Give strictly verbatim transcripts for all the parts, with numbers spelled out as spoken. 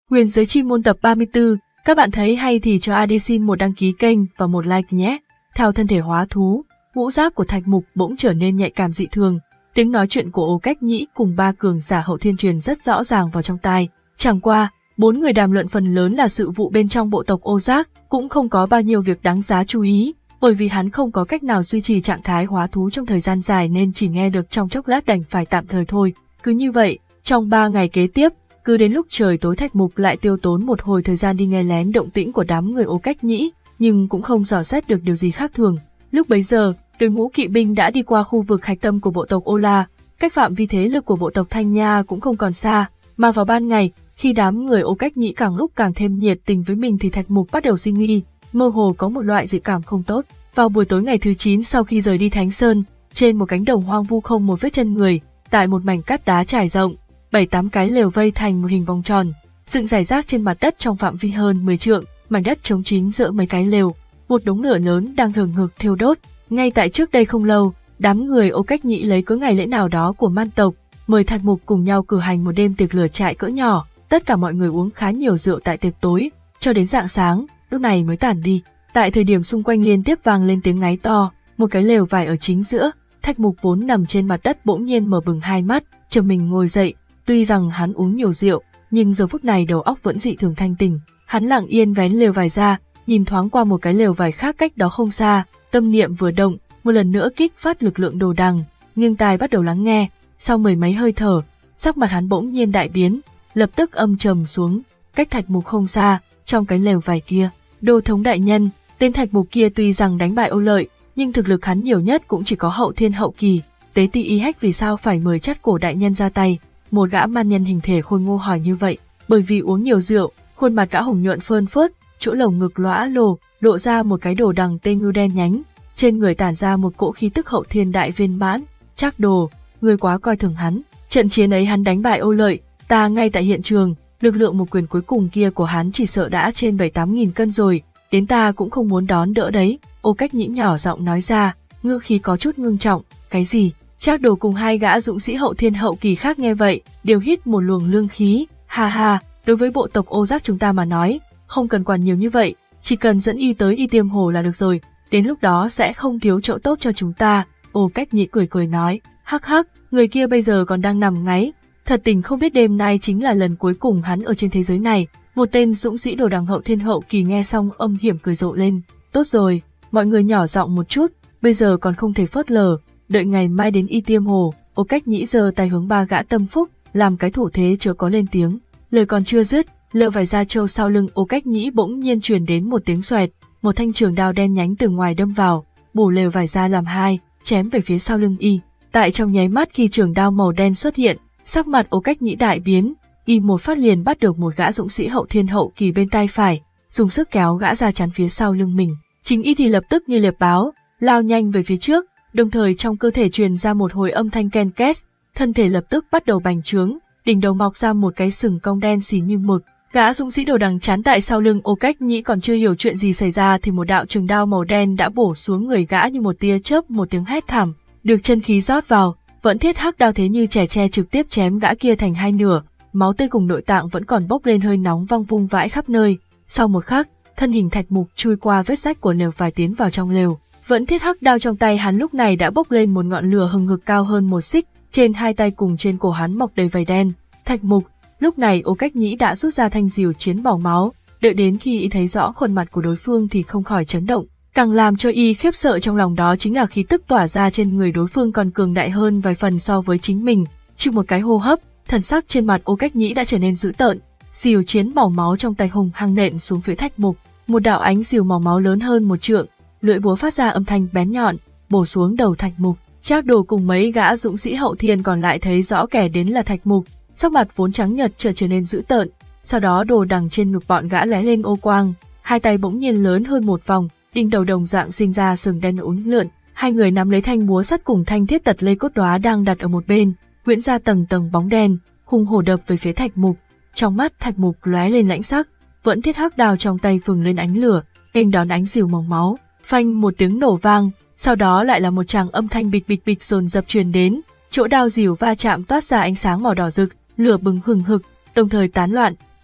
Huyền giới chi môn tập ba mươi tư, các bạn thấy hay thì cho a đê xin một đăng ký kênh và một like nhé. Theo thân thể hóa thú, ngũ giác của Thạch Mục bỗng trở nên nhạy cảm dị thường. Tiếng nói chuyện của Ô Cách Nhĩ cùng ba cường giả hậu thiên truyền rất rõ ràng vào trong tai. Chẳng qua, bốn người đàm luận phần lớn là sự vụ bên trong bộ tộc Ô Giác, cũng không có bao nhiêu việc đáng giá chú ý, bởi vì hắn không có cách nào duy trì trạng thái hóa thú trong thời gian dài nên chỉ nghe được trong chốc lát đành phải tạm thời thôi. Cứ như vậy, trong ba ngày kế tiếp, cứ đến lúc trời tối Thạch Mục lại tiêu tốn một hồi thời gian đi nghe lén động tĩnh của đám người Ô Cách Nhĩ, nhưng cũng không dò xét được điều gì khác thường. Lúc bấy giờ, đội ngũ kỵ binh đã đi qua khu vực hạch tâm của bộ tộc Ô La, cách phạm vi thế lực của bộ tộc Thanh Nha cũng không còn xa, mà vào ban ngày, khi đám người Ô Cách Nhĩ càng lúc càng thêm nhiệt tình với mình thì Thạch Mục bắt đầu suy nghĩ, mơ hồ có một loại dự cảm không tốt. Vào buổi tối ngày thứ chín sau khi rời đi Thánh Sơn, trên một cánh đồng hoang vu không một vết chân người, tại một mảnh cát đá trải rộng, bảy tám cái lều vây thành một hình vòng tròn, dựng rải rác trên mặt đất trong phạm vi hơn mười trượng, mảnh đất trống chính giữa mấy cái lều, một đống lửa lớn đang hừng hực thiêu đốt. Ngay tại trước đây không lâu, đám người Ô Cách Nhĩ lấy cớ ngày lễ nào đó của man tộc, mời Thạch Mục cùng nhau cử hành một đêm tiệc lửa trại cỡ nhỏ. Tất cả mọi người uống khá nhiều rượu tại tiệc tối, cho đến rạng sáng, lúc này mới tản đi. Tại thời điểm xung quanh liên tiếp vang lên tiếng ngáy to, một cái lều vải ở chính giữa, Thạch Mục vốn nằm trên mặt đất bỗng nhiên mở bừng hai mắt, chờ mình ngồi dậy. Tuy rằng hắn uống nhiều rượu, nhưng giờ phút này đầu óc vẫn dị thường thanh tỉnh. Hắn lặng yên vén lều vải ra, nhìn thoáng qua một cái lều vải khác cách đó không xa, tâm niệm vừa động, một lần nữa kích phát lực lượng đồ đằng, nghiêng tai bắt đầu lắng nghe. Sau mười mấy hơi thở, sắc mặt hắn bỗng nhiên đại biến, lập tức âm trầm xuống. Cách Thạch Mục không xa, trong cái lều vải kia, Đô thống đại nhân, tên Thạch Mục kia tuy rằng đánh bại Âu Lợi, nhưng thực lực hắn nhiều nhất cũng chỉ có hậu thiên hậu kỳ. Tế Ti Y Hách vì sao phải mời Chát Cổ đại nhân ra tay? Một gã man nhân hình thể khôi ngô hỏi như vậy. Bởi vì uống nhiều rượu, khuôn mặt gã hồng nhuận phơn phớt, chỗ lồng ngực lõa lồ, lộ ra một cái đồ đằng tê ngư đen nhánh, trên người tản ra một cỗ khí tức hậu thiên đại viên mãn. Trác Đồ, ngươi quá coi thường hắn. Trận chiến ấy hắn đánh bại Âu Lợi, ta ngay tại hiện trường, lực lượng một quyền cuối cùng kia của hắn chỉ sợ đã trên bảy tám nghìn cân rồi, đến ta cũng không muốn đón đỡ đấy. Ô Cách Nhĩ nhỏ giọng nói ra, ngữ khí có chút ngưng trọng. Cái gì? Trác Đồ cùng hai gã dũng sĩ hậu thiên hậu kỳ khác nghe vậy, đều hít một luồng lương khí. Ha ha, đối với bộ tộc Ô Giác chúng ta mà nói, không cần quản nhiều như vậy, chỉ cần dẫn y tới Y Tiêm Hồ là được rồi, đến lúc đó sẽ không thiếu chỗ tốt cho chúng ta. Ô Cách Nhĩ cười cười nói, hắc hắc, người kia bây giờ còn đang nằm ngáy, thật tình không biết đêm nay chính là lần cuối cùng hắn ở trên thế giới này. Một tên dũng sĩ đồ đằng hậu thiên hậu kỳ nghe xong âm hiểm cười rộ lên. Tốt rồi, mọi người nhỏ giọng một chút, bây giờ còn không thể phớt lờ, đợi ngày mai đến Y Tiêm Hồ. Ô Cách Nhĩ giơ tay hướng ba gã tâm phúc, làm cái thủ thế chớ có lên tiếng. Lời còn chưa dứt, lều vải da trâu sau lưng Ô Cách Nhĩ bỗng nhiên truyền đến một tiếng xoẹt, một thanh trường đao đen nhánh từ ngoài đâm vào, bổ lều vải da làm hai, chém về phía sau lưng y. Tại trong nháy mắt khi trường đao màu đen xuất hiện, sắc mặt Ô Cách Nhĩ đại biến, y một phát liền bắt được một gã dũng sĩ hậu thiên hậu kỳ bên tay phải, dùng sức kéo gã ra chắn phía sau lưng mình. Chính y thì lập tức như liệp báo, lao nhanh về phía trước, đồng thời trong cơ thể truyền ra một hồi âm thanh ken két, thân thể lập tức bắt đầu bành trướng, đỉnh đầu mọc ra một cái sừng cong đen xì như mực. Gã dũng sĩ đồ đằng chắn tại sau lưng Ô Cách Nhĩ còn chưa hiểu chuyện gì xảy ra thì một đạo trường đao màu đen đã bổ xuống người gã như một tia chớp, một tiếng hét thảm, được chân khí rót vào, vẫn thiết hắc đao thế như chẻ tre trực tiếp chém gã kia thành hai nửa, máu tươi cùng nội tạng vẫn còn bốc lên hơi nóng văng vung vãi khắp nơi. Sau một khắc, thân hình Thạch Mục chui qua vết rách của lều vải tiến vào trong lều. Vẫn thiết hắc đao trong tay hắn lúc này đã bốc lên một ngọn lửa hừng hực cao hơn một xích, trên hai tay cùng trên cổ hắn mọc đầy vảy đen. Thạch Mục, lúc này Ô Cách Nhĩ đã rút ra thanh diều chiến bỏ máu, đợi đến khi y thấy rõ khuôn mặt của đối phương thì không khỏi chấn động. Càng làm cho y khiếp sợ trong lòng đó chính là khí tức tỏa ra trên người đối phương còn cường đại hơn vài phần so với chính mình. Chỉ một cái hô hấp, thần sắc trên mặt Ô Cách Nhĩ đã trở nên dữ tợn, diều chiến màu máu trong tay hùng hăng nện xuống phía Thạch Mục. Một đạo ánh diều màu máu lớn hơn một trượng, lưỡi búa phát ra âm thanh bén nhọn, bổ xuống đầu Thạch Mục. Trác Đồ cùng mấy gã dũng sĩ hậu thiên còn lại thấy rõ kẻ đến là Thạch Mục, sắc mặt vốn trắng nhợt chợt trở nên dữ tợn. Sau đó đồ đằng trên ngực bọn gã lóe lên ô quang, hai tay bỗng nhiên lớn hơn một vòng, đỉnh đầu đồng dạng sinh ra sừng đen uốn lượn. Hai người nắm lấy thanh búa sắt cùng thanh thiết tật lê cốt đóa đang đặt ở một bên, huyễn ra tầng tầng bóng đen, hung hổ đập về phía Thạch Mục. Trong mắt Thạch Mục lóe lên lãnh sắc, vẫn thiết hắc đao trong tay phừng lên ánh lửa, nghênh đón ánh diều màu máu. Phanh một tiếng nổ vang, sau đó lại là một tràng âm thanh bịch bịch bịch dồn dập truyền đến, chỗ đao diều va chạm toát ra ánh sáng màu đỏ rực, lửa bừng hừng hực, đồng thời tán loạn,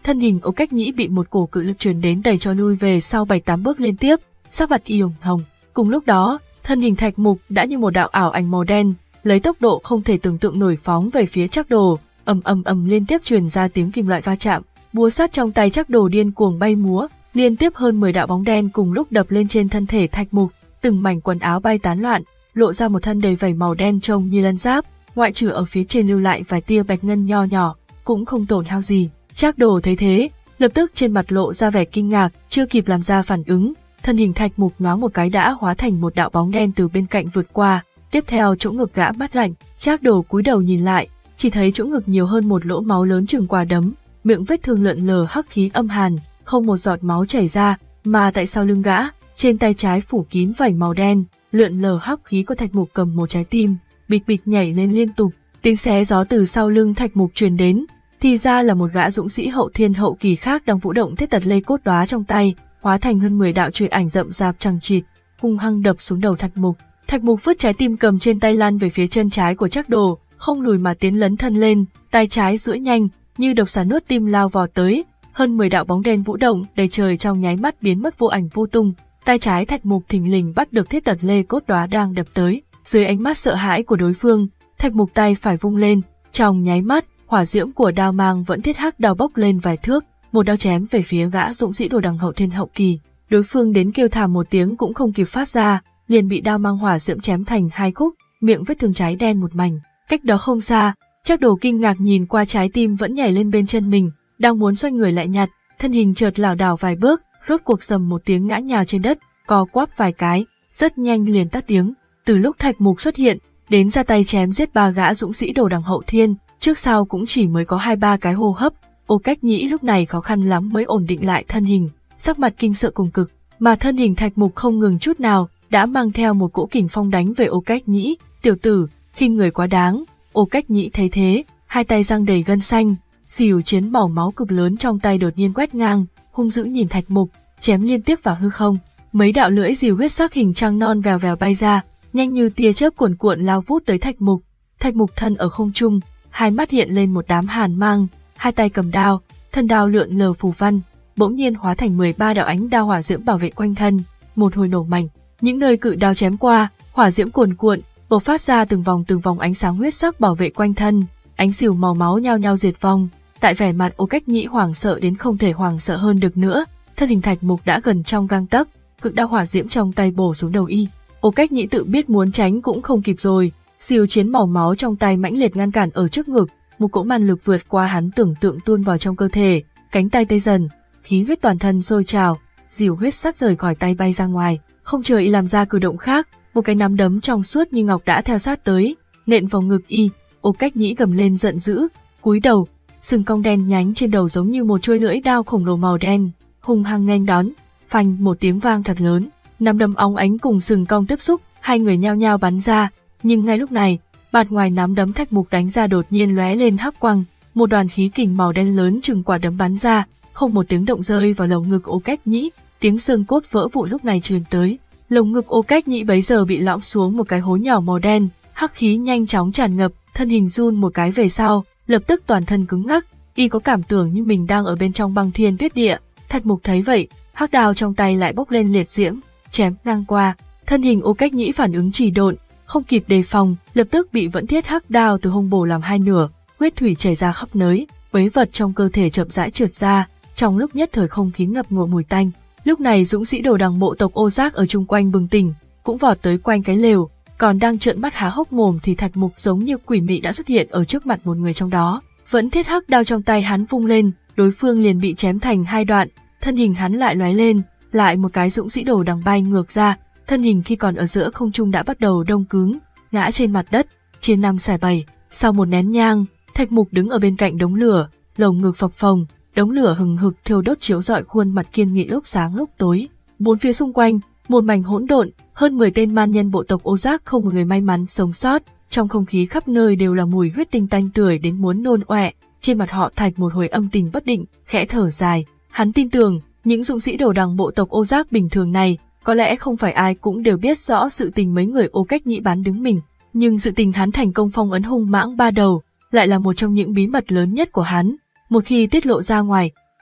thân hình Ô Cách Nhĩ bị một cổ cự lực truyền đến đẩy cho lui về sau bảy tám bước liên tiếp, sắc mặt y hồng. Cùng lúc đó, thân hình Thạch Mục đã như một đạo ảo ảnh màu đen, lấy tốc độ không thể tưởng tượng nổi phóng về phía Trác Đồ, ầm ầm ầm liên tiếp truyền ra tiếng kim loại va chạm, búa sắt trong tay Trác Đồ điên cuồng bay múa, liên tiếp hơn mười đạo bóng đen cùng lúc đập lên trên thân thể Thạch Mục, từng mảnh quần áo bay tán loạn, lộ ra một thân đầy vảy màu đen trông như lân giáp, ngoại trừ ở phía trên lưu lại vài tia bạch ngân nho nhỏ, cũng không tổn hao gì. Trác Đồ thấy thế, lập tức trên mặt lộ ra vẻ kinh ngạc, chưa kịp làm ra phản ứng, thân hình Thạch Mục nhoáng một cái đã hóa thành một đạo bóng đen từ bên cạnh vượt qua. Tiếp theo chỗ ngực gã mát lạnh, Trác Đồ cúi đầu nhìn lại, chỉ thấy chỗ ngực nhiều hơn một lỗ máu lớn chừng quả đấm, miệng vết thương lượn lờ hắc khí âm hàn, không một giọt máu chảy ra, mà tại sau lưng gã, trên tay trái phủ kín vảy màu đen, lượn lờ hắc khí của Thạch Mục cầm một trái tim, bịch bịch nhảy lên liên tục. Tiếng xé gió từ sau lưng Thạch Mục truyền đến, thì ra là một gã dũng sĩ hậu thiên hậu kỳ khác đang vũ động thiết tật lê cốt đóa trong tay, hóa thành hơn mười đạo chùy ảnh rậm rạp chằng chịt, hung hăng đập xuống đầu Thạch Mục. Thạch Mục vứt trái tim cầm trên tay lăn về phía chân trái của Trác Đồ, không lùi mà tiến lấn thân lên, tay trái duỗi nhanh, như độc xà nuốt tim lao vào tới, hơn mười đạo bóng đen vũ động đầy trời trong nháy mắt biến mất vô ảnh vô tung. Tay trái Thạch Mục thình lình bắt được thiết tật lê cốt đóa đang đập tới, dưới ánh mắt sợ hãi của đối phương, Thạch Mục tay phải vung lên, trong nháy mắt, hỏa diễm của đao mang vẫn thiết hắc đao bốc lên vài thước, một đao chém về phía gã dũng sĩ đồ đằng hậu thiên hậu kỳ. Đối phương đến kêu thảm một tiếng cũng không kịp phát ra, liền bị đao mang hỏa diễm chém thành hai khúc, miệng vết thương cháy đen một mảnh. Cách đó không xa, Trác Đồ kinh ngạc nhìn qua trái tim vẫn nhảy lên bên chân mình, đang muốn xoay người lại nhặt, thân hình chợt lảo đảo vài bước, rốt cuộc sầm một tiếng ngã nhào trên đất, co quắp vài cái, rất nhanh liền tắt tiếng. Từ lúc Thạch Mục xuất hiện, đến ra tay chém giết ba gã dũng sĩ đồ đằng hậu thiên, trước sau cũng chỉ mới có hai ba cái hô hấp. Ô Cách Nhĩ lúc này khó khăn lắm mới ổn định lại thân hình, sắc mặt kinh sợ cùng cực, mà thân hình Thạch Mục không ngừng chút nào, đã mang theo một cỗ kình phong đánh về Ô Cách Nhĩ. Tiểu tử, khinh người quá đáng. Ô Cách Nhĩ thấy thế, hai tay răng đầy gân xanh, dìu chiến màu máu cực lớn trong tay đột nhiên quét ngang, hung dữ nhìn Thạch Mục, chém liên tiếp vào hư không. Mấy đạo lưỡi dìu huyết sắc hình trăng non vèo vèo bay ra, nhanh như tia chớp cuồn cuộn lao vút tới Thạch Mục. Thạch Mục thân ở không trung, hai mắt hiện lên một đám hàn mang, hai tay cầm đao, thân đao lượn lờ phù văn, bỗng nhiên hóa thành mười ba đạo ánh đao hỏa diễm bảo vệ quanh thân. Một hồi nổ mạnh, những nơi cự đao chém qua, hỏa diễm cuồn cuộn, bộc phát ra từng vòng từng vòng ánh sáng huyết sắc bảo vệ quanh thân, ánh xỉu màu máu nhao nhao diệt vong. Tại vẻ mặt Ô Cách Nhĩ hoảng sợ đến không thể hoảng sợ hơn được nữa, thân hình Thạch Mục đã gần trong gang tấc, cự đao hỏa diễm trong tay bổ xuống đầu y. Ô Cách Nhĩ tự biết muốn tránh cũng không kịp rồi, diều chiến màu máu trong tay mãnh liệt ngăn cản ở trước ngực, một cỗ man lực vượt qua hắn tưởng tượng tuôn vào trong cơ thể, cánh tay tê dần, khí huyết toàn thân sôi trào, diều huyết sắc rời khỏi tay bay ra ngoài, không chờ y làm ra cử động khác, một cái nắm đấm trong suốt như ngọc đã theo sát tới, nện vào ngực y. Ô Cách Nhĩ gầm lên giận dữ, cúi đầu, sừng cong đen nhánh trên đầu giống như một chuôi lưỡi đao khổng lồ màu đen, hung hăng nghênh đón. Phanh, một tiếng vang thật lớn, nắm đấm óng ánh cùng sừng cong tiếp xúc, hai người nhao nhao bắn ra, nhưng ngay lúc này, bạt ngoài nắm đấm Thạch Mục đánh ra đột nhiên lóe lên hắc quang, một đoàn khí kình màu đen lớn chừng quả đấm bắn ra, không một tiếng động rơi vào lồng ngực Ô Cách Nhĩ, tiếng xương cốt vỡ vụn lúc này truyền tới. Lồng ngực Ô Cách Nhĩ bấy giờ bị lõm xuống một cái hố nhỏ màu đen, hắc khí nhanh chóng tràn ngập, thân hình run một cái về sau, lập tức toàn thân cứng ngắc, y có cảm tưởng như mình đang ở bên trong băng thiên tuyết địa. Thạch Mục thấy vậy, hắc đao trong tay lại bốc lên liệt diễm, chém ngang qua, thân hình Ô Cách Nhĩ phản ứng trì độn, không kịp đề phòng, lập tức bị vẫn thiết hắc đao từ hông bổ làm hai nửa, huyết thủy chảy ra khắp nơi, quấy vật trong cơ thể chậm rãi trượt ra, trong lúc nhất thời không khí ngập ngụa mùi tanh. Lúc này dũng sĩ đồ đằng bộ tộc Ô Giác ở chung quanh bừng tỉnh, cũng vọt tới quanh cái lều, còn đang trợn mắt há hốc mồm thì Thạch Mục giống như quỷ mị đã xuất hiện ở trước mặt một người trong đó, vẫn thiết hắc đao trong tay hắn vung lên, đối phương liền bị chém thành hai đoạn, thân hình hắn lại lóe lên, lại một cái dũng sĩ đồ đằng bay ngược ra, thân hình khi còn ở giữa không trung đã bắt đầu đông cứng, ngã trên mặt đất, chia năm xẻ bảy. Sau một nén nhang, Thạch Mục đứng ở bên cạnh đống lửa, lồng ngực phập phồng, đống lửa hừng hực thiêu đốt chiếu rọi khuôn mặt kiên nghị lúc sáng lúc tối. Bốn phía xung quanh, một mảnh hỗn độn, hơn mười tên man nhân bộ tộc Ô Giác không một người may mắn sống sót, trong không khí khắp nơi đều là mùi huyết tinh tanh tưởi đến muốn nôn ọe. Trên mặt họ Thạch một hồi âm tình bất định, khẽ thở dài, hắn tin tưởng, những dũng sĩ đồ đằng bộ tộc Ô Giác bình thường này, có lẽ không phải ai cũng đều biết rõ sự tình mấy người Ô Cách Nhĩ bán đứng mình, nhưng sự tình hắn thành công phong ấn hung mãng ba đầu, lại là một trong những bí mật lớn nhất của hắn. Một khi tiết lộ ra ngoài,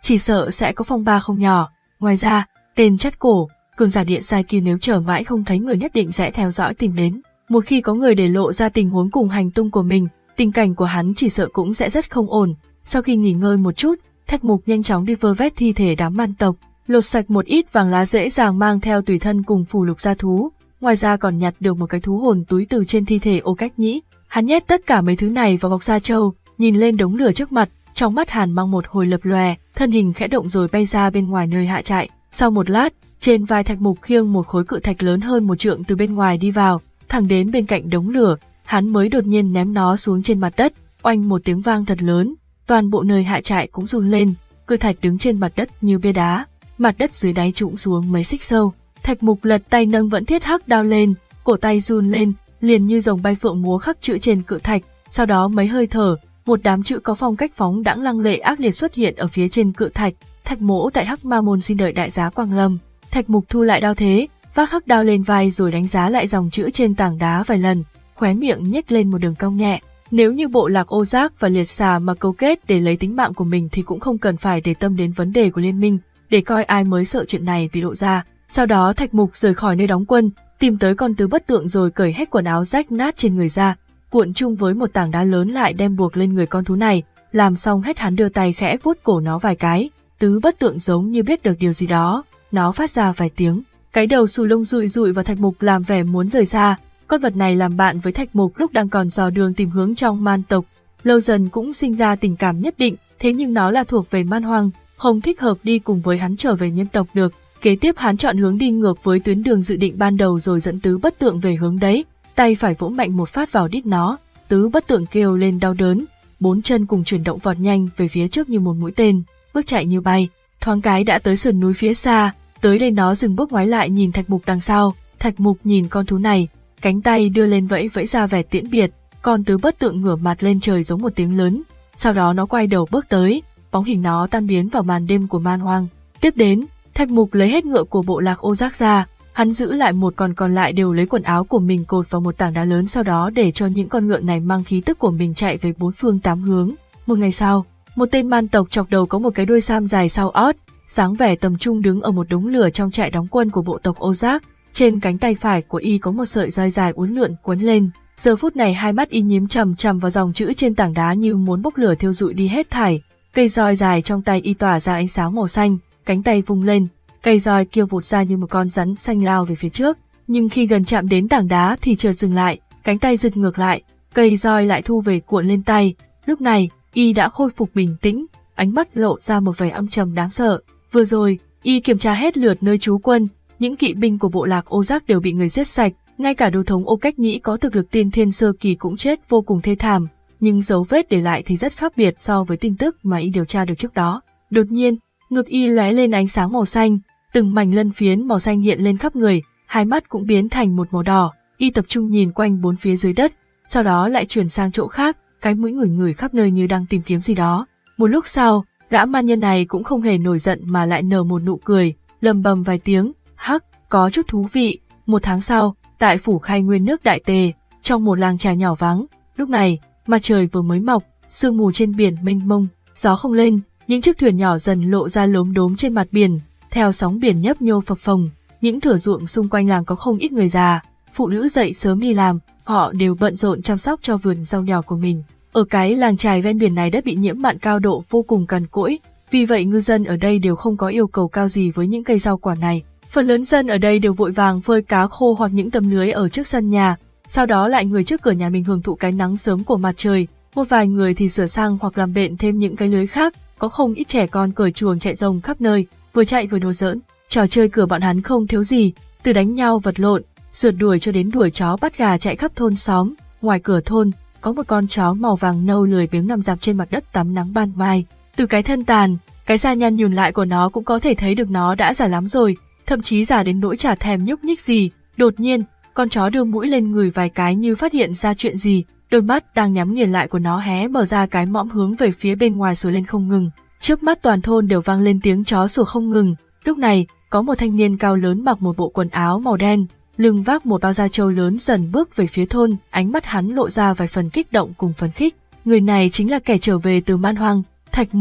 chỉ sợ sẽ có phong ba không nhỏ. Ngoài ra, tên chắt cổ, cường giả điện giai kia nếu chờ mãi không thấy người nhất định sẽ theo dõi tìm đến. Một khi có người để lộ ra tình huống cùng hành tung của mình, tình cảnh của hắn chỉ sợ cũng sẽ rất không ổn. Sau khi nghỉ ngơi một chút, Thạch Mục nhanh chóng đi vơ vét thi thể đám man tộc, lột sạch một ít vàng lá dễ dàng mang theo tùy thân cùng phù lục gia thú. Ngoài ra còn nhặt được một cái thú hồn túi từ trên thi thể Ô Cách Nhĩ. Hắn nhét tất cả mấy thứ này vào bọc da trâu, nhìn lên đống lửa trước mặt, trong mắt Hàn Mang một hồi lập lòe, thân hình khẽ động rồi bay ra bên ngoài nơi hạ trại. Sau một lát, trên vai Thạch Mục khiêng một khối cự thạch lớn hơn một trượng từ bên ngoài đi vào, thẳng đến bên cạnh đống lửa, hắn mới đột nhiên ném nó xuống trên mặt đất, oanh một tiếng vang thật lớn, toàn bộ nơi hạ trại cũng run lên, cự thạch đứng trên mặt đất như bia đá, mặt đất dưới đáy trũng xuống mấy xích sâu. Thạch Mục lật tay nâng vẫn thiết hắc đao lên, cổ tay run lên, liền như rồng bay phượng múa khắc chữ trên cự thạch, sau đó mấy hơi thở, một đám chữ có phong cách phóng đãng lăng lệ ác liệt xuất hiện ở phía trên cự thạch. Thạch Mỗ tại Hắc Ma môn xin đợi đại giá quang lâm. Thạch Mục thu lại đao thế, vác hắc đao lên vai rồi đánh giá lại dòng chữ trên tảng đá vài lần, khóe miệng nhếch lên một đường cong nhẹ. Nếu như bộ lạc Ô Giác và Liệt Xà mà cấu kết để lấy tính mạng của mình thì cũng không cần phải để tâm đến vấn đề của liên minh, để coi ai mới sợ chuyện này bị lộ ra. Sau đó Thạch Mục rời khỏi nơi đóng quân, tìm tới con tứ bất tượng rồi cởi hết quần áo rách nát trên người ra, cuộn chung với một tảng đá lớn lại đem buộc lên người con thú này. Làm xong hết hắn đưa tay khẽ vuốt cổ nó vài cái, tứ bất tượng giống như biết được điều gì đó, nó phát ra vài tiếng, cái đầu xù lông rụi rụi vào Thạch Mục làm vẻ muốn rời xa. Con vật này làm bạn với Thạch Mục lúc đang còn dò đường tìm hướng trong man tộc, lâu dần cũng sinh ra tình cảm nhất định, thế nhưng nó là thuộc về man hoang, không thích hợp đi cùng với hắn trở về nhân tộc được. Kế tiếp hắn chọn hướng đi ngược với tuyến đường dự định ban đầu rồi dẫn tứ bất tượng về hướng đấy, tay phải vỗ mạnh một phát vào đít nó, tứ bất tượng kêu lên đau đớn, bốn chân cùng chuyển động vọt nhanh về phía trước như một mũi tên, bước chạy như bay, thoáng cái đã tới sườn núi phía xa. Tới đây nó dừng bước ngoái lại nhìn Thạch Mục đằng sau. Thạch Mục nhìn con thú này, cánh tay đưa lên vẫy vẫy ra vẻ tiễn biệt, con tứ bất tượng ngửa mặt lên trời giống một tiếng lớn, sau đó nó quay đầu bước tới, bóng hình nó tan biến vào màn đêm của man hoang. Tiếp đến, Thạch Mục lấy hết ngựa của bộ lạc Ô Giác ra, hắn giữ lại một con còn lại đều lấy quần áo của mình cột vào một tảng đá lớn, sau đó để cho những con ngựa này mang khí tức của mình chạy về bốn phương tám hướng. Một ngày sau, một tên man tộc chọc đầu có một cái đuôi sam dài sau ót, dáng vẻ tầm trung đứng ở một đống lửa trong trại đóng quân của bộ tộc Ô Giác. Trên cánh tay phải của y có một sợi roi dài uốn lượn quấn lên. Giờ phút này hai mắt y nhím chằm chằm vào dòng chữ trên tảng đá như muốn bốc lửa thiêu rụi đi hết thảy. Cây roi dài trong tay y tỏa ra ánh sáng màu xanh, cánh tay vung lên, cây roi kia vụt ra như một con rắn xanh lao về phía trước. Nhưng khi gần chạm đến tảng đá thì chợt dừng lại, cánh tay giật ngược lại, cây roi lại thu về cuộn lên tay. Lúc này, y đã khôi phục bình tĩnh, ánh mắt lộ ra một vẻ âm trầm đáng sợ. Vừa rồi, y kiểm tra hết lượt nơi trú quân, những kỵ binh của bộ lạc Ô Giác đều bị người giết sạch, ngay cả đồ thống Ô Cách Nhĩ có thực lực tiên thiên sơ kỳ cũng chết vô cùng thê thảm, nhưng dấu vết để lại thì rất khác biệt so với tin tức mà y điều tra được trước đó. Đột nhiên, ngực y lóe lên ánh sáng màu xanh, từng mảnh lân phiến màu xanh hiện lên khắp người, hai mắt cũng biến thành một màu đỏ, y tập trung nhìn quanh bốn phía dưới đất, sau đó lại chuyển sang chỗ khác, cái mũi ngửi ngửi khắp nơi như đang tìm kiếm gì đó. Một lúc sau, gã man nhân này cũng không hề nổi giận mà lại nở một nụ cười, lầm bầm vài tiếng, hắc, có chút thú vị. Một tháng sau, tại phủ Khai Nguyên nước Đại Tề, trong một làng trài nhỏ vắng, lúc này, mặt trời vừa mới mọc, sương mù trên biển mênh mông, gió không lên, những chiếc thuyền nhỏ dần lộ ra lốm đốm trên mặt biển, theo sóng biển nhấp nhô phập phồng, những thửa ruộng xung quanh làng có không ít người già, phụ nữ dậy sớm đi làm, họ đều bận rộn chăm sóc cho vườn rau nhỏ của mình. Ở cái làng trài ven biển này đất bị nhiễm mặn cao độ vô cùng cằn cỗi, vì vậy ngư dân ở đây đều không có yêu cầu cao gì với những cây rau quả này. Phần lớn dân ở đây đều vội vàng phơi cá khô hoặc những tấm lưới ở trước sân nhà, sau đó lại người trước cửa nhà mình hưởng thụ cái nắng sớm của mặt trời, một vài người thì sửa sang hoặc làm bện thêm những cái lưới khác, có không ít trẻ con cởi chuồng chạy rông khắp nơi, vừa chạy vừa đùa giỡn. Trò chơi cửa bọn hắn không thiếu gì, từ đánh nhau vật lộn, rượt đuổi cho đến đuổi chó bắt gà chạy khắp thôn xóm. Ngoài cửa thôn, có một con chó màu vàng nâu lười biếng nằm dạp trên mặt đất tắm nắng ban mai. Từ cái thân tàn, cái da nhăn nhùn lại của nó cũng có thể thấy được nó đã già lắm rồi, thậm chí già đến nỗi chả thèm nhúc nhích gì. Đột nhiên, con chó đưa mũi lên ngửi vài cái như phát hiện ra chuyện gì, đôi mắt đang nhắm nghiền lại của nó hé mở ra cái mõm hướng về phía bên ngoài sủa lên không ngừng. Trước mắt toàn thôn đều vang lên tiếng chó sủa không ngừng. Lúc này, có một thanh niên cao lớn mặc một bộ quần áo màu đen, lưng vác một bao da trâu lớn dần bước về phía thôn, ánh mắt hắn lộ ra vài phần kích động cùng phấn khích. Người này chính là kẻ trở về từ man hoang, Thạch Mục.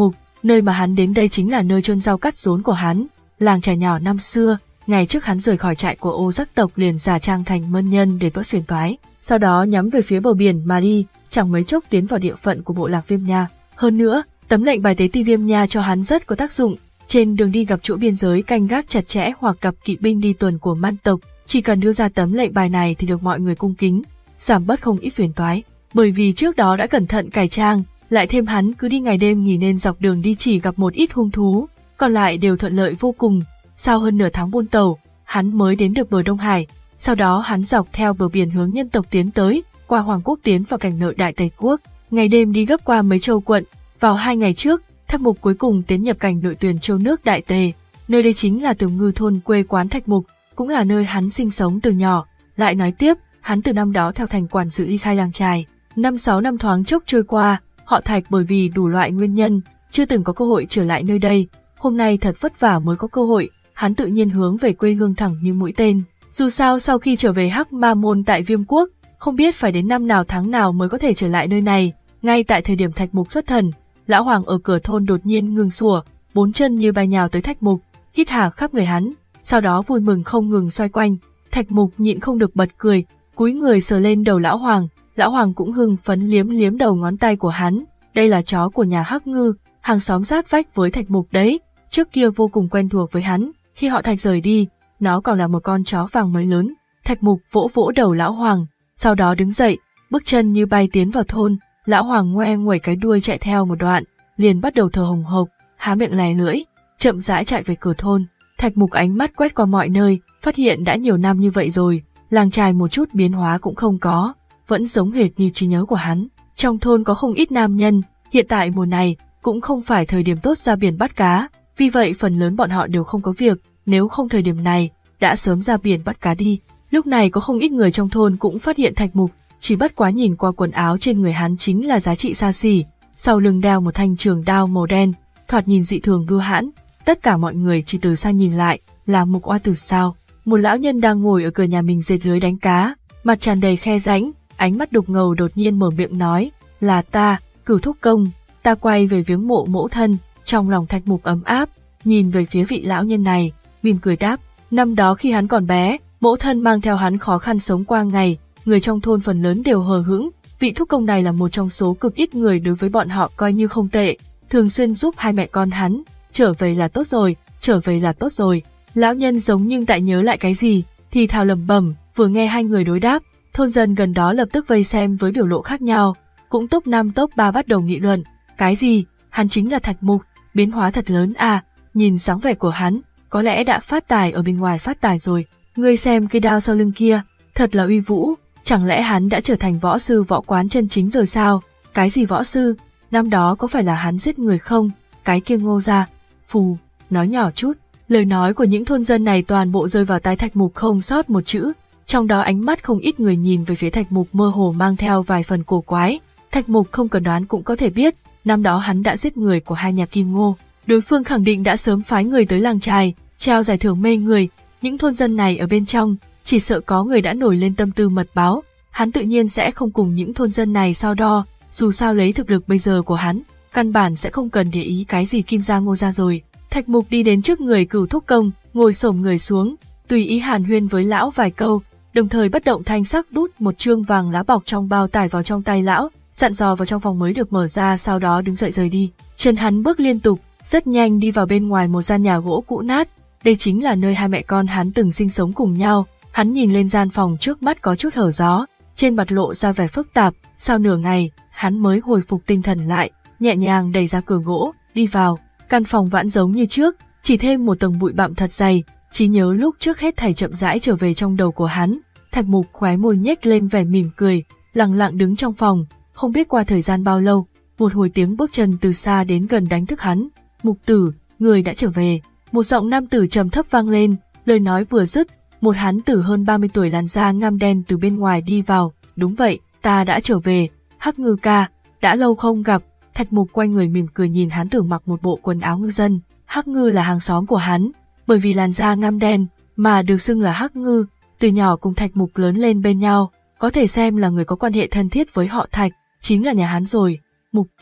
Nơi mà hắn đến đây chính là nơi chôn rau cắt rốn của hắn, làng trài nhỏ năm xưa. Ngày trước hắn rời khỏi trại của Ô Giác tộc liền giả trang thành mân nhân để bớt phiền toái, sau đó nhắm về phía bờ biển mà đi, chẳng mấy chốc tiến vào địa phận của bộ lạc Viêm Nha. Hơn nữa, tấm lệnh bài tế ti Viêm Nha cho hắn rất có tác dụng. Trên đường đi gặp chỗ biên giới canh gác chặt chẽ hoặc gặp kỵ binh đi tuần của man tộc, chỉ cần đưa ra tấm lệnh bài này thì được mọi người cung kính, giảm bớt không ít phiền toái. Bởi vì trước đó đã cẩn thận cải trang, lại thêm hắn cứ đi ngày đêm nghỉ nên dọc đường đi chỉ gặp một ít hung thú, còn lại đều thuận lợi vô cùng. Sau hơn nửa tháng buôn tàu, hắn mới đến được bờ Đông Hải. Sau đó hắn dọc theo bờ biển hướng nhân tộc tiến tới, qua Hoàng Quốc tiến vào cảnh nội Đại Tây Quốc, ngày đêm đi gấp qua mấy châu quận. Vào hai ngày trước, Thạch Mục cuối cùng tiến nhập cảnh nội Tuyền Châu nước Đại Tề. Nơi đây chính là Tiểu Ngư thôn quê quán Thạch Mục, cũng là nơi hắn sinh sống từ nhỏ. Lại nói tiếp, hắn từ năm đó theo thành quản sự ly khai làng trài. Năm sáu năm thoáng chốc trôi qua, họ Thạch bởi vì đủ loại nguyên nhân, chưa từng có cơ hội trở lại nơi đây. Hôm nay thật vất vả mới có cơ hội, hắn tự nhiên hướng về quê hương thẳng như mũi tên. Dù sao sau khi trở về Hắc Ma Môn tại Viêm Quốc, không biết phải đến năm nào tháng nào mới có thể trở lại nơi này. Ngay tại thời điểm Thạch Mục xuất thần, lão hoàng ở cửa thôn đột nhiên ngừng sủa, bốn chân như bay nhào tới Thạch Mục, hít hà khắp người hắn, sau đó vui mừng không ngừng xoay quanh. Thạch Mục nhịn không được bật cười, cúi người sờ lên đầu lão hoàng, lão hoàng cũng hưng phấn liếm liếm đầu ngón tay của hắn. Đây là chó của nhà Hắc Ngư, hàng xóm sát vách với Thạch Mục đấy, trước kia vô cùng quen thuộc với hắn. Khi họ Thạch rời đi, nó còn là một con chó vàng mới lớn. Thạch Mục vỗ vỗ đầu lão hoàng, sau đó đứng dậy, bước chân như bay tiến vào thôn. Lão hoàng ngoe nguẩy cái đuôi chạy theo một đoạn, liền bắt đầu thở hồng hộc, há miệng lè lưỡi, chậm rãi chạy về cửa thôn. Thạch Mục ánh mắt quét qua mọi nơi, phát hiện đã nhiều năm như vậy rồi, làng trài một chút biến hóa cũng không có, vẫn giống hệt như trí nhớ của hắn. Trong thôn có không ít nam nhân, hiện tại mùa này cũng không phải thời điểm tốt ra biển bắt cá, vì vậy phần lớn bọn họ đều không có việc, nếu không thời điểm này, đã sớm ra biển bắt cá đi. Lúc này có không ít người trong thôn cũng phát hiện Thạch Mục, chỉ bất quá nhìn qua quần áo trên người hắn chính là giá trị xa xỉ, sau lưng đeo một thanh trường đao màu đen, thoạt nhìn dị thường bưu hãn. Tất cả mọi người chỉ từ xa nhìn lại, là Mục Oa Tử sao? Một lão nhân đang ngồi ở cửa nhà mình dệt lưới đánh cá, mặt tràn đầy khe rãnh, ánh mắt đục ngầu đột nhiên mở miệng nói, là ta, Cửu Thúc Công, ta quay về viếng mộ mẫu thân. Trong lòng Thạch Mục ấm áp, nhìn về phía vị lão nhân này, mỉm cười đáp, năm đó khi hắn còn bé, mẫu thân mang theo hắn khó khăn sống qua ngày, người trong thôn phần lớn đều hờ hững, vị thúc công này là một trong số cực ít người đối với bọn họ coi như không tệ, thường xuyên giúp hai mẹ con hắn, trở về là tốt rồi, trở về là tốt rồi. Lão nhân giống nhưng tại nhớ lại cái gì, thì thào lẩm bẩm, vừa nghe hai người đối đáp, thôn dân gần đó lập tức vây xem với biểu lộ khác nhau, cũng top năm top ba bắt đầu nghị luận, cái gì, hắn chính là Thạch Mục, biến hóa thật lớn à, nhìn dáng vẻ của hắn, có lẽ đã phát tài ở bên ngoài phát tài rồi, ngươi xem cây đao sau lưng kia, thật là uy vũ, chẳng lẽ hắn đã trở thành võ sư võ quán chân chính rồi sao? Cái gì võ sư, năm đó có phải là hắn giết người không? Cái kia Ngô gia, phù, nói nhỏ chút, lời nói của những thôn dân này toàn bộ rơi vào tai Thạch Mục không sót một chữ, trong đó ánh mắt không ít người nhìn về phía Thạch Mục mơ hồ mang theo vài phần cổ quái. Thạch Mục không cần đoán cũng có thể biết, năm đó hắn đã giết người của hai nhà Kim Ngô, đối phương khẳng định đã sớm phái người tới làng trài, trao giải thưởng mê người, những thôn dân này ở bên trong, chỉ sợ có người đã nổi lên tâm tư mật báo, hắn tự nhiên sẽ không cùng những thôn dân này so đo, dù sao lấy thực lực bây giờ của hắn, căn bản sẽ không cần để ý cái gì Kim gia Ngô gia rồi. Thạch Mục đi đến trước người Cửu Thúc Công, ngồi xổm người xuống, tùy ý hàn huyên với lão vài câu, đồng thời bất động thanh sắc đút một trương vàng lá bọc trong bao tải vào trong tay lão, dặn dò vào trong phòng mới được mở ra, sau đó đứng dậy rời đi. Chân hắn bước liên tục, rất nhanh đi vào bên ngoài một gian nhà gỗ cũ nát, đây chính là nơi hai mẹ con hắn từng sinh sống cùng nhau. Hắn nhìn lên gian phòng trước mắt có chút hở gió, trên mặt lộ ra vẻ phức tạp, sau nửa ngày, hắn mới hồi phục tinh thần lại, nhẹ nhàng đẩy ra cửa gỗ, đi vào. Căn phòng vẫn giống như trước, chỉ thêm một tầng bụi bặm thật dày, trí nhớ lúc trước hết thảy chậm rãi trở về trong đầu của hắn. Thạch Mục khóe môi nhếch lên vẻ mỉm cười, lặng lặng đứng trong phòng, không biết qua thời gian bao lâu, một hồi tiếng bước chân từ xa đến gần đánh thức hắn. Mục tử, người đã trở về. Một giọng nam tử trầm thấp vang lên, lời nói vừa dứt, một hán tử hơn ba mươi tuổi làn da ngăm đen từ bên ngoài đi vào. Đúng vậy, ta đã trở về, Hắc Ngư ca, đã lâu không gặp. Thạch Mục quay người mỉm cười nhìn hán tử mặc một bộ quần áo ngư dân. Hắc Ngư là hàng xóm của hắn, bởi vì làn da ngăm đen mà được xưng là Hắc Ngư, từ nhỏ cùng Thạch Mục lớn lên bên nhau, có thể xem là người có quan hệ thân thiết với họ Thạch, chính là nhà hắn rồi. Mục tử,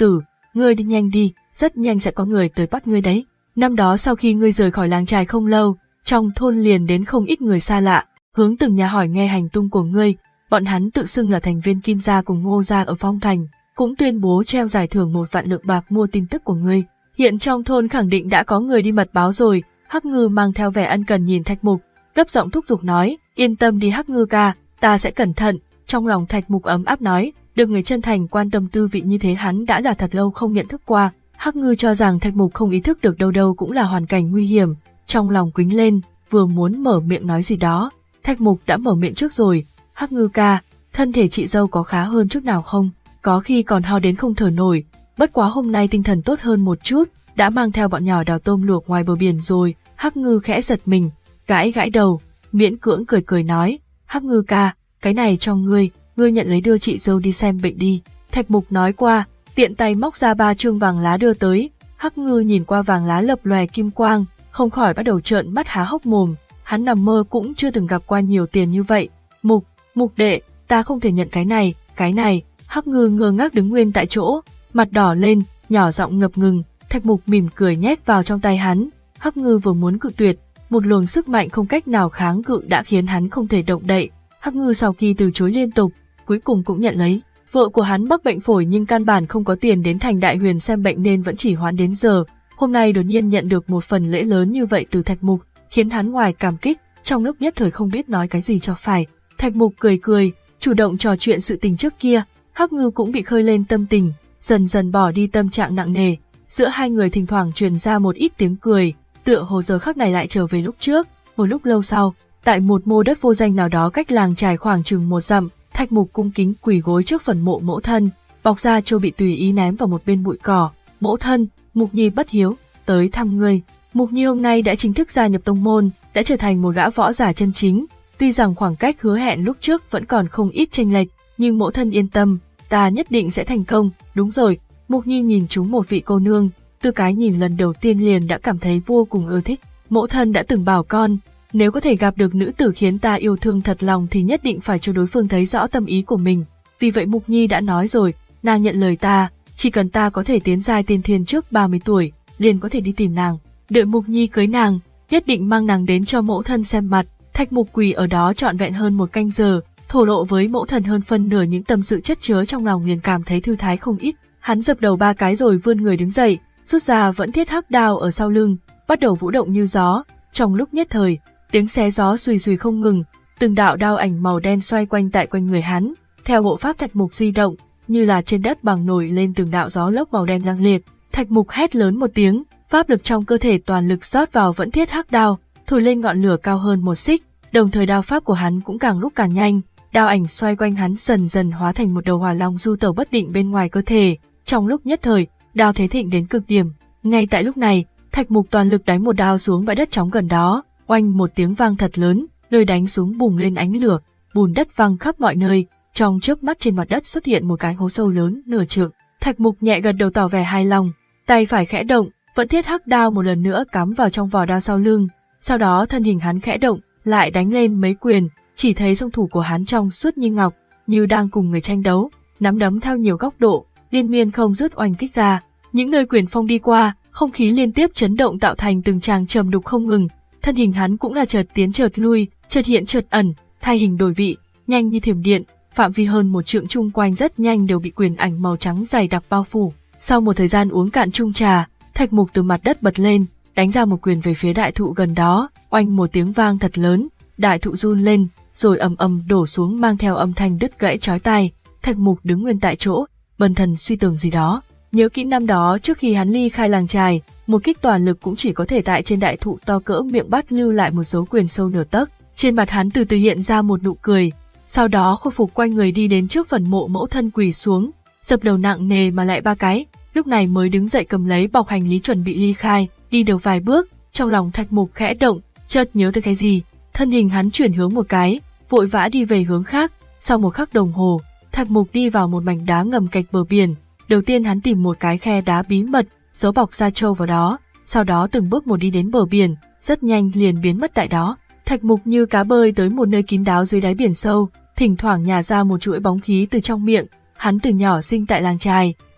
ngươi đi nhanh đi, rất nhanh sẽ có người tới bắt ngươi đấy. Năm đó sau khi ngươi rời khỏi làng trài không lâu, trong thôn liền đến không ít người xa lạ, hướng từng nhà hỏi nghe hành tung của ngươi, bọn hắn tự xưng là thành viên Kim gia cùng Ngô gia ở Phong Thành, cũng tuyên bố treo giải thưởng một vạn lượng bạc mua tin tức của ngươi. Hiện trong thôn khẳng định đã có người đi mật báo rồi. Hắc Ngư mang theo vẻ ân cần nhìn Thạch Mục, gấp giọng thúc giục nói, yên tâm đi Hắc Ngư ca, ta sẽ cẩn thận. Trong lòng Thạch Mục ấm áp nói, được người chân thành quan tâm tư vị như thế hắn đã là thật lâu không nhận thức qua. Hắc Ngư cho rằng Thạch Mục không ý thức được đâu đâu cũng là hoàn cảnh nguy hiểm, trong lòng quĩnh lên, vừa muốn mở miệng nói gì đó, Thạch Mục đã mở miệng trước rồi. Hắc Ngư ca, thân thể chị dâu có khá hơn chút nào không? Có khi còn ho đến không thở nổi, bất quá hôm nay tinh thần tốt hơn một chút, đã mang theo bọn nhỏ đào tôm luộc ngoài bờ biển rồi. Hắc Ngư khẽ giật mình, gãi gãi đầu, miễn cưỡng cười cười nói, Hắc Ngư ca, cái này cho ngươi, ngươi nhận lấy đưa chị dâu đi xem bệnh đi. Thạch Mục nói qua, tiện tay móc ra ba chương vàng lá đưa tới. Hắc Ngư nhìn qua vàng lá lập lòe kim quang, không khỏi bắt đầu trợn mắt há hốc mồm, hắn nằm mơ cũng chưa từng gặp qua nhiều tiền như vậy. Mục, Mục đệ, ta không thể nhận cái này, cái này. Hắc Ngư ngơ ngác đứng nguyên tại chỗ, mặt đỏ lên, nhỏ giọng ngập ngừng. Thạch Mục mỉm cười nhét vào trong tay hắn. Hắc Ngư vừa muốn cự tuyệt, một luồng sức mạnh không cách nào kháng cự đã khiến hắn không thể động đậy. Hắc Ngư sau khi từ chối liên tục, cuối cùng cũng nhận lấy. Vợ của hắn mắc bệnh phổi nhưng căn bản không có tiền đến thành Đại Huyền xem bệnh nên vẫn chỉ hoãn đến giờ. Hôm nay đột nhiên nhận được một phần lễ lớn như vậy từ Thạch Mục, khiến hắn ngoài cảm kích, trong lúc nhất thời không biết nói cái gì cho phải. Thạch Mục cười cười, chủ động trò chuyện sự tình trước kia. Hắc Ngư cũng bị khơi lên tâm tình, dần dần bỏ đi tâm trạng nặng nề. Giữa hai người thỉnh thoảng truyền ra một ít tiếng cười, tựa hồ giờ khắc này lại trở về lúc trước. Một lúc lâu sau, tại một mô đất vô danh nào đó cách làng trài khoảng chừng một dặm, Thạch Mục cung kính quỳ gối trước phần mộ mẫu thân, bọc ra châu bị tùy ý ném vào một bên bụi cỏ. Mẫu thân, Mục Nhi bất hiếu, tới thăm ngươi. Mục Nhi hôm nay đã chính thức gia nhập tông môn, đã trở thành một gã võ giả chân chính. Tuy rằng khoảng cách hứa hẹn lúc trước vẫn còn không ít chênh lệch, nhưng mẫu thân yên tâm, ta nhất định sẽ thành công. Đúng rồi. Mục Nhi nhìn chúng một vị cô nương, từ cái nhìn lần đầu tiên liền đã cảm thấy vô cùng ưa thích. Mẫu thân đã từng bảo con, nếu có thể gặp được nữ tử khiến ta yêu thương thật lòng thì nhất định phải cho đối phương thấy rõ tâm ý của mình. Vì vậy Mục Nhi đã nói rồi, nàng nhận lời ta, chỉ cần ta có thể tiến giai tiên thiên trước ba mươi tuổi, liền có thể đi tìm nàng. Đợi Mục Nhi cưới nàng, nhất định mang nàng đến cho mẫu thân xem mặt. Thạch Mục quỳ ở đó trọn vẹn hơn một canh giờ, thổ lộ với mẫu thân hơn phân nửa những tâm sự chất chứa trong lòng, liền cảm thấy thư thái không ít. Hắn dập đầu ba cái rồi vươn người đứng dậy, rút ra vẫn thiết hắc đao ở sau lưng, bắt đầu vũ động như gió. Trong lúc nhất thời, tiếng xé gió xùy xùy không ngừng, từng đạo đao ảnh màu đen xoay quanh tại quanh người hắn. Theo bộ pháp Thạch Mục di động, như là trên đất bằng nổi lên từng đạo gió lốc màu đen lăng liệt. Thạch Mục hét lớn một tiếng, pháp lực trong cơ thể toàn lực rót vào vẫn thiết hắc đao, thổi lên ngọn lửa cao hơn một xích. Đồng thời đao pháp của hắn cũng càng lúc càng nhanh, đao ảnh xoay quanh hắn dần dần hóa thành một đầu hỏa long du tẩu bất định bên ngoài cơ thể. Trong lúc nhất thời, đao thế thịnh đến cực điểm. Ngay tại lúc này, Thạch Mục toàn lực đánh một đao xuống bãi đất trống gần đó, oanh một tiếng vang thật lớn, nơi đánh xuống bùng lên ánh lửa, bùn đất văng khắp mọi nơi. Trong chớp mắt trên mặt đất xuất hiện một cái hố sâu lớn nửa trượng. Thạch Mục nhẹ gật đầu tỏ vẻ hài lòng, tay phải khẽ động, vẫn thiết hắc đao một lần nữa cắm vào trong vỏ đao sau lưng. Sau đó thân hình hắn khẽ động, lại đánh lên mấy quyền, chỉ thấy song thủ của hắn trong suốt như ngọc, như đang cùng người tranh đấu, nắm đấm theo nhiều góc độ, liên miên không dứt oanh kích ra. Những nơi quyền phong đi qua, không khí liên tiếp chấn động tạo thành từng tràng trầm đục không ngừng. Thân hình hắn cũng là chợt tiến chợt lui, chợt hiện chợt ẩn, thay hình đổi vị, nhanh như thiểm điện, phạm vi hơn một trượng chung quanh rất nhanh đều bị quyền ảnh màu trắng dày đặc bao phủ. Sau một thời gian uống cạn chung trà, Thạch Mục từ mặt đất bật lên, đánh ra một quyền về phía đại thụ gần đó, oanh một tiếng vang thật lớn, đại thụ run lên, rồi ầm ầm đổ xuống mang theo âm thanh đứt gãy chói tai. Thạch Mục đứng nguyên tại chỗ, bần thần suy tưởng gì đó, nhớ kỹ năm đó trước khi hắn ly khai làng trài, một kích toàn lực cũng chỉ có thể tại trên đại thụ to cỡ miệng bát lưu lại một dấu quyền sâu nửa tấc. Trên mặt hắn từ từ hiện ra một nụ cười, sau đó khôi phục quay người đi đến trước phần mộ mẫu thân quỳ xuống, dập đầu nặng nề mà lại ba cái, lúc này mới đứng dậy cầm lấy bọc hành lý chuẩn bị ly khai. Đi được vài bước, trong lòng Thạch Mục khẽ động, chợt nhớ tới cái gì, thân hình hắn chuyển hướng một cái, vội vã đi về hướng khác. Sau một khắc đồng hồ, Thạch Mục đi vào một mảnh đá ngầm cạnh bờ biển. Đầu tiên hắn tìm một cái khe đá bí mật, giấu bọc sa trâu vào đó, sau đó từng bước một đi đến bờ biển, rất nhanh liền biến mất tại đó. Thạch Mục như cá bơi tới một nơi kín đáo dưới đáy biển sâu, thỉnh thoảng nhả ra một chuỗi bóng khí từ trong miệng. Hắn từ nhỏ sinh tại làng trài,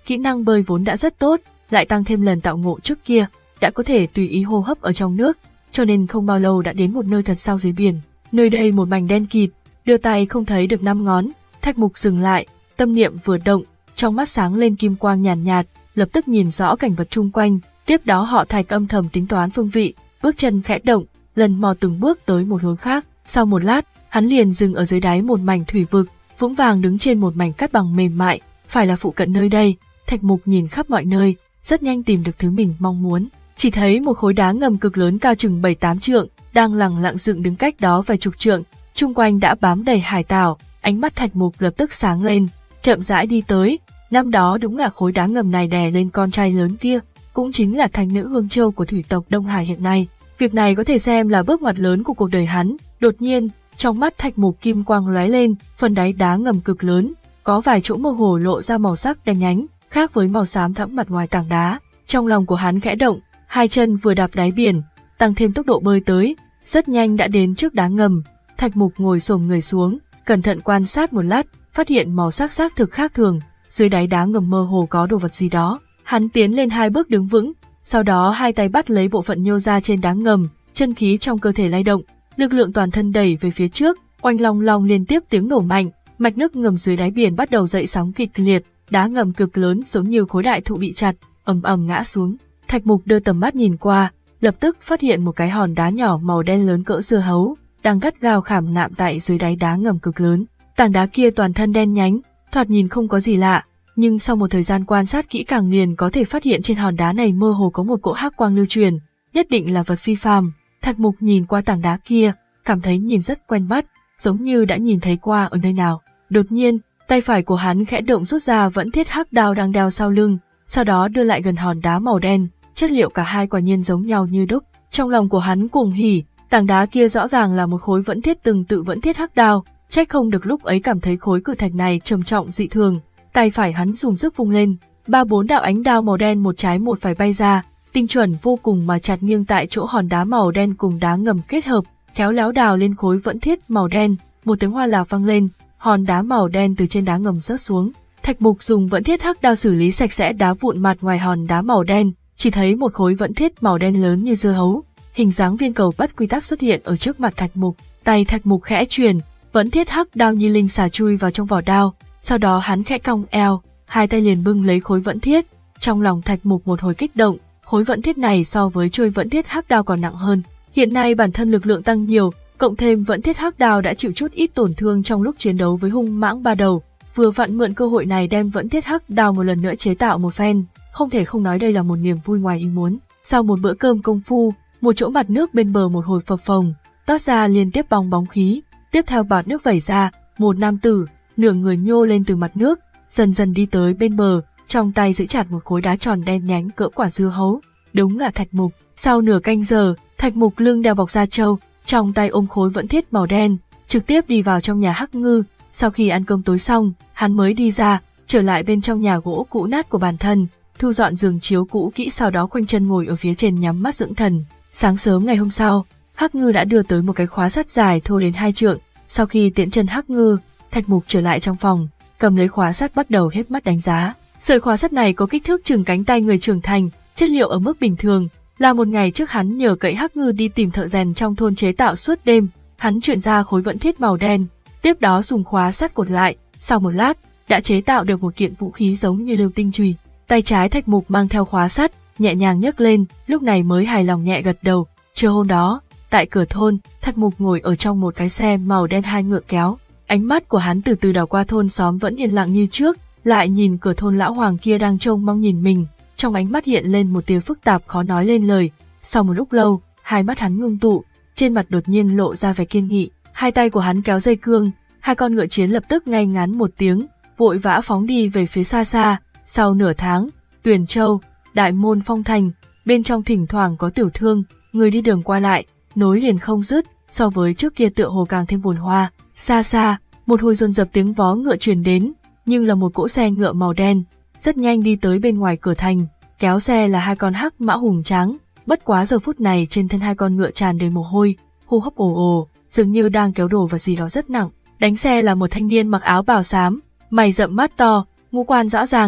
kỹ năng bơi vốn đã rất tốt, lại tăng thêm lần tạo ngộ trước kia, đã có thể tùy ý hô hấp ở trong nước, cho nên không bao lâu đã đến một nơi thật sâu dưới biển. Nơi đây một mảnh đen kịt, đưa tay không thấy được năm ngón. Thạch Mục dừng lại, tâm niệm vừa động, trong mắt sáng lên kim quang nhàn nhạt, nhạt, lập tức nhìn rõ cảnh vật chung quanh. Tiếp đó họ Thạch âm thầm tính toán phương vị, bước chân khẽ động, lần mò từng bước tới một hướng khác. Sau một lát, hắn liền dừng ở dưới đáy một mảnh thủy vực, vững vàng đứng trên một mảnh cát bằng mềm mại. Phải là phụ cận nơi đây. Thạch Mục nhìn khắp mọi nơi, rất nhanh tìm được thứ mình mong muốn. Chỉ thấy một khối đá ngầm cực lớn cao chừng bảy tám trượng, đang lẳng lặng dựng đứng cách đó vài chục trượng, chung quanh đã bám đầy hải tảo. Ánh mắt Thạch Mục lập tức sáng lên, chậm rãi đi tới. Năm đó đúng là khối đá ngầm này đè lên con trai lớn kia, cũng chính là thánh nữ Hương Châu của thủy tộc Đông Hải hiện nay. Việc này có thể xem là bước ngoặt lớn của cuộc đời hắn. Đột nhiên, trong mắt Thạch Mục kim quang lóe lên, phần đáy đá ngầm cực lớn, có vài chỗ mơ hồ lộ ra màu sắc đen nhánh, khác với màu xám thẫm mặt ngoài tảng đá. Trong lòng của hắn khẽ động, hai chân vừa đạp đáy biển, tăng thêm tốc độ bơi tới, rất nhanh đã đến trước đá ngầm. Thạch Mục ngồi xổm người xuống, cẩn thận quan sát một lát, phát hiện màu sắc xác thực khác thường, dưới đáy đá ngầm mơ hồ có đồ vật gì đó. Hắn tiến lên hai bước đứng vững, sau đó hai tay bắt lấy bộ phận nhô ra trên đá ngầm, chân khí trong cơ thể lay động, lực lượng toàn thân đẩy về phía trước, oanh long long liên tiếp tiếng nổ mạnh, mạch nước ngầm dưới đáy biển bắt đầu dậy sóng kịch liệt, đá ngầm cực lớn giống như khối đại thụ bị chặt, ầm ầm ngã xuống. Thạch Mục đưa tầm mắt nhìn qua, lập tức phát hiện một cái hòn đá nhỏ màu đen lớn cỡ dưa hấu, đang gắt gao khảm nạm tại dưới đáy đá ngầm cực lớn. Tảng đá kia toàn thân đen nhánh, thoạt nhìn không có gì lạ, nhưng sau một thời gian quan sát kỹ càng liền có thể phát hiện trên hòn đá này mơ hồ có một cỗ hắc quang lưu truyền, nhất định là vật phi phàm. Thạch Mục nhìn qua tảng đá kia, cảm thấy nhìn rất quen mắt, giống như đã nhìn thấy qua ở nơi nào. Đột nhiên, tay phải của hắn khẽ động rút ra vẫn thiết hắc đao đang đeo sau lưng, sau đó đưa lại gần hòn đá màu đen, chất liệu cả hai quả nhiên giống nhau như đúc. Trong lòng của hắn cuồng hỉ, tảng đá kia rõ ràng là một khối vẫn thiết từng tự vẫn thiết hắc đao, trách không được lúc ấy cảm thấy khối cự thạch này trầm trọng dị thường. Tay phải hắn dùng sức vung lên, ba bốn đạo ánh đao màu đen một trái một phải bay ra, tinh chuẩn vô cùng mà chặt nghiêng tại chỗ hòn đá màu đen cùng đá ngầm kết hợp, khéo léo đào lên khối vẫn thiết màu đen. Một tiếng hoa lạp vang lên, hòn đá màu đen từ trên đá ngầm rớt xuống. Thạch Mục dùng vẫn thiết hắc đao xử lý sạch sẽ đá vụn mặt ngoài hòn đá màu đen, chỉ thấy một khối vẫn thiết màu đen lớn như dưa hấu, hình dáng viên cầu bất quy tắc xuất hiện ở trước mặt Thạch Mục. Tay Thạch Mục khẽ truyền, vẫn thiết hắc đao như linh xà chui vào trong vỏ đao, sau đó hắn khẽ cong eo, hai tay liền bưng lấy khối vẫn thiết. Trong lòng Thạch Mục một hồi kích động, khối vẫn thiết này so với chuôi vẫn thiết hắc đao còn nặng hơn. Hiện nay bản thân lực lượng tăng nhiều, cộng thêm vẫn thiết hắc đao đã chịu chút ít tổn thương trong lúc chiến đấu với hung mãng ba đầu, vừa vặn mượn cơ hội này đem vẫn thiết hắc đao một lần nữa chế tạo một phen, không thể không nói đây là một niềm vui ngoài ý muốn. Sau một bữa cơm công phu, một chỗ mặt nước bên bờ một hồi phập phồng, toát ra liên tiếp bong bóng khí, tiếp theo bọt nước vẩy ra, một nam tử nửa người nhô lên từ mặt nước, dần dần đi tới bên bờ, trong tay giữ chặt một khối đá tròn đen nhánh cỡ quả dưa hấu. Đúng là Thạch Mục. Sau nửa canh giờ, Thạch Mục lưng đeo bọc da trâu, trong tay ôm khối vẫn thiết màu đen, trực tiếp đi vào trong nhà Hắc Ngư. Sau khi ăn cơm tối xong, hắn mới đi ra, trở lại bên trong nhà gỗ cũ nát của bản thân, thu dọn giường chiếu cũ kỹ, sau đó khoanh chân ngồi ở phía trên nhắm mắt dưỡng thần. Sáng sớm ngày hôm sau, Hắc Ngư đã đưa tới một cái khóa sắt dài thô đến hai trượng. Sau khi tiễn chân Hắc Ngư, Thạch Mục trở lại trong phòng, cầm lấy khóa sắt bắt đầu híp mắt đánh giá. Sợi khóa sắt này có kích thước chừng cánh tay người trưởng thành, chất liệu ở mức bình thường, là một ngày trước hắn nhờ cậy Hắc Ngư đi tìm thợ rèn trong thôn chế tạo suốt đêm. Hắn chuyển ra khối vẫn thiết màu đen, tiếp đó dùng khóa sắt cột lại, sau một lát đã chế tạo được một kiện vũ khí giống như lưu tinh chùy. Tay trái Thạch Mục mang theo khóa sắt, nhẹ nhàng nhấc lên, lúc này mới hài lòng nhẹ gật đầu. Trưa hôm đó, tại cửa thôn, Thạch Mục ngồi ở trong một cái xe màu đen hai ngựa kéo. Ánh mắt của hắn từ từ đảo qua thôn xóm vẫn yên lặng như trước, lại nhìn cửa thôn lão hoàng kia đang trông mong nhìn mình, trong ánh mắt hiện lên một tia phức tạp khó nói lên lời. Sau một lúc lâu, hai mắt hắn ngưng tụ, trên mặt đột nhiên lộ ra vẻ kiên nghị, hai tay của hắn kéo dây cương, hai con ngựa chiến lập tức ngay ngắn một tiếng, vội vã phóng đi về phía xa xa. Sau nửa tháng, Tuyền Châu, Đại Môn Phong Thành, bên trong thỉnh thoảng có tiểu thương, người đi đường qua lại, nối liền không dứt, so với trước kia tựa hồ càng thêm phồn hoa. Xa xa, một hồi dồn dập tiếng vó ngựa truyền đến, nhưng là một cỗ xe ngựa màu đen, rất nhanh đi tới bên ngoài cửa thành, kéo xe là hai con hắc mã hùng tráng, bất quá giờ phút này trên thân hai con ngựa tràn đầy mồ hôi, hô hấp ồ ồ, dường như đang kéo đồ vật gì đó rất nặng. Đánh xe là một thanh niên mặc áo bào xám, mày rậm mắt to, ngũ quan rõ ràng,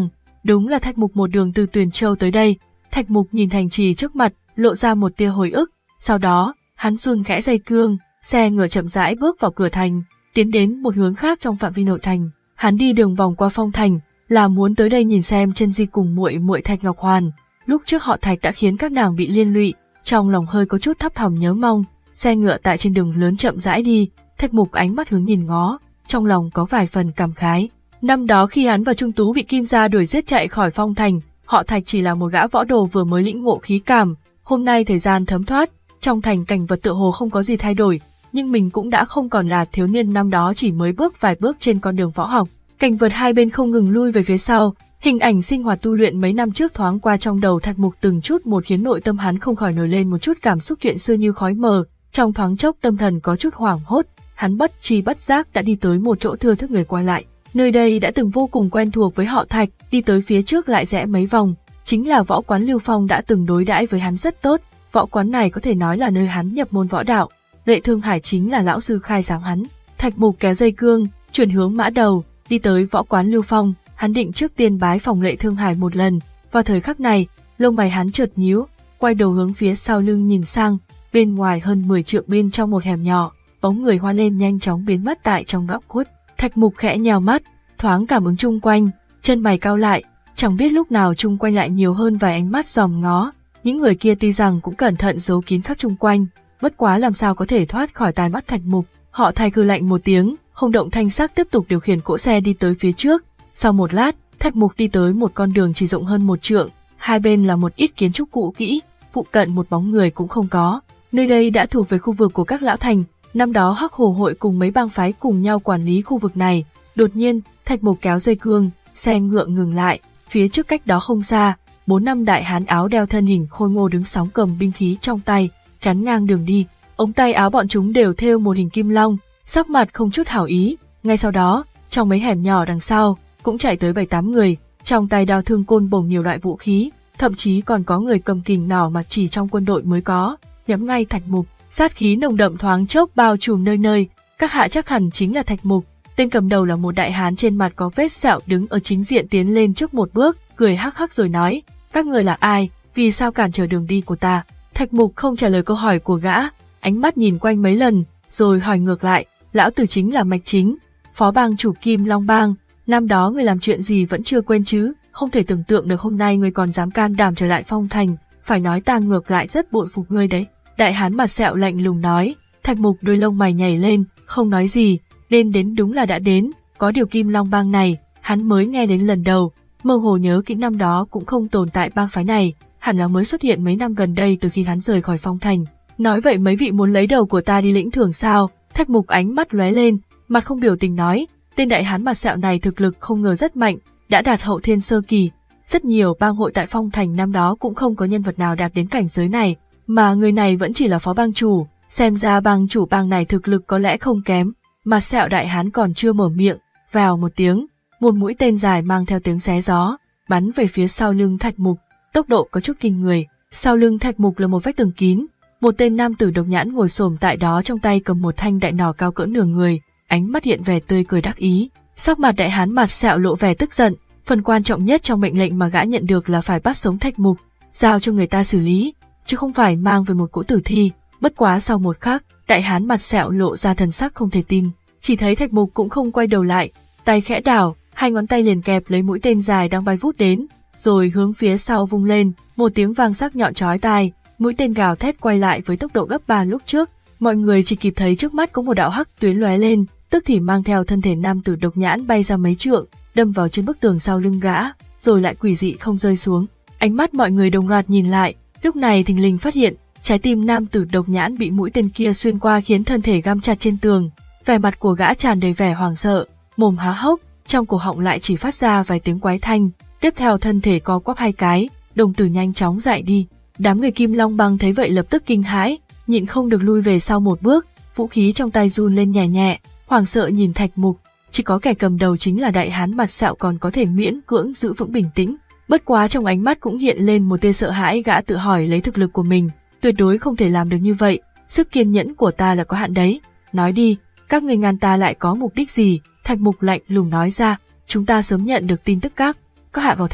Đúng là Thạch Mục một đường từ Tuyền Châu tới đây. Thạch Mục nhìn thành trì trước mặt, lộ ra một tia hồi ức. Sau đó, hắn run khẽ dây cương, xe ngựa chậm rãi bước vào cửa thành, tiến đến một hướng khác trong phạm vi nội thành. Hắn đi đường vòng qua Phong Thành, là muốn tới đây nhìn xem Chân Di cùng muội muội Thạch Ngọc Hoàn. Lúc trước họ Thạch đã khiến các nàng bị liên lụy, trong lòng hơi có chút thấp thỏm nhớ mong. Xe ngựa tại trên đường lớn chậm rãi đi, Thạch Mục ánh mắt hướng nhìn ngó, trong lòng có vài phần cảm khái. Năm đó khi hắn và Trung Tú bị Kim gia đuổi giết chạy khỏi Phong Thành, họ Thạch chỉ là một gã võ đồ vừa mới lĩnh ngộ khí cảm. Hôm nay thời gian thấm thoát, trong thành cảnh vật tựa hồ không có gì thay đổi, nhưng mình cũng đã không còn là thiếu niên năm đó chỉ mới bước vài bước trên con đường võ học. Cảnh vật hai bên không ngừng lui về phía sau, hình ảnh sinh hoạt tu luyện mấy năm trước thoáng qua trong đầu Thạch Mục từng chút một khiến nội tâm hắn không khỏi nổi lên một chút cảm xúc chuyện xưa như khói mờ, trong thoáng chốc tâm thần có chút hoảng hốt, hắn bất tri bất giác đã đi tới một chỗ thưa thớt người qua lại. Nơi đây đã từng vô cùng quen thuộc với họ Thạch, đi tới phía trước lại rẽ mấy vòng, chính là võ quán Lưu Phong đã từng đối đãi với hắn rất tốt, võ quán này có thể nói là nơi hắn nhập môn võ đạo. Lệ Thương Hải chính là lão sư khai sáng hắn. Thạch Mục kéo dây cương, chuyển hướng mã đầu, đi tới võ quán Lưu Phong, hắn định trước tiên bái phòng Lệ Thương Hải một lần. Vào thời khắc này, lông mày hắn chợt nhíu, quay đầu hướng phía sau lưng nhìn sang, bên ngoài hơn mười trượng bên trong một hẻm nhỏ, bóng người hoa lên nhanh chóng biến mất tại trong góc khuất. Thạch Mục khẽ nhào mắt, thoáng cảm ứng chung quanh, chân mày cau lại, chẳng biết lúc nào chung quanh lại nhiều hơn vài ánh mắt dòm ngó. Những người kia tuy rằng cũng cẩn thận giấu kín khắp chung quanh, bất quá làm sao có thể thoát khỏi tai mắt Thạch Mục. Họ Thạch hừ lạnh một tiếng, không động thanh sắc tiếp tục điều khiển cỗ xe đi tới phía trước. Sau một lát, Thạch Mục đi tới một con đường chỉ rộng hơn một trượng, hai bên là một ít kiến trúc cũ kỹ, phụ cận một bóng người cũng không có. Nơi đây đã thuộc về khu vực của các lão thành, năm đó Hắc Hồ hội cùng mấy bang phái cùng nhau quản lý khu vực này. Đột nhiên, Thạch Mục kéo dây cương, xe ngựa ngừng lại, phía trước cách đó không xa, bốn năm đại hán áo đeo thân hình khôi ngô đứng sóng cầm binh khí trong tay, chắn ngang đường đi. Ống tay áo bọn chúng đều thêu một hình kim long, sắc mặt không chút hảo ý. Ngay sau đó, trong mấy hẻm nhỏ đằng sau, cũng chạy tới bảy tám người, trong tay đao thương côn bổng nhiều loại vũ khí, thậm chí còn có người cầm kình nỏ mà chỉ trong quân đội mới có, nhắm ngay Thạch Mục. Sát khí nồng đậm thoáng chốc bao trùm nơi nơi, các hạ chắc hẳn chính là Thạch Mục. Tên cầm đầu là một đại hán trên mặt có vết sẹo đứng ở chính diện tiến lên trước một bước, cười hắc hắc rồi nói, các người là ai, vì sao cản trở đường đi của ta? Thạch Mục không trả lời câu hỏi của gã, ánh mắt nhìn quanh mấy lần, rồi hỏi ngược lại, lão tử chính là Mạch Chính, phó bang chủ Kim Long Bang, năm đó người làm chuyện gì vẫn chưa quên chứ, không thể tưởng tượng được hôm nay người còn dám can đảm trở lại Phong Thành, phải nói ta ngược lại rất bội phục ngươi đấy. Đại hán mặt sẹo lạnh lùng nói. Thạch Mục đôi lông mày nhảy lên, không nói gì, nên đến đúng là đã đến, có điều Kim Long Bang này, hắn mới nghe đến lần đầu, mơ hồ nhớ kỹ năm đó cũng không tồn tại bang phái này, hẳn là mới xuất hiện mấy năm gần đây từ khi hắn rời khỏi Phong Thành. Nói vậy mấy vị muốn lấy đầu của ta đi lĩnh thưởng sao? Thạch Mục ánh mắt lóe lên, mặt không biểu tình nói, tên đại hán mặt sẹo này thực lực không ngờ rất mạnh, đã đạt hậu thiên sơ kỳ. Rất nhiều bang hội tại Phong Thành năm đó cũng không có nhân vật nào đạt đến cảnh giới này, mà người này vẫn chỉ là phó bang chủ, xem ra bang chủ bang này thực lực có lẽ không kém. Mặt sẹo đại hán còn chưa mở miệng, vèo một tiếng, một mũi tên dài mang theo tiếng xé gió, bắn về phía sau lưng Thạch Mục, tốc độ có chút kinh người. Sau lưng Thạch Mục là một vách tường kín, một tên nam tử độc nhãn ngồi xổm tại đó, trong tay cầm một thanh đại nỏ cao cỡ nửa người, ánh mắt hiện vẻ tươi cười đắc ý. Sắc mặt đại hán mặt sẹo lộ vẻ tức giận, phần quan trọng nhất trong mệnh lệnh mà gã nhận được là phải bắt sống Thạch Mục, giao cho người ta xử lý, chứ không phải mang về một cỗ tử thi. Bất quá sau một khắc, đại hán mặt sẹo lộ ra thần sắc không thể tin, chỉ thấy Thạch Mục cũng không quay đầu lại, tay khẽ đảo, hai ngón tay liền kẹp lấy mũi tên dài đang bay vút đến, rồi hướng phía sau vung lên, một tiếng vang sắc nhọn chói tai, mũi tên gào thét quay lại với tốc độ gấp ba lúc trước. Mọi người chỉ kịp thấy trước mắt có một đạo hắc tuyến lóe lên, tức thì mang theo thân thể nam tử độc nhãn bay ra mấy trượng, đâm vào trên bức tường sau lưng gã, rồi lại quỷ dị không rơi xuống. Ánh mắt mọi người đồng loạt nhìn lại, lúc này thình lình phát hiện, trái tim nam tử độc nhãn bị mũi tên kia xuyên qua khiến thân thể găm chặt trên tường. Vẻ mặt của gã tràn đầy vẻ hoảng sợ, mồm há hốc, trong cổ họng lại chỉ phát ra vài tiếng quái thanh, tiếp theo thân thể co quắp hai cái, đồng tử nhanh chóng dại đi. Đám người Kim Long Bang thấy vậy lập tức kinh hãi, nhịn không được lui về sau một bước, vũ khí trong tay run lên nhẹ nhẹ, hoảng sợ nhìn Thạch Mục. Chỉ có kẻ cầm đầu chính là đại hán mặt sẹo còn có thể miễn cưỡng giữ vững bình tĩnh, bất quá trong ánh mắt cũng hiện lên một tia sợ hãi. Gã tự hỏi lấy thực lực của mình, tuyệt đối không thể làm được như vậy, sức kiên nhẫn của ta là có hạn đấy. Nói đi, các người ngăn ta lại có mục đích gì? Thạch Mục lạnh lùng nói ra, chúng ta sớm nhận được tin tức các các hạ vào thành,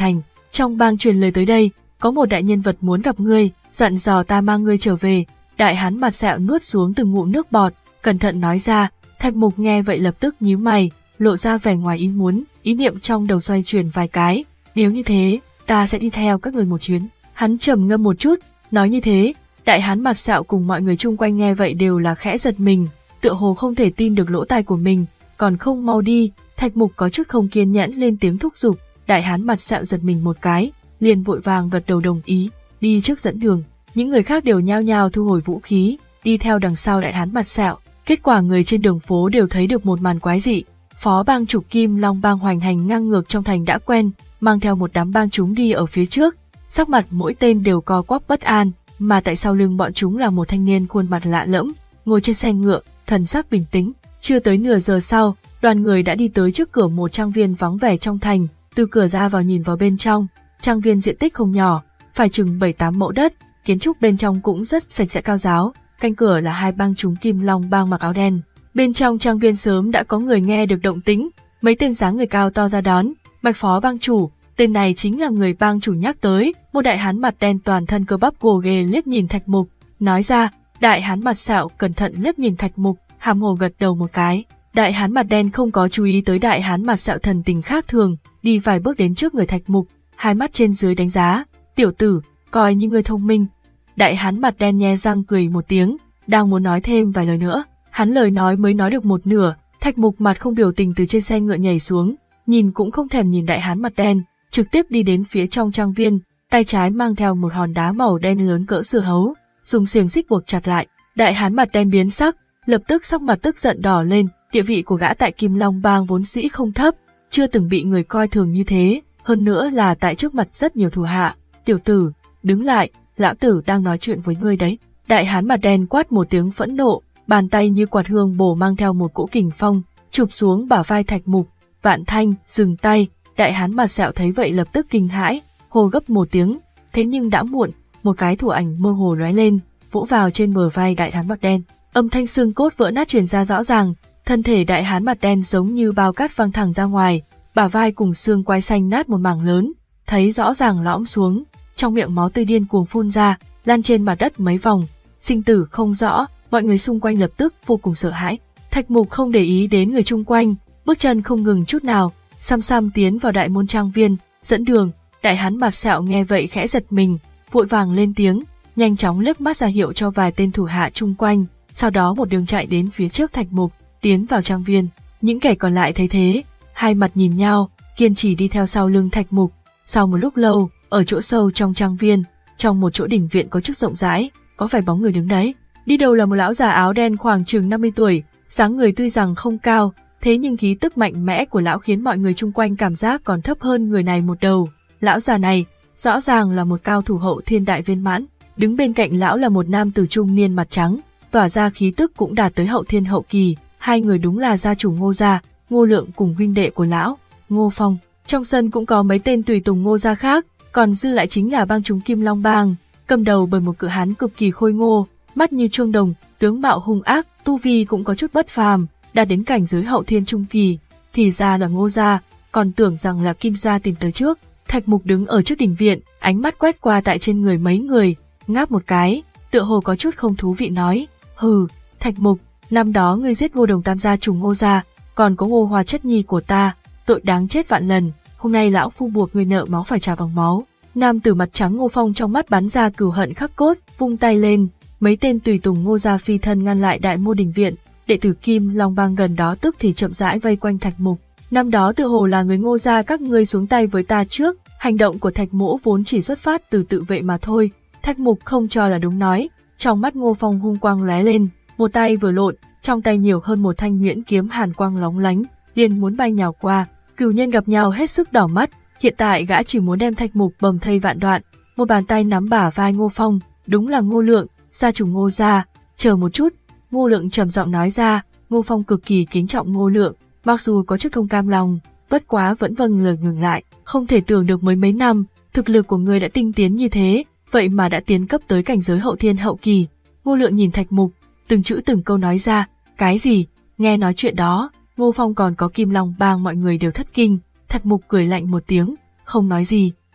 trong bang truyền lời tới đây, có một đại nhân vật muốn gặp ngươi, dặn dò ta mang ngươi trở về. Đại hán mặt sẹo nuốt xuống từng ngụm nước bọt, cẩn thận nói ra. Thạch Mục nghe vậy lập tức nhíu mày, lộ ra vẻ ngoài ý muốn, ý niệm trong đầu xoay chuyển vài cái. Nếu như thế, ta sẽ đi theo các người một chuyến. Hắn trầm ngâm một chút, nói như thế. Đại hán mặt sẹo cùng mọi người chung quanh nghe vậy đều là khẽ giật mình, tựa hồ không thể tin được lỗ tai của mình, còn không mau đi. Thạch Mục có chút không kiên nhẫn lên tiếng thúc giục. Đại hán mặt sẹo giật mình một cái, liền vội vàng gật đầu đồng ý, đi trước dẫn đường. Những người khác đều nhao nhao thu hồi vũ khí, đi theo đằng sau đại hán mặt sẹo. Kết quả người trên đường phố đều thấy được một màn quái dị. Phó bang chủ Kim Long bang hoành hành ngang ngược trong thành đã quen, mang theo một đám bang chúng đi ở phía trước, sắc mặt mỗi tên đều co quắp bất an, mà tại sau lưng bọn chúng là một thanh niên khuôn mặt lạ lẫm, ngồi trên xe ngựa, thần sắc bình tĩnh. Chưa tới nửa giờ sau, đoàn người đã đi tới trước cửa một trang viên vắng vẻ trong thành. Từ cửa ra vào nhìn vào bên trong, trang viên diện tích không nhỏ, phải chừng bảy tám mẫu đất, kiến trúc bên trong cũng rất sạch sẽ cao ráo. Canh cửa là hai bang chúng Kim Long bang mặc áo đen. Bên trong trang viên sớm đã có người nghe được động tĩnh, mấy tên dáng người cao to ra đón. Bạch phó bang chủ, tên này chính là người bang chủ nhắc tới. Một đại hán mặt đen toàn thân cơ bắp gồ ghề liếc nhìn Thạch Mục, nói ra. Đại hán mặt sẹo cẩn thận liếc nhìn Thạch Mục, hàm hồ gật đầu một cái. Đại hán mặt đen không có chú ý tới đại hán mặt sẹo thần tình khác thường, đi vài bước đến trước người Thạch Mục, hai mắt trên dưới đánh giá. Tiểu tử, coi như người thông minh. Đại hán mặt đen nhe răng cười một tiếng, đang muốn nói thêm vài lời nữa. Hắn lời nói mới nói được một nửa, Thạch Mục mặt không biểu tình từ trên xe ngựa nhảy xuống, nhìn cũng không thèm nhìn đại hán mặt đen, trực tiếp đi đến phía trong trang viên, tay trái mang theo một hòn đá màu đen lớn cỡ dưa hấu, dùng xiềng xích buộc chặt lại. Đại hán mặt đen biến sắc, lập tức sắc mặt tức giận đỏ lên. Địa vị của gã tại Kim Long bang vốn dĩ không thấp, chưa từng bị người coi thường như thế, hơn nữa là tại trước mặt rất nhiều thủ hạ. Tiểu tử, đứng lại, lão tử đang nói chuyện với ngươi đấy. Đại hán mặt đen quát một tiếng phẫn nộ, bàn tay như quạt hương bổ mang theo một cỗ kình phong, chụp xuống bả vai Thạch Mục. Vạn Thanh, dừng tay. Đại hán mặt sẹo thấy vậy lập tức kinh hãi, hô gấp một tiếng, thế nhưng đã muộn, một cái thủ ảnh mơ hồ lóe lên, vỗ vào trên bờ vai đại hán mặt đen. Âm thanh xương cốt vỡ nát truyền ra rõ ràng, thân thể đại hán mặt đen giống như bao cát văng thẳng ra ngoài, bả vai cùng xương quai xanh nát một mảng lớn, thấy rõ ràng lõm xuống, trong miệng máu tươi điên cuồng phun ra, lan trên mặt đất mấy vòng, sinh tử không rõ. Mọi người xung quanh lập tức vô cùng sợ hãi. Thạch Mục không để ý đến người chung quanh, bước chân không ngừng chút nào, xăm xăm tiến vào đại môn trang viên, dẫn đường. Đại hán mặt sẹo nghe vậy khẽ giật mình, vội vàng lên tiếng, nhanh chóng liếc mắt ra hiệu cho vài tên thủ hạ chung quanh, sau đó một đường chạy đến phía trước Thạch Mục, tiến vào trang viên. Những kẻ còn lại thấy thế, hai mặt nhìn nhau, kiên trì đi theo sau lưng Thạch Mục. Sau một lúc lâu, ở chỗ sâu trong trang viên, trong một chỗ đình viện có chút rộng rãi, có vài bóng người đứng đấy. Đi đầu là một lão già áo đen khoảng chừng năm mươi tuổi, dáng người tuy rằng không cao, thế nhưng khí tức mạnh mẽ của lão khiến mọi người chung quanh cảm giác còn thấp hơn người này một đầu. Lão già này, rõ ràng là một cao thủ hậu thiên đại viên mãn. Đứng bên cạnh lão là một nam tử trung niên mặt trắng, tỏa ra khí tức cũng đạt tới hậu thiên hậu kỳ. Hai người đúng là gia chủ Ngô gia, Ngô Lượng cùng huynh đệ của lão, Ngô Phong. Trong sân cũng có mấy tên tùy tùng Ngô gia khác, còn dư lại chính là bang chúng Kim Long bang, cầm đầu bởi một cự hán cực kỳ khôi ngô, mắt như chuông đồng, tướng mạo hung ác, tu vi cũng có chút bất phàm, đạt đến cảnh giới hậu thiên trung kỳ. Thì ra là Ngô gia, còn tưởng rằng là Kim gia tìm tới trước. Thạch Mục đứng ở trước đình viện, ánh mắt quét qua tại trên người mấy người, ngáp một cái, tựa hồ có chút không thú vị nói, hừ, Thạch Mục, năm đó ngươi giết Ngô Đồng Tam gia trùng Ngô gia, còn có Ngô Hoa chất nhi của ta, tội đáng chết vạn lần, hôm nay lão phu buộc ngươi nợ máu phải trả bằng máu. Nam tử mặt trắng Ngô Phong trong mắt bắn ra cừu hận khắc cốt, vung tay lên, mấy tên tùy tùng Ngô gia phi thân ngăn lại đại môn đình viện, đệ tử Kim Long bang gần đó tức thì chậm rãi vây quanh Thạch Mục. Năm đó tự hồ là người Ngô gia các ngươi xuống tay với ta trước, hành động của Thạch Mỗ vốn chỉ xuất phát từ tự vệ mà thôi. Thạch Mục không cho là đúng nói, trong mắt Ngô Phong hung quang lóe lên, một tay vừa lộn, trong tay nhiều hơn một thanh nhuyễn kiếm hàn quang lóng lánh, liền muốn bay nhào qua. Cửu nhân gặp nhau hết sức đỏ mắt, hiện tại gã chỉ muốn đem Thạch Mục bầm thây vạn đoạn. Một bàn tay nắm bả vai Ngô Phong, đúng là Ngô Lượng, gia chủ Ngô gia. Chờ một chút, Ngô Lượng trầm giọng nói ra. Ngô Phong cực kỳ kính trọng Ngô Lượng, mặc dù có chút không cam lòng, bất quá vẫn vâng lời ngừng lại. Không thể tưởng được mới mấy năm, thực lực của người đã tinh tiến như thế, vậy mà đã tiến cấp tới cảnh giới hậu thiên hậu kỳ. Ngô Lượng nhìn Thạch Mục, từng chữ từng câu nói ra. Cái gì? Nghe nói chuyện đó, Ngô Phong còn có Kim Long bang mọi người đều thất kinh. Thạch Mục cười lạnh một tiếng, không nói gì.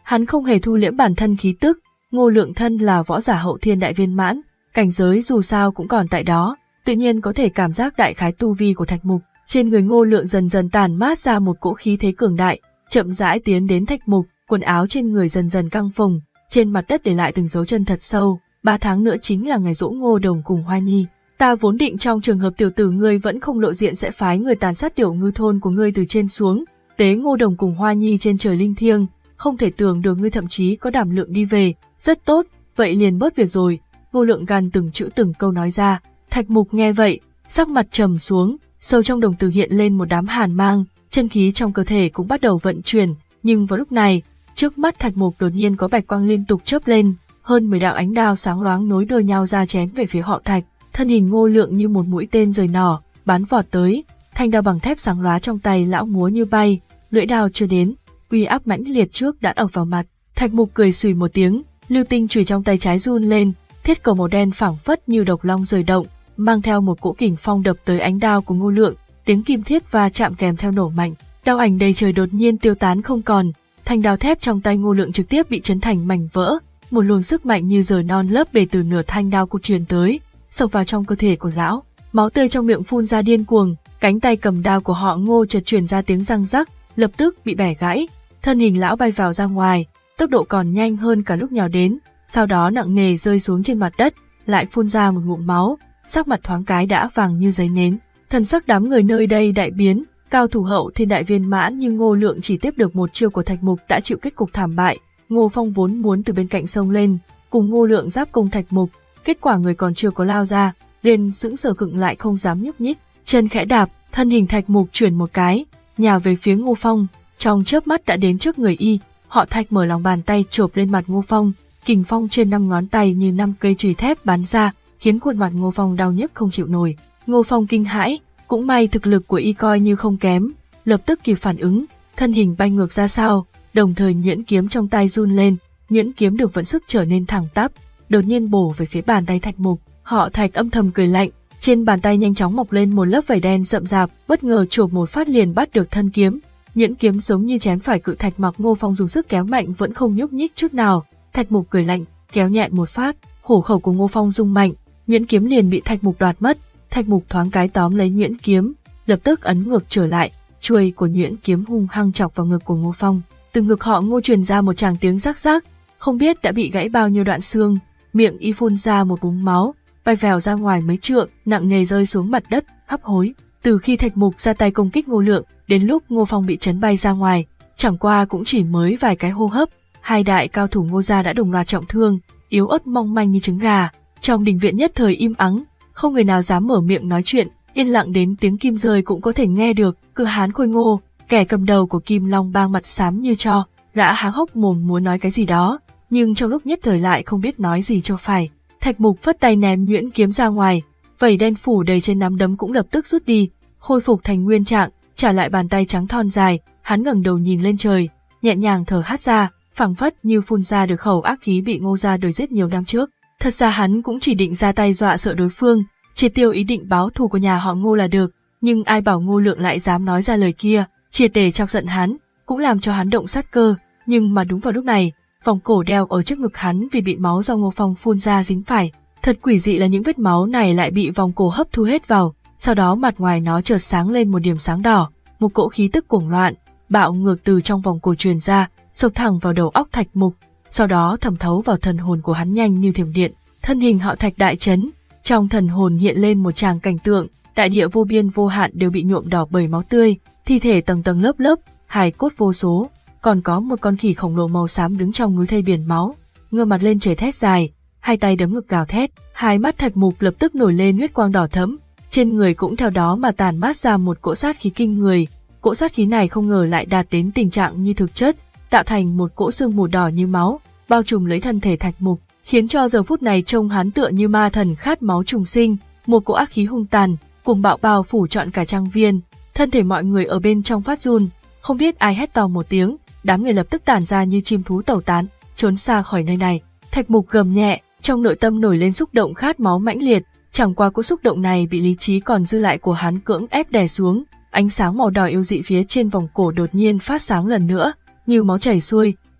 Hắn không hề thu liễm bản thân khí tức, Ngô Lượng thân là võ giả hậu thiên đại viên mãn, cảnh giới dù sao cũng còn tại đó, tự nhiên có thể cảm giác đại khái tu vi của Thạch Mục. Trên người Ngô Lượng dần dần tản mát ra một cỗ khí thế cường đại, chậm rãi tiến đến Thạch Mục, quần áo trên người dần dần căng phồng, trên mặt đất để lại từng dấu chân thật sâu. Ba tháng nữa chính là ngày giỗ Ngô Đồng cùng Hoa Nhi. Ta vốn định trong trường hợp tiểu tử ngươi vẫn không lộ diện sẽ phái người tàn sát tiểu ngư thôn của ngươi từ trên xuống, tế Ngô Đồng cùng Hoa Nhi trên trời linh thiêng, không thể tưởng được ngươi thậm chí có đảm lượng đi về, rất tốt, vậy liền bớt việc rồi. Ngô Lượng gằn từng chữ từng câu nói ra. Thạch Mục nghe vậy, sắc mặt trầm xuống, sâu trong đồng tử hiện lên một đám hàn mang, chân khí trong cơ thể cũng bắt đầu vận chuyển, nhưng vào lúc này, trước mắt Thạch Mục đột nhiên có bạch quang liên tục chớp lên, hơn mười đạo ánh đao sáng loáng nối đuôi nhau ra chém về phía họ Thạch. Thân hình Ngô Lượng như một mũi tên rời nỏ, bắn vọt tới, thanh đao bằng thép sáng lóa trong tay lão múa như bay, lưỡi đao chưa đến, uy áp mãnh liệt trước đã ập vào mặt. Thạch Mục cười xùy một tiếng, lưu tinh chùy trong tay trái run lên, thiết cầu màu đen phảng phất như độc long rời động, mang theo một cỗ kình phong đập tới ánh đao của Ngô Lượng, tiếng kim thiết va chạm kèm theo nổ mạnh, đao ảnh đầy trời đột nhiên tiêu tán không còn, thanh đao thép trong tay Ngô Lượng trực tiếp bị chấn thành mảnh vỡ, một luồng sức mạnh như giời non lớp bể từ nửa thanh đao của truyền tới, xộc vào trong cơ thể của lão, máu tươi trong miệng phun ra điên cuồng, cánh tay cầm đao của họ Ngô chợt truyền ra tiếng răng rắc, lập tức bị bẻ gãy, thân hình lão bay vào ra ngoài, tốc độ còn nhanh hơn cả lúc nhào đến, sau đó nặng nề rơi xuống trên mặt đất, lại phun ra một ngụm máu, sắc mặt thoáng cái đã vàng như giấy nến. Thần sắc đám người nơi đây đại biến, cao thủ hậu thiên đại viên mãn như Ngô Lượng chỉ tiếp được một chiêu của Thạch Mục đã chịu kết cục thảm bại. Ngô Phong vốn muốn từ bên cạnh xông lên, cùng Ngô Lượng giáp công Thạch Mục, kết quả người còn chưa có lao ra, liền sững sờ khựng lại không dám nhúc nhích, chân khẽ đạp, thân hình Thạch Mục chuyển một cái, nhào về phía Ngô Phong, trong chớp mắt đã đến trước người y. Họ Thạch mở lòng bàn tay chộp lên mặt Ngô Phong, kình phong trên năm ngón tay như năm cây chùy thép bắn ra, khiến khuôn mặt Ngô Phong đau nhức không chịu nổi. Ngô Phong kinh hãi, cũng may thực lực của y coi như không kém, lập tức kịp phản ứng, thân hình bay ngược ra sau, đồng thời nhuyễn kiếm trong tay run lên, nhuyễn kiếm được vận sức trở nên thẳng tắp, đột nhiên bổ về phía bàn tay Thạch Mục. Họ Thạch âm thầm cười lạnh, trên bàn tay nhanh chóng mọc lên một lớp vảy đen rậm rạp, bất ngờ chộp một phát liền bắt được thân kiếm. Nhuyễn kiếm giống như chém phải cự thạch, mặc Ngô Phong dùng sức kéo mạnh vẫn không nhúc nhích chút nào. Thạch Mục cười lạnh, kéo nhẹn một phát, hổ khẩu của Ngô Phong rung mạnh, nhuyễn kiếm liền bị Thạch Mục đoạt mất. Thạch Mục thoáng cái tóm lấy nhuyễn kiếm, lập tức ấn ngược trở lại, chuôi của nhuyễn kiếm hung hăng chọc vào ngực của Ngô Phong. Từ ngực họ Ngô truyền ra một tràng tiếng rắc rắc, không biết đã bị gãy bao nhiêu đoạn xương, miệng y phun ra một búng máu, bay vèo ra ngoài mấy trượng, nặng nề rơi xuống mặt đất, hấp hối. Từ khi Thạch Mục ra tay công kích Ngô Lượng, đến lúc Ngô Phong bị chấn bay ra ngoài, chẳng qua cũng chỉ mới vài cái hô hấp, hai đại cao thủ Ngô gia đã đồng loạt trọng thương, yếu ớt mong manh như trứng gà. Trong đình viện nhất thời im ắng, không người nào dám mở miệng nói chuyện, yên lặng đến tiếng kim rơi cũng có thể nghe được. Cự hán Khôi Ngô, kẻ cầm đầu của Kim Long Bang, mặt xám như tro, gã há hốc mồm muốn nói cái gì đó, nhưng trong lúc nhất thời lại không biết nói gì cho phải. Thạch Mục phất tay ném nhuyễn kiếm ra ngoài, vảy đen phủ đầy trên nắm đấm cũng lập tức rút đi, khôi phục thành nguyên trạng, trả lại bàn tay trắng thon dài. Hắn ngẩng đầu nhìn lên trời, nhẹ nhàng thở hắt ra, phảng phất như phun ra được khẩu ác khí bị Ngô gia đuổi giết nhiều năm trước. Thật ra hắn cũng chỉ định ra tay dọa sợ đối phương, triệt tiêu ý định báo thù của nhà họ Ngô là được, nhưng ai bảo Ngô Lượng lại dám nói ra lời kia, triệt để chọc giận hắn, cũng làm cho hắn động sát cơ. Nhưng mà đúng vào lúc này, vòng cổ đeo ở trước ngực hắn vì bị máu do Ngô Phong phun ra dính phải. Thật quỷ dị là những vết máu này lại bị vòng cổ hấp thu hết vào, sau đó mặt ngoài nó chợt sáng lên một điểm sáng đỏ, một cỗ khí tức cuồng loạn, bạo ngược từ trong vòng cổ truyền ra, xộc thẳng vào đầu óc Thạch Mục, sau đó thẩm thấu vào thần hồn của hắn nhanh như thiểm điện. Thân hình họ Thạch đại chấn, trong thần hồn hiện lên một tràng cảnh tượng, đại địa vô biên vô hạn đều bị nhuộm đỏ bởi máu tươi, thi thể tầng tầng lớp lớp, hài cốt vô số, còn có một con khỉ khổng lồ màu xám đứng trong núi thây biển máu, ngửa mặt lên trời thét dài, hai tay đấm ngực gào thét. Hai mắt Thạch Mục lập tức nổi lên huyết quang đỏ thẫm, trên người cũng theo đó mà tản mát ra một cỗ sát khí kinh người. Cỗ sát khí này không ngờ lại đạt đến tình trạng như thực chất, tạo thành một cỗ sương mù đỏ như máu, bao trùm lấy thân thể Thạch Mục, khiến cho giờ phút này trông hắn tựa như ma thần khát máu trùng sinh. Một cỗ ác khí hung tàn, cuồng bạo bao phủ trọn cả trang viên, thân thể mọi người ở bên trong phát run, không biết ai hét to một tiếng, đám người lập tức tản ra như chim thú tẩu tán, trốn xa khỏi nơi này. Thạch Mục gầm nhẹ, trong nội tâm nổi lên xúc động khát máu mãnh liệt, chẳng qua cỗ xúc động này bị lý trí còn dư lại của hắn cưỡng ép đè xuống. Ánh sáng màu đỏ yêu dị phía trên vòng cổ đột nhiên phát sáng lần nữa, như máu chảy xuôi,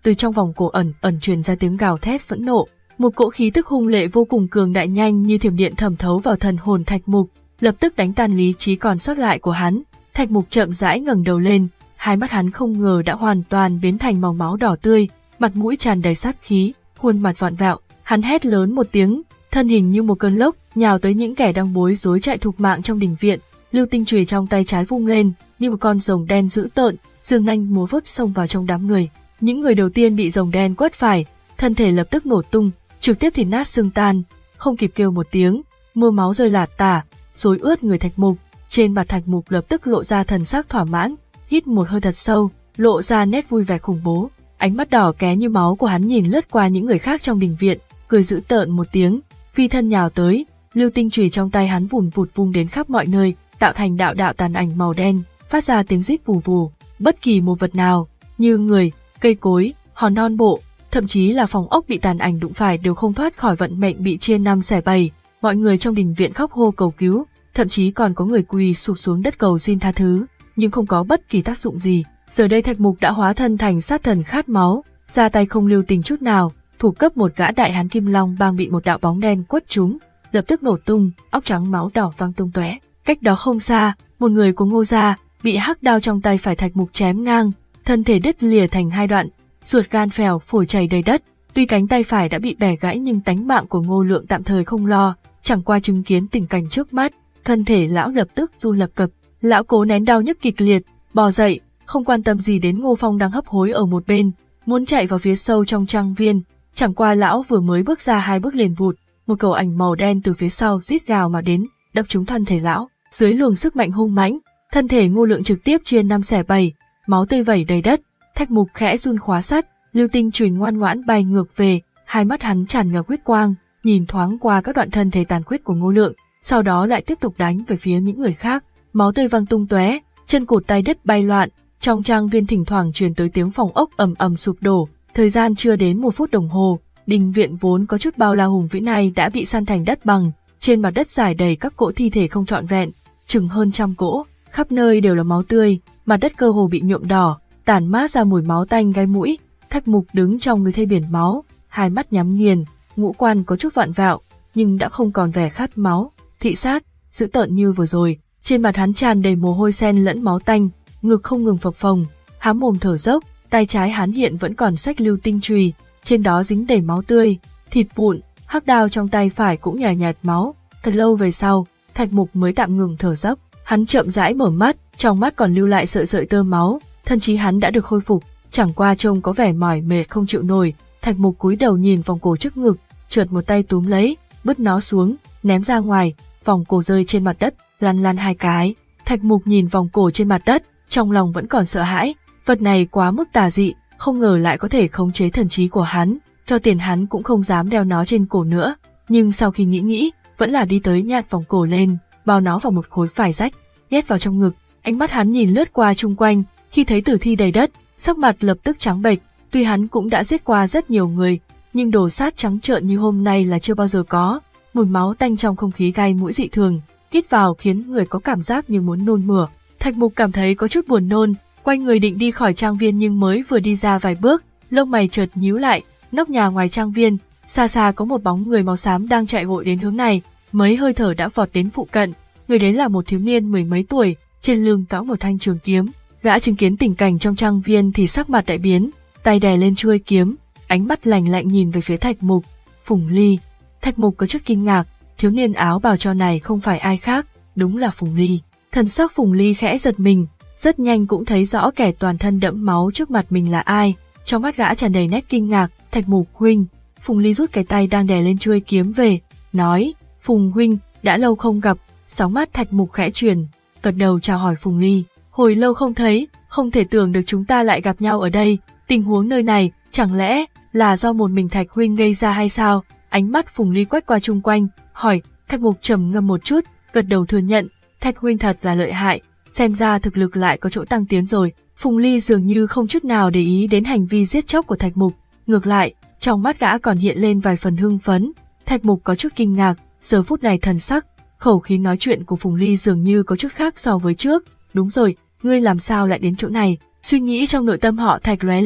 từ trong vòng cổ ẩn ẩn truyền ra tiếng gào thét phẫn nộ. Một cỗ khí tức hung lệ vô cùng cường đại nhanh như thiểm điện thẩm thấu vào thần hồn Thạch Mục, lập tức đánh tan lý trí còn sót lại của hắn. Thạch Mục chậm rãi ngẩng đầu lên, hai mắt hắn không ngờ đã hoàn toàn biến thành màu máu đỏ tươi, mặt mũi tràn đầy sát khí, khuôn mặt vặn vẹo, hắn hét lớn một tiếng, thân hình như một cơn lốc nhào tới những kẻ đang bối rối chạy thục mạng trong đình viện. Lưu tinh chùy trong tay trái vung lên, như một con rồng đen dữ tợn, dương nanh múa vuốt xông vào trong đám người. Những người đầu tiên bị rồng đen quất phải, thân thể lập tức nổ tung, trực tiếp thịt nát xương tan, không kịp kêu một tiếng, mưa máu rơi lả tả, xối ướt người Thạch Mục. Trên mặt Thạch Mục lập tức lộ ra thần sắc thỏa mãn, hít một hơi thật sâu, lộ ra nét vui vẻ khủng bố. Ánh mắt đỏ ké như máu của hắn nhìn lướt qua những người khác trong đình viện, cười dữ tợn một tiếng, phi thân nhào tới, lưu tinh chùy trong tay hắn vùn vụt vung đến khắp mọi nơi, tạo thành đạo đạo tàn ảnh màu đen, phát ra tiếng rít vù vù. Bất kỳ một vật nào, như người, cây cối, hòn non bộ, thậm chí là phòng ốc bị tàn ảnh đụng phải đều không thoát khỏi vận mệnh bị chia năm xẻ bảy. Mọi người trong đình viện khóc hô cầu cứu, thậm chí còn có người quỳ sụp xuống đất cầu xin tha thứ, nhưng không có bất kỳ tác dụng gì. Giờ đây Thạch Mục đã hóa thân thành sát thần khát máu, ra tay không lưu tình chút nào, thủ cấp một gã đại hán Kim Long bang bị một đạo bóng đen quất trúng, lập tức nổ tung, óc trắng máu đỏ văng tung tóe. Cách đó không xa, một người của Ngô gia bị hắc đao trong tay phải Thạch Mục chém ngang, thân thể đứt lìa thành hai đoạn, ruột gan phèo phổi chảy đầy đất. Tuy cánh tay phải đã bị bẻ gãy nhưng tánh mạng của Ngô Lượng tạm thời không lo, chẳng qua chứng kiến tình cảnh trước mắt, thân thể lão lập tức run lập cập. Lão cố nén đau nhức kịch liệt, bò dậy, không quan tâm gì đến Ngô Phong đang hấp hối ở một bên, muốn chạy vào phía sâu trong trang viên. Chẳng qua lão vừa mới bước ra hai bước liền vụt, một cầu ảnh màu đen từ phía sau rít gào mà đến, đập trúng thân thể lão. Dưới luồng sức mạnh hung mãnh, thân thể Ngô Lượng trực tiếp chia năm xẻ bảy, máu tươi vẩy đầy đất. Thạch Mục khẽ run khóa sắt, lưu tinh chùy ngoan ngoãn bay ngược về, hai mắt hắn tràn ngập huyết quang, nhìn thoáng qua các đoạn thân thể tàn khuyết của Ngô Lượng, sau đó lại tiếp tục đánh về phía những người khác. Máu tươi văng tung tóe, chân cụt tay đứt bay loạn, trong trang viên thỉnh thoảng truyền tới tiếng phòng ốc ầm ầm sụp đổ. Thời gian chưa đến một phút đồng hồ, đình viện vốn có chút bao la hùng vĩ này đã bị san thành đất bằng, trên mặt đất rải đầy các cỗ thi thể không trọn vẹn, chừng hơn trăm cỗ, khắp nơi đều là máu tươi, mặt đất cơ hồ bị nhuộm đỏ, tản mát ra mùi máu tanh gai mũi. Thạch Mục đứng trong núi thây biển máu, hai mắt nhắm nghiền, ngũ quan có chút vặn vẹo, nhưng đã không còn vẻ khát máu, thị sát, dữ tợn như vừa rồi. Trên mặt hắn tràn đầy mồ hôi xen lẫn máu tanh, ngực không ngừng phập phồng, há mồm thở dốc, tay trái hắn hiện vẫn còn xách lưu tinh chùy, trên đó dính đầy máu tươi, thịt vụn, hắc đao trong tay phải cũng nhòe nhạt máu. Thật lâu về sau, Thạch Mục mới tạm ngừng thở dốc, hắn chậm rãi mở mắt, trong mắt còn lưu lại sợi sợi tơ máu, thân trí hắn đã được khôi phục, chẳng qua trông có vẻ mỏi mệt không chịu nổi. Thạch Mục cúi đầu nhìn vòng cổ trước ngực, chợt một tay túm lấy, bứt nó xuống, ném ra ngoài, vòng cổ rơi trên mặt đất, lăn lăn hai cái. Thạch Mục nhìn vòng cổ trên mặt đất, trong lòng vẫn còn sợ hãi, vật này quá mức tà dị, không ngờ lại có thể khống chế thần trí của hắn, cho tiền hắn cũng không dám đeo nó trên cổ nữa, nhưng sau khi nghĩ nghĩ, vẫn là đi tới nhặt vòng cổ lên, bao nó vào một khối vải rách, nhét vào trong ngực. Ánh mắt hắn nhìn lướt qua chung quanh, khi thấy tử thi đầy đất, sắc mặt lập tức trắng bệch. Tuy hắn cũng đã giết qua rất nhiều người, nhưng đồ sát trắng trợn như hôm nay là chưa bao giờ có. Mùi máu tanh trong không khí gai mũi dị thường, hít vào khiến người có cảm giác như muốn nôn mửa. Thạch Mục cảm thấy có chút buồn nôn, quay người định đi khỏi trang viên nhưng mới vừa đi ra vài bước, lông mày chợt nhíu lại. Nóc nhà ngoài trang viên, xa xa có một bóng người màu xám đang chạy vội đến hướng này, mấy hơi thở đã vọt đến phụ cận. Người đến là một thiếu niên mười mấy tuổi, trên lưng cõng một thanh trường kiếm. Gã chứng kiến tình cảnh trong trang viên thì sắc mặt đại biến, tay đè lên chuôi kiếm, ánh mắt lạnh lạnh nhìn về phía Thạch Mục. Phùng Ly. Thạch Mục có chút kinh ngạc, thiếu niên áo bào cho này không phải ai khác, đúng là Phùng Ly. Thần sắc Phùng Ly khẽ giật mình, rất nhanh cũng thấy rõ kẻ toàn thân đẫm máu trước mặt mình là ai. Trong mắt gã tràn đầy nét kinh ngạc. Thạch Mục huynh. Phùng Ly rút cái tay đang đè lên chuôi kiếm về, nói: Phùng huynh, đã lâu không gặp. Sóng mắt Thạch Mục khẽ chuyển, gật đầu chào hỏi Phùng Ly. Hồi lâu không thấy, không thể tưởng được chúng ta lại gặp nhau ở đây. Tình huống nơi này, chẳng lẽ là do một mình Thạch huynh gây ra hay sao? Ánh mắt Phùng Ly quét qua chung quanh, hỏi. Thạch Mục trầm ngâm một chút, gật đầu thừa nhận. Thạch huynh thật là lợi hại, xem ra thực lực lại có chỗ tăng tiến rồi. Phùng Ly dường như không chút nào để ý đến hành vi giết chóc của Thạch Mục, ngược lại, trong mắt gã còn hiện lên vài phần hưng phấn. Thạch Mục có chút kinh ngạc, giờ phút này thần sắc, khẩu khí nói chuyện của Phùng Ly dường như có chút khác so với trước. Đúng rồi, ngươi làm sao lại đến chỗ này? Suy nghĩ trong nội tâm họ Thạch lóe lên,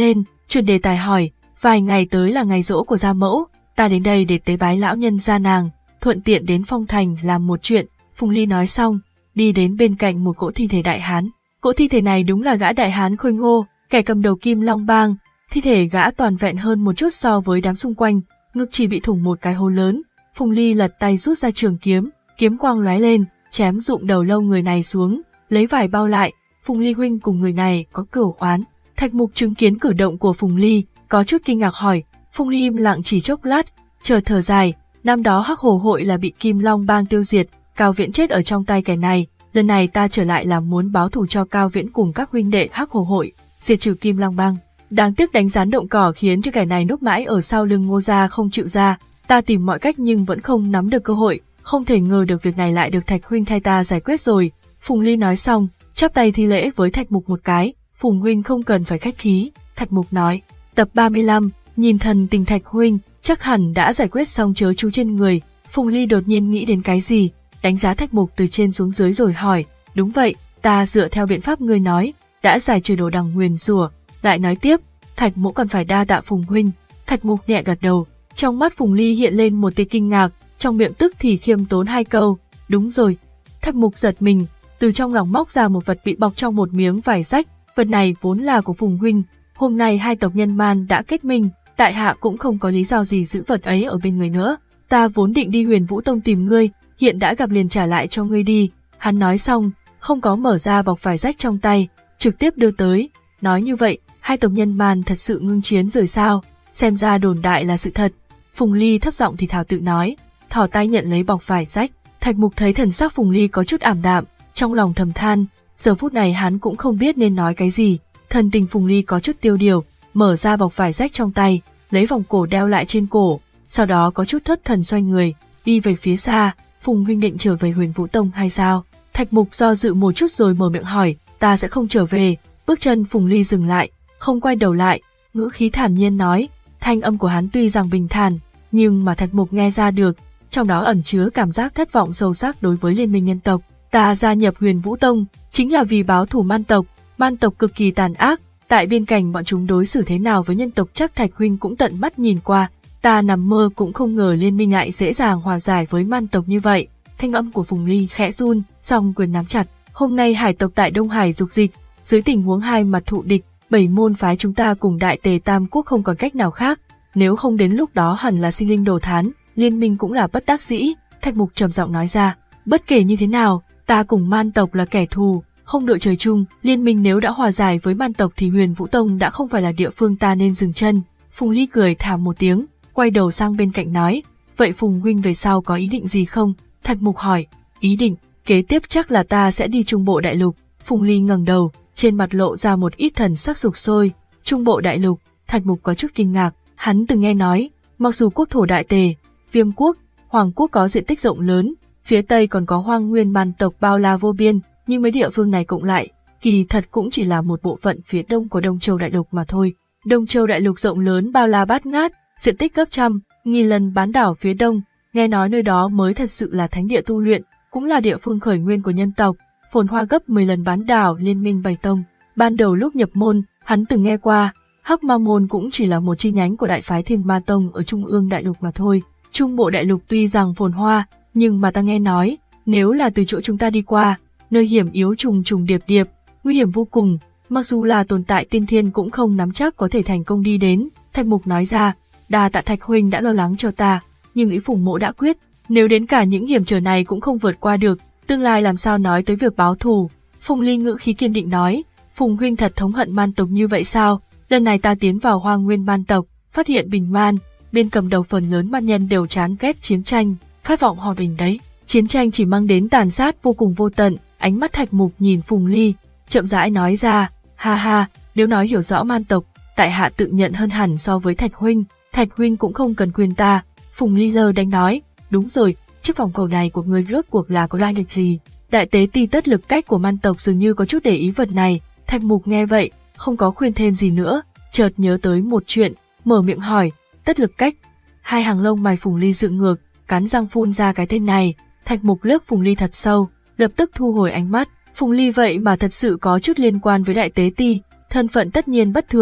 chuyển đề tài hỏi, vài ngày tới là ngày giỗ của gia mẫu, ta đến đây để tế bái lão nhân gia nàng, thuận tiện đến Phong Thành làm một chuyện. Phùng Ly nói xong, đi đến bên cạnh một cỗ thi thể đại hán. Cỗ thi thể này đúng là gã đại hán khôi ngô, kẻ cầm đầu Kim Long Bang. Thi thể gã toàn vẹn hơn một chút so với đám xung quanh, ngực chỉ bị thủng một cái hố lớn. Phùng Ly lật tay rút ra trường kiếm, kiếm quang lóe lên, chém rụng đầu lâu người này xuống, lấy vải bao lại. Phùng Ly huynh cùng người này có cửu oán. Thạch Mục chứng kiến cử động của Phùng Ly, có chút kinh ngạc hỏi. Phùng Ly im lặng chỉ chốc lát, chợt thở dài. Năm đó Hắc Hồ hội là bị Kim Long Bang tiêu diệt, Cao Viễn chết ở trong tay kẻ này. Lần này ta trở lại là muốn báo thù cho Cao Viễn cùng các huynh đệ Hắc Hồ hội, diệt trừ Kim Long Bang. Đáng tiếc đánh rắn động cỏ khiến cho kẻ này núp mãi ở sau lưng Ngô gia không chịu ra. Ta tìm mọi cách nhưng vẫn không nắm được cơ hội, không thể ngờ được việc này lại được Thạch huynh thay ta giải quyết rồi. Phùng Ly nói xong, chắp tay thi lễ với Thạch Mục một cái. Phùng huynh không cần phải khách khí. Thạch Mục nói. Tập ba mươi lăm, nhìn thần tình Thạch huynh, chắc hẳn đã giải quyết xong chớ chú trên người. Phùng Ly đột nhiên nghĩ đến cái gì, đánh giá Thạch Mục từ trên xuống dưới rồi hỏi. Đúng vậy, ta dựa theo biện pháp ngươi nói, đã giải trừ đồ đằng nguyền rủa. Lại nói tiếp, Thạch mỗ còn phải đa tạ Phùng huynh. Thạch Mục nhẹ gật đầu, trong mắt Phùng Ly hiện lên một tia kinh ngạc, trong miệng tức thì khiêm tốn hai câu. Đúng rồi. Thạch Mục giật mình, từ trong lòng móc ra một vật bị bọc trong một miếng vải rách. Vật này vốn là của Phùng huynh. Hôm nay hai tộc nhân man đã kết minh, tại hạ cũng không có lý do gì giữ vật ấy ở bên người nữa. Ta vốn định đi Huyền Vũ Tông tìm ngươi, hiện đã gặp liền trả lại cho ngươi đi. Hắn nói xong, không có mở ra bọc vải rách trong tay, trực tiếp đưa tới. Nói như vậy, hai tộc nhân man thật sự ngưng chiến rồi sao? Xem ra đồn đại là sự thật. Phùng Ly thấp giọng thì thào tự nói, thò tay nhận lấy bọc vải rách. Thạch Mục thấy thần sắc Phùng Ly có chút ảm đạm, trong lòng thầm than, giờ phút này hắn cũng không biết nên nói cái gì. Thần tình Phùng Ly có chút tiêu điều, mở ra bọc vải rách trong tay, lấy vòng cổ đeo lại trên cổ, sau đó có chút thất thần xoay người, đi về phía xa. Phùng huynh định trở về Huyền Vũ Tông hay sao? Thạch Mục do dự một chút rồi mở miệng hỏi, ta sẽ không trở về. Bước chân Phùng Ly dừng lại, không quay đầu lại, ngữ khí thản nhiên nói. Thanh âm của hắn tuy rằng bình thản, nhưng mà Thạch Mục nghe ra được, trong đó ẩn chứa cảm giác thất vọng sâu sắc đối với liên minh nhân tộc. Ta gia nhập Huyền Vũ Tông, chính là vì báo thù man tộc, man tộc cực kỳ tàn ác, tại biên cảnh bọn chúng đối xử thế nào với nhân tộc chắc Thạch huynh cũng tận mắt nhìn qua, ta nằm mơ cũng không ngờ liên minh lại dễ dàng hòa giải với man tộc như vậy. Thanh âm của Phùng Ly khẽ run, song quyền nắm chặt. Hôm nay hải tộc tại Đông Hải dục dịch, dưới tình huống hai mặt thụ địch, bảy môn phái chúng ta cùng Đại Tề Tam Quốc không còn cách nào khác, nếu không đến lúc đó hẳn là sinh linh đồ thán, liên minh cũng là bất đắc dĩ. Thạch Mục trầm giọng nói ra, bất kể như thế nào, ta cùng man tộc là kẻ thù, không đội trời chung, liên minh nếu đã hòa giải với man tộc thì Huyền Vũ Tông đã không phải là địa phương ta nên dừng chân. Phùng Ly cười thảm một tiếng, quay đầu sang bên cạnh nói, vậy Phùng huynh về sau có ý định gì không? Thạch Mục hỏi, ý định, kế tiếp chắc là ta sẽ đi Trung Bộ Đại Lục. Phùng Ly ngẩng đầu, trên mặt lộ ra một ít thần sắc sục sôi. Trung Bộ Đại Lục, Thạch Mục có chút kinh ngạc, hắn từng nghe nói, mặc dù quốc thổ Đại Tề, Viêm Quốc, Hoàng Quốc có diện tích rộng lớn, phía Tây còn có hoang nguyên man tộc bao la vô biên, nhưng mấy địa phương này cộng lại, kỳ thật cũng chỉ là một bộ phận phía đông của Đông Châu Đại Lục mà thôi. Đông Châu Đại Lục rộng lớn bao la bát ngát, diện tích gấp trăm, nghìn lần bán đảo phía đông, nghe nói nơi đó mới thật sự là thánh địa tu luyện, cũng là địa phương khởi nguyên của nhân tộc, phồn hoa gấp mười lần bán đảo Liên minh Bảy Tông. Ban đầu lúc nhập môn, hắn từng nghe qua, Hắc Ma môn cũng chỉ là một chi nhánh của đại phái Thiên Ma Tông ở Trung ương Đại Lục mà thôi. Trung Bộ Đại Lục tuy rằng phồn hoa, nhưng mà ta nghe nói, nếu là từ chỗ chúng ta đi qua, nơi hiểm yếu trùng trùng điệp điệp, nguy hiểm vô cùng, mặc dù là tồn tại tiên thiên cũng không nắm chắc có thể thành công đi đến. Thạch Mục nói ra, đa tạ Thạch huynh đã lo lắng cho ta, nhưng ý Phùng mỗ đã quyết, nếu đến cả những hiểm trở này cũng không vượt qua được, tương lai làm sao nói tới việc báo thù. Phùng Ly ngữ khí kiên định nói, Phùng huynh thật thống hận man tộc như vậy sao? Lần này ta tiến vào hoang nguyên man tộc, phát hiện bình man, bên cầm đầu phần lớn man nhân đều chán ghét chiến tranh, khát vọng hòa bình đấy. Chiến tranh chỉ mang đến tàn sát vô cùng vô tận. Ánh mắt Thạch Mục nhìn Phùng Ly, chậm rãi nói ra, ha ha, nếu nói hiểu rõ man tộc, tại hạ tự nhận hơn hẳn so với Thạch huynh, Thạch huynh cũng không cần khuyên ta. Phùng Ly lơ đánh nói, đúng rồi, chiếc vòng cổ này của người rốt cuộc là có lai lịch gì? Đại tế ti tất lực cách của man tộc dường như có chút để ý vật này. Thạch Mục nghe vậy, không có khuyên thêm gì nữa, chợt nhớ tới một chuyện, mở miệng hỏi, tất lực cách. Hai hàng lông mày Phùng Ly dựng ngược, cắn răng phun ra cái tên này. Thạch Mục liếc Phùng Ly thật sâu, lập tức thu hồi ánh mắt. Phùng Ly vậy mà thật sự có chút liên quan với đại tế ti, thân phận tất nhiên bất thường,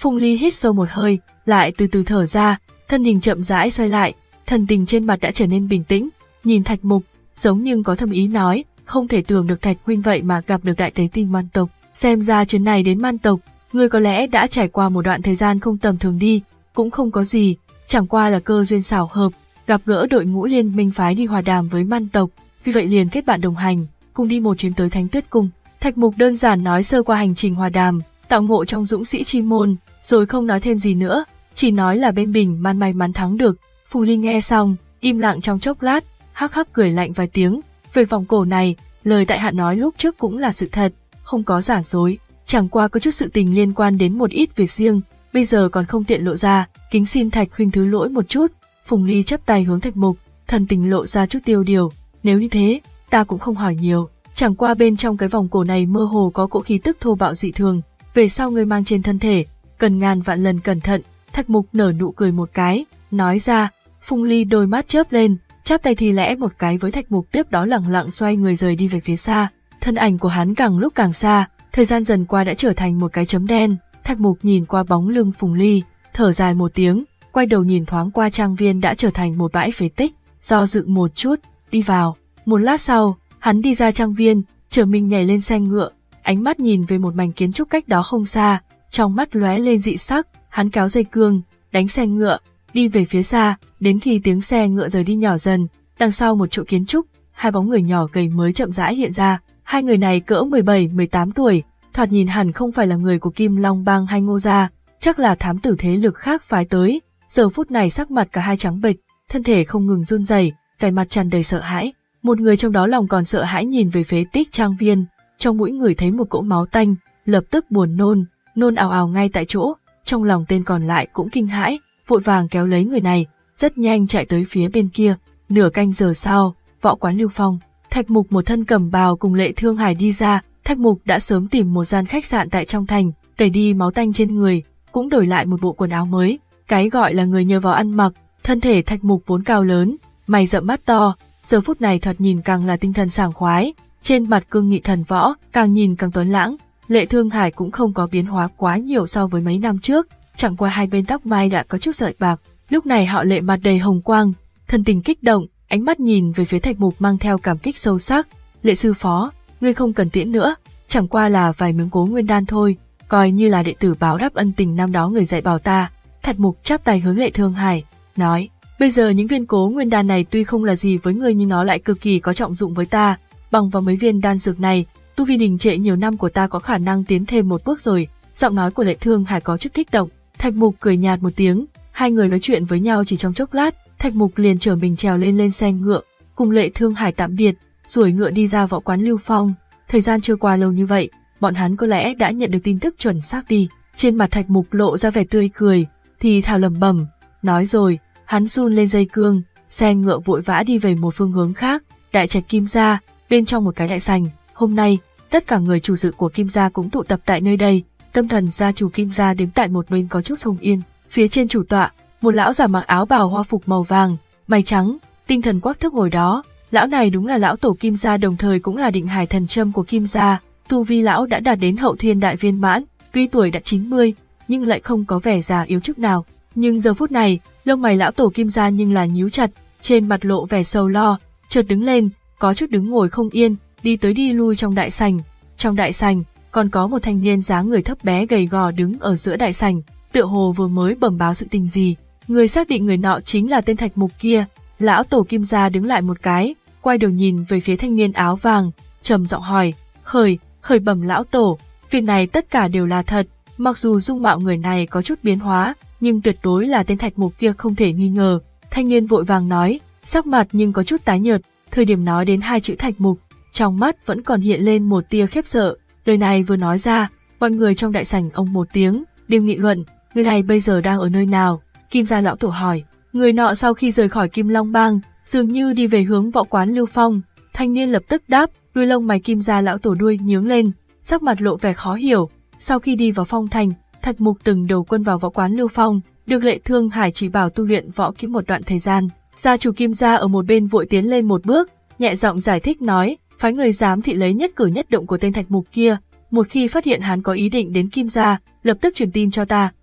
Phùng Ly hít sâu một hơi, lại từ từ thở ra, thân hình chậm rãi xoay lại, thần tình trên mặt đã trở nên bình tĩnh, nhìn Thạch Mục, giống như có thâm ý nói, không thể tưởng được Thạch huynh vậy mà gặp được đại tế ti Man tộc, xem ra chuyến này đến Man tộc, ngươi có lẽ đã trải qua một đoạn thời gian không tầm thường đi, cũng không có gì, chẳng qua là cơ duyên xảo hợp, gặp gỡ đội ngũ liên minh phái đi hòa đàm với Man tộc, vì vậy liền kết bạn đồng hành, cùng đi một chuyến tới Thánh Tuyết Cung. Thạch Mục đơn giản nói sơ qua hành trình hòa đàm, tạo ngộ trong dũng sĩ chi môn, rồi không nói thêm gì nữa, chỉ nói là bên Bình Man may mắn thắng được. Phùng Ly nghe xong, im lặng trong chốc lát, hắc hắc cười lạnh vài tiếng, về vòng cổ này, lời tại hạ nói lúc trước cũng là sự thật, không có giả dối, chẳng qua có chút sự tình liên quan đến một ít việc riêng, bây giờ còn không tiện lộ ra, kính xin Thạch huynh thứ lỗi một chút. Phùng Ly chắp tay hướng Thạch Mục, thần tình lộ ra chút tiêu điều, nếu như thế, ta cũng không hỏi nhiều, chẳng qua bên trong cái vòng cổ này mơ hồ có cỗ khí tức thô bạo dị thường, về sau ngươi mang trên thân thể, cần ngàn vạn lần cẩn thận. Thạch Mục nở nụ cười một cái, nói ra. Phùng Ly đôi mắt chớp lên, chắp tay thì lẽ một cái với Thạch Mục, tiếp đó lẳng lặng xoay người rời đi về phía xa. Thân ảnh của hắn càng lúc càng xa, thời gian dần qua đã trở thành một cái chấm đen. Thạch Mục nhìn qua bóng lưng Phùng Ly, thở dài một tiếng, quay đầu nhìn thoáng qua trang viên đã trở thành một bãi phế tích, do dự một chút, đi vào. Một lát sau, hắn đi ra trang viên, trở mình nhảy lên xe ngựa, ánh mắt nhìn về một mảnh kiến trúc cách đó không xa, trong mắt lóe lên dị sắc, hắn kéo dây cương, đánh xe ngựa, đi về phía xa, đến khi tiếng xe ngựa rời đi nhỏ dần, đằng sau một chỗ kiến trúc, hai bóng người nhỏ gầy mới chậm rãi hiện ra. Hai người này cỡ mười bảy mười tám tuổi, thoạt nhìn hẳn không phải là người của Kim Long Bang hay Ngô gia, chắc là thám tử thế lực khác phái tới. Giờ phút này sắc mặt cả hai trắng bệch, thân thể không ngừng run rẩy, vẻ mặt tràn đầy sợ hãi. Một người trong đó lòng còn sợ hãi nhìn về phế tích trang viên, trong mũi người thấy một cỗ máu tanh, lập tức buồn nôn, nôn ào ào ngay tại chỗ. Trong lòng tên còn lại cũng kinh hãi, vội vàng kéo lấy người này, rất nhanh chạy tới phía bên kia. Nửa canh giờ sau, võ quán Lưu Phong, Thạch Mục một thân cẩm bào cùng Lệ Thương Hải đi ra. Thạch Mục đã sớm tìm một gian khách sạn tại trong thành, tẩy đi máu tanh trên người, cũng đổi lại một bộ quần áo mới. Cái gọi là người nhờ vào ăn mặc, thân thể Thạch Mục vốn cao lớn, mày rậm mắt to, giờ phút này thoạt nhìn càng là tinh thần sảng khoái, trên mặt cương nghị thần võ, càng nhìn càng tuấn lãng. Lệ Thương Hải cũng không có biến hóa quá nhiều so với mấy năm trước, chẳng qua hai bên tóc mai đã có chút sợi bạc. Lúc này họ Lệ mặt đầy hồng quang, thân tình kích động, ánh mắt nhìn về phía Thạch Mục mang theo cảm kích sâu sắc. Lệ sư phó, ngươi không cần tiễn nữa, chẳng qua là vài miếng Cố Nguyên đan thôi, coi như là đệ tử báo đáp ân tình năm đó người dạy bảo ta. Thạch Mục chắp tay hướng Lệ Thương Hải, nói, bây giờ những viên Cố Nguyên đan này tuy không là gì với ngươi nhưng nó lại cực kỳ có trọng dụng với ta, bằng vào mấy viên đan dược này, tu vi đình trệ nhiều năm của ta có khả năng tiến thêm một bước rồi. Giọng nói của Lệ Thương Hải có chút kích động. Thạch Mục cười nhạt một tiếng, hai người nói chuyện với nhau chỉ trong chốc lát, Thạch Mục liền trở mình trèo lên lên xe ngựa, cùng Lệ Thương Hải tạm biệt, rồi ngựa đi ra võ quán Lưu Phong. Thời gian trôi qua lâu như vậy, bọn hắn có lẽ đã nhận được tin tức chuẩn xác đi. Trên mặt Thạch Mục lộ ra vẻ tươi cười, thì thào lẩm bẩm, nói rồi, hắn run lên dây cương, xe ngựa vội vã đi về một phương hướng khác. Đại trạch Kim gia, bên trong một cái đại sảnh, hôm nay tất cả người chủ sự của Kim gia cũng tụ tập tại nơi đây. Tâm thần gia chủ Kim gia đứng tại một bên có chút không yên. Phía trên chủ tọa, một lão già mặc áo bào hoa phục màu vàng, mày trắng, tinh thần quắc thước ngồi đó. Lão này đúng là lão tổ Kim gia, đồng thời cũng là định hải thần châm của Kim gia. Tu vi lão đã đạt đến hậu thiên đại viên mãn, tuy tuổi đã chín mươi, nhưng lại không có vẻ già yếu chút nào. Nhưng giờ phút này, lông mày lão tổ Kim gia nhưng là nhíu chặt, trên mặt lộ vẻ sầu lo, chợt đứng lên, có chút đứng ngồi không yên, đi tới đi lui trong đại sảnh. Trong đại sảnh, còn có một thanh niên dáng người thấp bé gầy gò đứng ở giữa đại sảnh, tựa hồ vừa mới bẩm báo sự tình gì. Người xác định người nọ chính là tên Thạch Mục kia. Lão tổ Kim gia đứng lại một cái, quay đầu nhìn về phía thanh niên áo vàng, trầm giọng hỏi, khởi, khởi bẩm lão tổ, việc này tất cả đều là thật, mặc dù dung mạo người này có chút biến hóa, nhưng tuyệt đối là tên Thạch Mục kia không thể nghi ngờ. Thanh niên vội vàng nói, sắc mặt nhưng có chút tái nhợt, thời điểm nói đến hai chữ Thạch Mục, trong mắt vẫn còn hiện lên một tia khiếp sợ. Lời này vừa nói ra, mọi người trong đại sảnh ông một tiếng, đều nghị luận, người này bây giờ đang ở nơi nào? Kim gia lão tổ hỏi. Người nọ sau khi rời khỏi Kim Long Bang, dường như đi về hướng võ quán Lưu Phong. Thanh niên lập tức đáp, đuôi lông mày Kim gia lão tổ đuôi nhướng lên, sắc mặt lộ vẻ khó hiểu. Sau khi đi vào Phong Thành, Thạch Mục từng đầu quân vào võ quán Lưu Phong, được Lệ Thương Hải chỉ bảo tu luyện võ kỹ một đoạn thời gian. Gia chủ Kim gia ở một bên vội tiến lên một bước, nhẹ giọng giải thích nói, phái người giám thị lấy nhất cử nhất động của tên Thạch Mục kia, một khi phát hiện hắn có ý định đến Kim gia, lập tức truyền tin cho ta.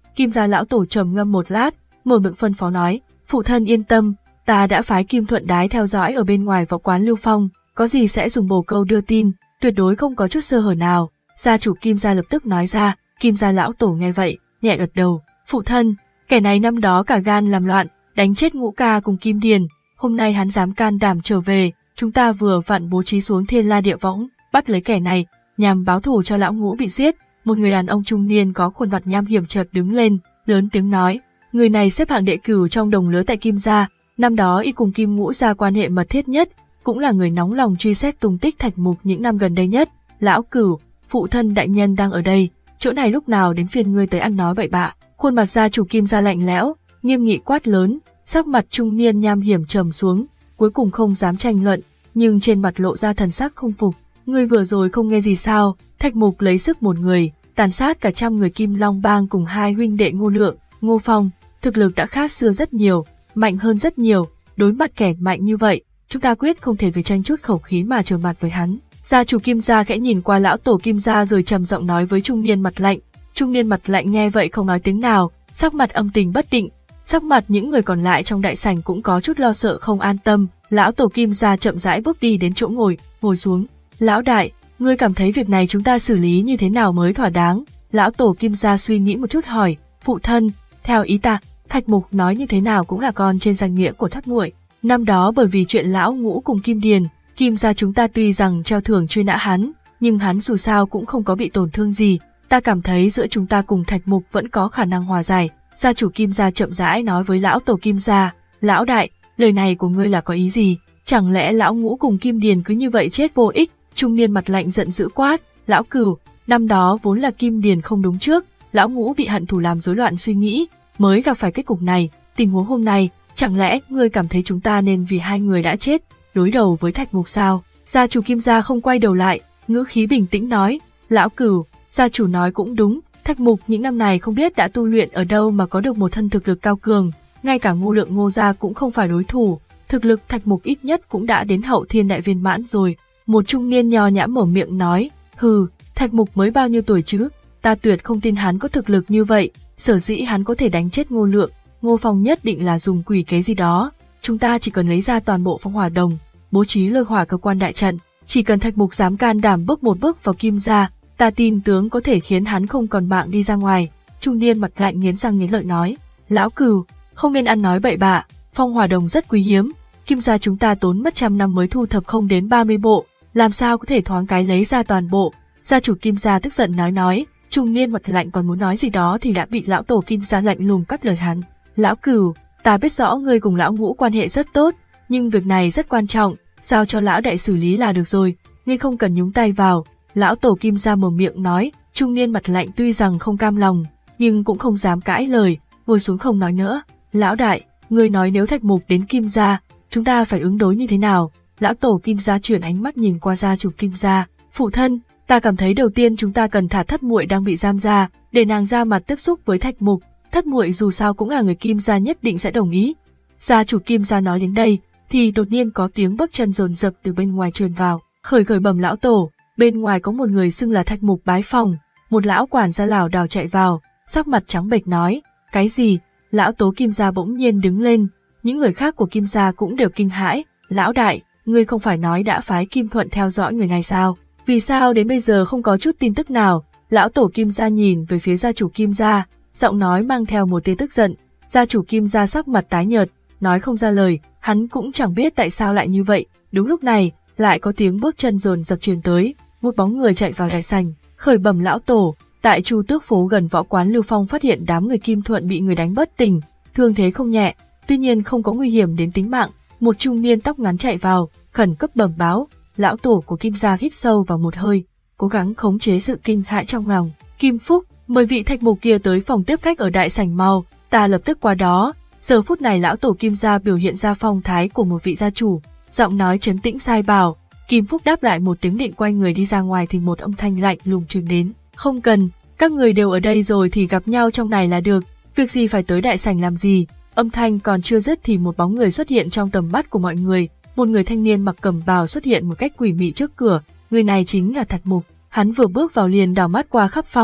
Kim gia lão tổ trầm ngâm một lát, mở miệng phân phó nói, phụ thân yên tâm, ta đã phái Kim Thuận Đái theo dõi ở bên ngoài võ quán Lưu Phong, có gì sẽ dùng bồ câu đưa tin, tuyệt đối không có chút sơ hở nào. Gia chủ Kim gia lập tức nói ra. Kim gia lão tổ nghe vậy, nhẹ gật đầu, phụ thân, kẻ này năm đó cả gan làm loạn, đánh chết Ngũ ca cùng Kim Điền, hôm nay hắn dám can đảm trở về, chúng ta vừa vặn bố trí xuống Thiên La Địa Võng, bắt lấy kẻ này, nhằm báo thù cho lão Ngũ bị giết. Một người đàn ông trung niên có khuôn mặt nham hiểm chợt đứng lên, lớn tiếng nói, người này xếp hạng đệ cửu trong đồng lứa tại Kim gia, năm đó y cùng Kim Ngũ gia quan hệ mật thiết nhất, cũng là người nóng lòng truy xét tung tích Thạch Mục những năm gần đây nhất. Lão Cửu, phụ thân đại nhân đang ở đây, chỗ này lúc nào đến phiên ngươi tới ăn nói bậy bạ. Khuôn mặt gia chủ Kim gia lạnh lẽo, nghiêm nghị quát lớn, sắc mặt trung niên nham hiểm trầm xuống, cuối cùng không dám tranh luận, nhưng trên mặt lộ ra thần sắc không phục. Ngươi vừa rồi không nghe gì sao? Thạch Mục lấy sức một người, tàn sát cả trăm người Kim Long Bang cùng hai huynh đệ Ngô Lượng, Ngô Phong, thực lực đã khác xưa rất nhiều, mạnh hơn rất nhiều. Đối mặt kẻ mạnh như vậy, chúng ta quyết không thể vì tranh chút khẩu khí mà trở mặt với hắn. Gia chủ Kim gia khẽ nhìn qua lão tổ Kim gia rồi trầm giọng nói với trung niên mặt lạnh. Trung niên mặt lạnh nghe vậy không nói tiếng nào, sắc mặt âm tình bất định. Sắc mặt những người còn lại trong đại sảnh cũng có chút lo sợ không an tâm. Lão tổ Kim gia chậm rãi bước đi đến chỗ ngồi, ngồi xuống. Lão đại, ngươi cảm thấy việc này chúng ta xử lý như thế nào mới thỏa đáng? Lão tổ Kim gia suy nghĩ một chút hỏi. Phụ thân, theo ý ta, Thạch Mục nói như thế nào cũng là con trên danh nghĩa của Thất muội. Năm đó bởi vì chuyện lão Ngũ cùng Kim Điền, Kim gia chúng ta tuy rằng treo thưởng truy nã hắn, nhưng hắn dù sao cũng không có bị tổn thương gì. Ta cảm thấy giữa chúng ta cùng Thạch Mục vẫn có khả năng hòa giải. Gia chủ Kim gia chậm rãi nói với lão tổ Kim gia. Lão đại, lời này của ngươi là có ý gì? Chẳng lẽ lão Ngũ cùng Kim Điền cứ như vậy chết vô ích? Trung niên mặt lạnh giận dữ quát. Lão Cửu, năm đó vốn là Kim Điền không đúng trước, lão Ngũ bị hận thù làm rối loạn suy nghĩ, mới gặp phải kết cục này. Tình huống hôm nay, chẳng lẽ ngươi cảm thấy chúng ta nên vì hai người đã chết đối đầu với Thạch Mục sao? Gia chủ Kim gia không quay đầu lại, ngữ khí bình tĩnh nói. Lão Cửu, gia chủ nói cũng đúng, Thạch Mục những năm này không biết đã tu luyện ở đâu mà có được một thân thực lực cao cường, ngay cả Ngô Lượng Ngô gia cũng không phải đối thủ, thực lực Thạch Mục ít nhất cũng đã đến hậu thiên đại viên mãn rồi. Một trung niên nho nhã mở miệng nói, hừ, Thạch Mục mới bao nhiêu tuổi chứ, ta tuyệt không tin hắn có thực lực như vậy, sở dĩ hắn có thể đánh chết Ngô Lượng, Ngô Phong nhất định là dùng quỷ kế gì đó, chúng ta chỉ cần lấy ra toàn bộ phong hỏa đồng, bố trí lôi hỏa cơ quan đại trận, chỉ cần Thạch Mục dám can đảm bước một bước vào Kim gia, ta tin tướng có thể khiến hắn không còn mạng đi ra ngoài. Trung niên mặt lạnh nghiến răng nghiến lợi nói, lão Cửu, không nên ăn nói bậy bạ, phong hỏa đồng rất quý hiếm, Kim gia chúng ta tốn mất trăm năm mới thu thập không đến ba mươi bộ, làm sao có thể thoáng cái lấy ra toàn bộ? Gia chủ Kim gia tức giận nói nói. Trung niên mặt lạnh còn muốn nói gì đó thì đã bị lão tổ Kim gia lạnh lùng cắt lời hắn. Lão Cửu, ta biết rõ ngươi cùng lão Ngũ quan hệ rất tốt, nhưng việc này rất quan trọng, giao cho lão đại xử lý là được rồi, ngươi không cần nhúng tay vào. Lão tổ Kim gia mở miệng nói. Trung niên mặt lạnh tuy rằng không cam lòng, nhưng cũng không dám cãi lời, ngồi xuống không nói nữa. Lão đại, ngươi nói nếu Thạch Mục đến Kim gia, chúng ta phải ứng đối như thế nào? Lão tổ Kim gia chuyển ánh mắt nhìn qua gia chủ Kim gia. Phụ thân, ta cảm thấy đầu tiên chúng ta cần thả Thất muội đang bị giam ra, để nàng ra mặt tiếp xúc với Thạch Mục. Thất muội dù sao cũng là người Kim gia nhất định sẽ đồng ý. Gia chủ Kim gia nói đến đây, thì đột nhiên có tiếng bước chân dồn dập từ bên ngoài truyền vào. Khởi khởi bẩm lão tổ, bên ngoài có một người xưng là Thạch Mục bái phòng. Một lão quản gia lảo đảo chạy vào, sắc mặt trắng bệch nói, cái gì? Lão tố Kim gia bỗng nhiên đứng lên, những người khác của Kim gia cũng đều kinh hãi. Lão đại, ngươi không phải nói đã phái Kim Thuận theo dõi người này sao? Vì sao đến bây giờ không có chút tin tức nào? Lão tổ Kim gia nhìn về phía gia chủ Kim gia, giọng nói mang theo một tia tức giận. Gia chủ Kim gia sắc mặt tái nhợt, nói không ra lời, hắn cũng chẳng biết tại sao lại như vậy. Đúng lúc này, lại có tiếng bước chân dồn dập truyền tới, một bóng người chạy vào đại sảnh. Khởi bẩm lão tổ, tại Chu Tước phố gần võ quán Lưu Phong phát hiện đám người Kim Thuận bị người đánh bất tỉnh, thương thế không nhẹ, tuy nhiên không có nguy hiểm đến tính mạng. Một trung niên tóc ngắn chạy vào, khẩn cấp bẩm báo. Lão tổ của Kim gia hít sâu vào một hơi, cố gắng khống chế sự kinh hãi trong lòng. Kim Phúc, mời vị Thạch Mục kia tới phòng tiếp khách ở đại sảnh mau, ta lập tức qua đó. Giờ phút này lão tổ Kim gia biểu hiện ra phong thái của một vị gia chủ, giọng nói trấn tĩnh sai bảo. Kim Phúc đáp lại một tiếng định quay người đi ra ngoài thì một âm thanh lạnh lùng truyền đến, không cần, các người đều ở đây rồi thì gặp nhau trong này là được, việc gì phải tới đại sảnh làm gì? Âm thanh còn chưa dứt thì một bóng người xuất hiện trong tầm mắt của mọi người. Một người thanh niên mặc cẩm bào xuất hiện một cách quỷ mị trước cửa, người này chính là Thạch Mục. Hắn vừa bước vào liền đảo mắt qua khắp phòng,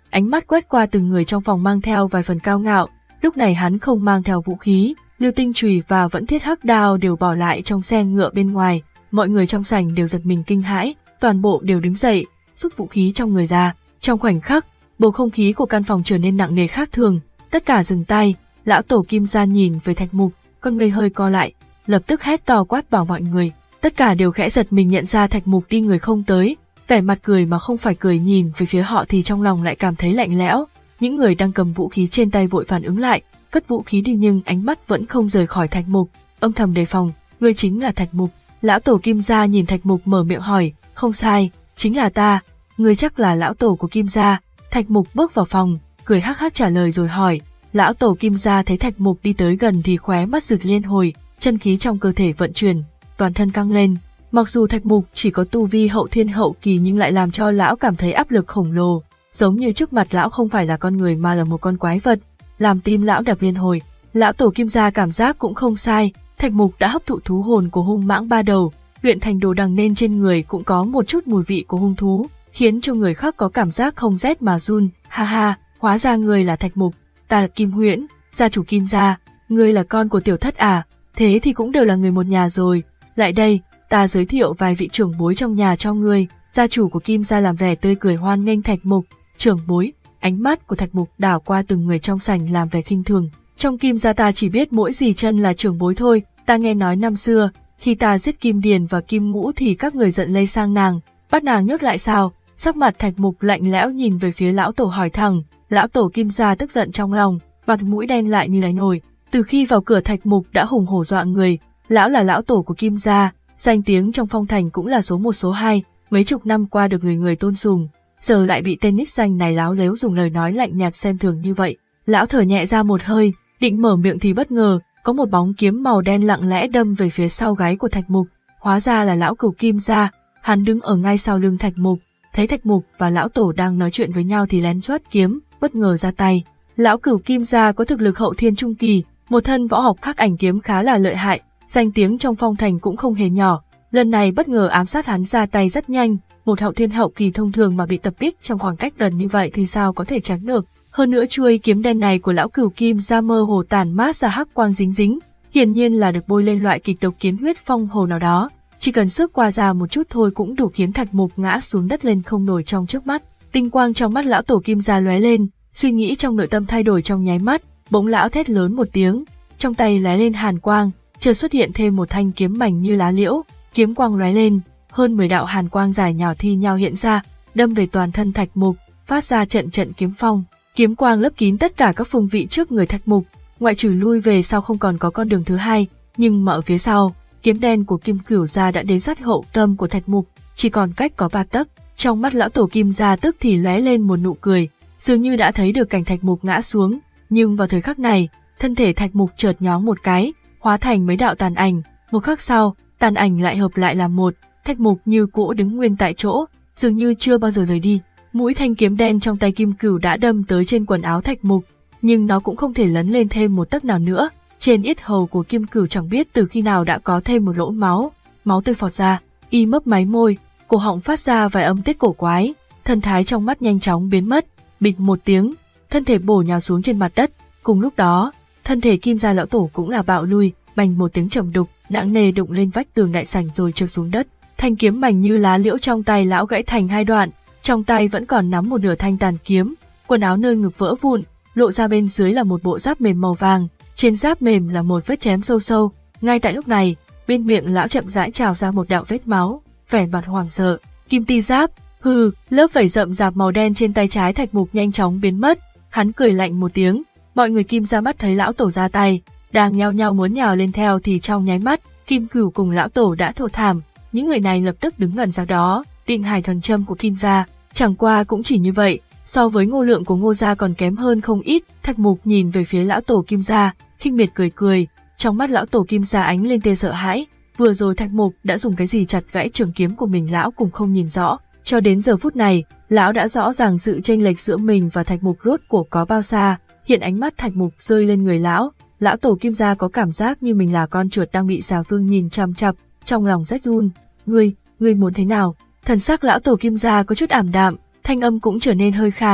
ánh mắt quét qua từng người trong phòng mang theo vài phần cao ngạo. Lúc này hắn không mang theo vũ khí, lưu tinh chùy và vẫn thiết hắc đao đều bỏ lại trong xe ngựa bên ngoài. Mọi người trong sảnh đều giật mình kinh hãi, toàn bộ đều đứng dậy, rút vũ khí trong người ra. Trong khoảnh khắc, bầu không khí của căn phòng trở nên nặng nề khác thường, tất cả dừng tay. Lão tổ Kim gia nhìn về Thạch Mục, con người hơi co lại, lập tức hét to quát bảo mọi người. Tất cả đều khẽ giật mình nhận ra Thạch Mục đi người không tới, vẻ mặt cười mà không phải cười nhìn về phía họ thì trong lòng lại cảm thấy lạnh lẽo. Những người đang cầm vũ khí trên tay vội phản ứng lại, cất vũ khí đi nhưng ánh mắt vẫn không rời khỏi Thạch Mục, âm thầm đề phòng, ngươi chính là Thạch Mục. Lão tổ Kim gia nhìn Thạch Mục mở miệng hỏi, không sai, chính là ta, ngươi chắc là lão tổ của Kim gia. Thạch Mục bước vào phòng, cười hắc hắc trả lời rồi hỏi. Lão tổ Kim gia thấy Thạch Mục đi tới gần thì khóe mắt rực liên hồi, chân khí trong cơ thể vận chuyển, toàn thân căng lên. Mặc dù Thạch Mục chỉ có tu vi hậu thiên hậu kỳ nhưng lại làm cho lão cảm thấy áp lực khổng lồ, giống như trước mặt lão không phải là con người mà là một con quái vật, làm tim lão đập liên hồi. Lão tổ Kim gia cảm giác cũng không sai, Thạch Mục đã hấp thụ thú hồn của hung mãng ba đầu, luyện thành đồ đằng nên trên người cũng có một chút mùi vị của hung thú, khiến cho người khác có cảm giác không rét mà run. Ha ha, hóa ra ngươi là Thạch Mục, ta là Kim Huyễn, gia chủ Kim gia, ngươi là con của tiểu thất à, thế thì cũng đều là người một nhà rồi. Lại đây, ta giới thiệu vài vị trưởng bối trong nhà cho ngươi. Gia chủ của Kim gia làm vẻ tươi cười hoan nghênh Thạch Mục. Trưởng bối, ánh mắt của Thạch Mục đảo qua từng người trong sảnh làm vẻ khinh thường. Trong Kim gia ta chỉ biết mỗi dì chân là trưởng bối thôi, ta nghe nói năm xưa, khi ta giết Kim Điền và Kim Ngũ thì các người giận lây sang nàng, bắt nàng nhốt lại sao? Sắc mặt Thạch Mục lạnh lẽo nhìn về phía lão tổ hỏi thẳng. Lão tổ Kim gia tức giận trong lòng, mặt mũi đen lại như đáy nồi. Từ khi vào cửa Thạch Mục đã hùng hổ dọa người, lão là lão tổ của Kim gia, danh tiếng trong phong thành cũng là số một số hai, mấy chục năm qua được người người tôn sùng, giờ lại bị tên ních danh này láo lếu dùng lời nói lạnh nhạt xem thường như vậy. Lão thở nhẹ ra một hơi, định mở miệng thì bất ngờ, có một bóng kiếm màu đen lặng lẽ đâm về phía sau gáy của Thạch Mục, hóa ra là lão cửu Kim gia, hắn đứng ở ngay sau lưng Thạch Mục, thấy Thạch Mục và lão tổ đang nói chuyện với nhau thì lén xoát kiếm, bất ngờ ra tay. Lão cửu Kim gia có thực lực hậu thiên trung kỳ, một thân võ học hắc ảnh kiếm khá là lợi hại, danh tiếng trong phong thành cũng không hề nhỏ. Lần này bất ngờ ám sát hắn ra tay rất nhanh, một hậu thiên hậu kỳ thông thường mà bị tập kích trong khoảng cách gần như vậy thì sao có thể tránh được. Hơn nữa chuôi kiếm đen này của lão cửu Kim gia mơ hồ tản mát ra hắc quang dính dính, hiển nhiên là được bôi lên loại kịch độc kiến huyết phong hồ nào đó, chỉ cần xước qua ra một chút thôi cũng đủ khiến Thạch Mục ngã xuống đất lên không nổi trong trước mắt. Tinh quang trong mắt lão tổ Kim gia lóe lên, suy nghĩ trong nội tâm thay đổi trong nháy mắt, bỗng lão thét lớn một tiếng, trong tay lóe lên hàn quang, chợt xuất hiện thêm một thanh kiếm mảnh như lá liễu, kiếm quang lóe lên, hơn mười đạo hàn quang dài nhỏ thi nhau hiện ra, đâm về toàn thân Thạch Mục, phát ra trận trận kiếm phong. Kiếm quang lấp kín tất cả các phương vị trước người Thạch Mục, ngoại trừ lui về sau không còn có con đường thứ hai, nhưng mà ở phía sau, kiếm đen của Kim Cửu gia đã đến sát hậu tâm của Thạch Mục, chỉ còn cách có ba tấc. Trong mắt lão tổ Kim gia tức thì lóe lên một nụ cười, dường như đã thấy được cảnh Thạch Mục ngã xuống, nhưng vào thời khắc này, thân thể Thạch Mục chợt nhóng một cái, hóa thành mấy đạo tàn ảnh, một khắc sau, tàn ảnh lại hợp lại làm một, Thạch Mục như cũ đứng nguyên tại chỗ, dường như chưa bao giờ rời đi. Mũi thanh kiếm đen trong tay Kim Cửu đã đâm tới trên quần áo Thạch Mục, nhưng nó cũng không thể lấn lên thêm một tấc nào nữa. Trên yết hầu của Kim Cửu chẳng biết từ khi nào đã có thêm một lỗ máu, máu tươi phọt ra, y mấp máy môi, cổ họng phát ra vài âm tiết cổ quái, thần thái trong mắt nhanh chóng biến mất, bịch một tiếng, thân thể bổ nhào xuống trên mặt đất. Cùng lúc đó, thân thể Kim gia lão tổ cũng là bạo lui, bành một tiếng trầm đục, nặng nề đụng lên vách tường đại sảnh rồi trượt xuống đất. Thanh kiếm mảnh như lá liễu trong tay lão gãy thành hai đoạn, trong tay vẫn còn nắm một nửa thanh tàn kiếm, quần áo nơi ngực vỡ vụn, lộ ra bên dưới là một bộ giáp mềm màu vàng, trên giáp mềm là một vết chém sâu sâu. Ngay tại lúc này, bên miệng lão chậm rãi trào ra một đạo vết máu, vẻ mặt hoảng sợ. Kim ti giáp, hừ, lớp vảy rậm rạp màu đen trên tay trái Thạch Mục nhanh chóng biến mất, hắn cười lạnh một tiếng. Mọi người Kim gia mắt thấy lão tổ ra tay, đang nhao nhao muốn nhào lên theo thì trong nháy mắt, Kim Cửu cùng lão tổ đã thổ thảm, những người này lập tức đứng gần ra đó, định hải thần châm của Kim gia. Chẳng qua cũng chỉ như vậy, so với ngô lượng của Ngô gia còn kém hơn không ít. Thạch Mục nhìn về phía lão tổ Kim gia, khinh miệt cười cười, trong mắt lão tổ Kim gia ánh lên tia sợ hãi. Vừa rồi Thạch Mục đã dùng cái gì chặt gãy trường kiếm của mình lão cũng không nhìn rõ, cho đến giờ phút này, lão đã rõ ràng sự chênh lệch giữa mình và Thạch Mục rốt cuộc có bao xa. Hiện ánh mắt Thạch Mục rơi lên người lão, lão tổ Kim gia có cảm giác như mình là con chuột đang bị xà vương nhìn chằm chằm, trong lòng rét run. Ngươi, ngươi muốn thế nào? Thần sắc lão tổ Kim gia có chút ảm đạm, thanh âm cũng trở nên hơi khàn,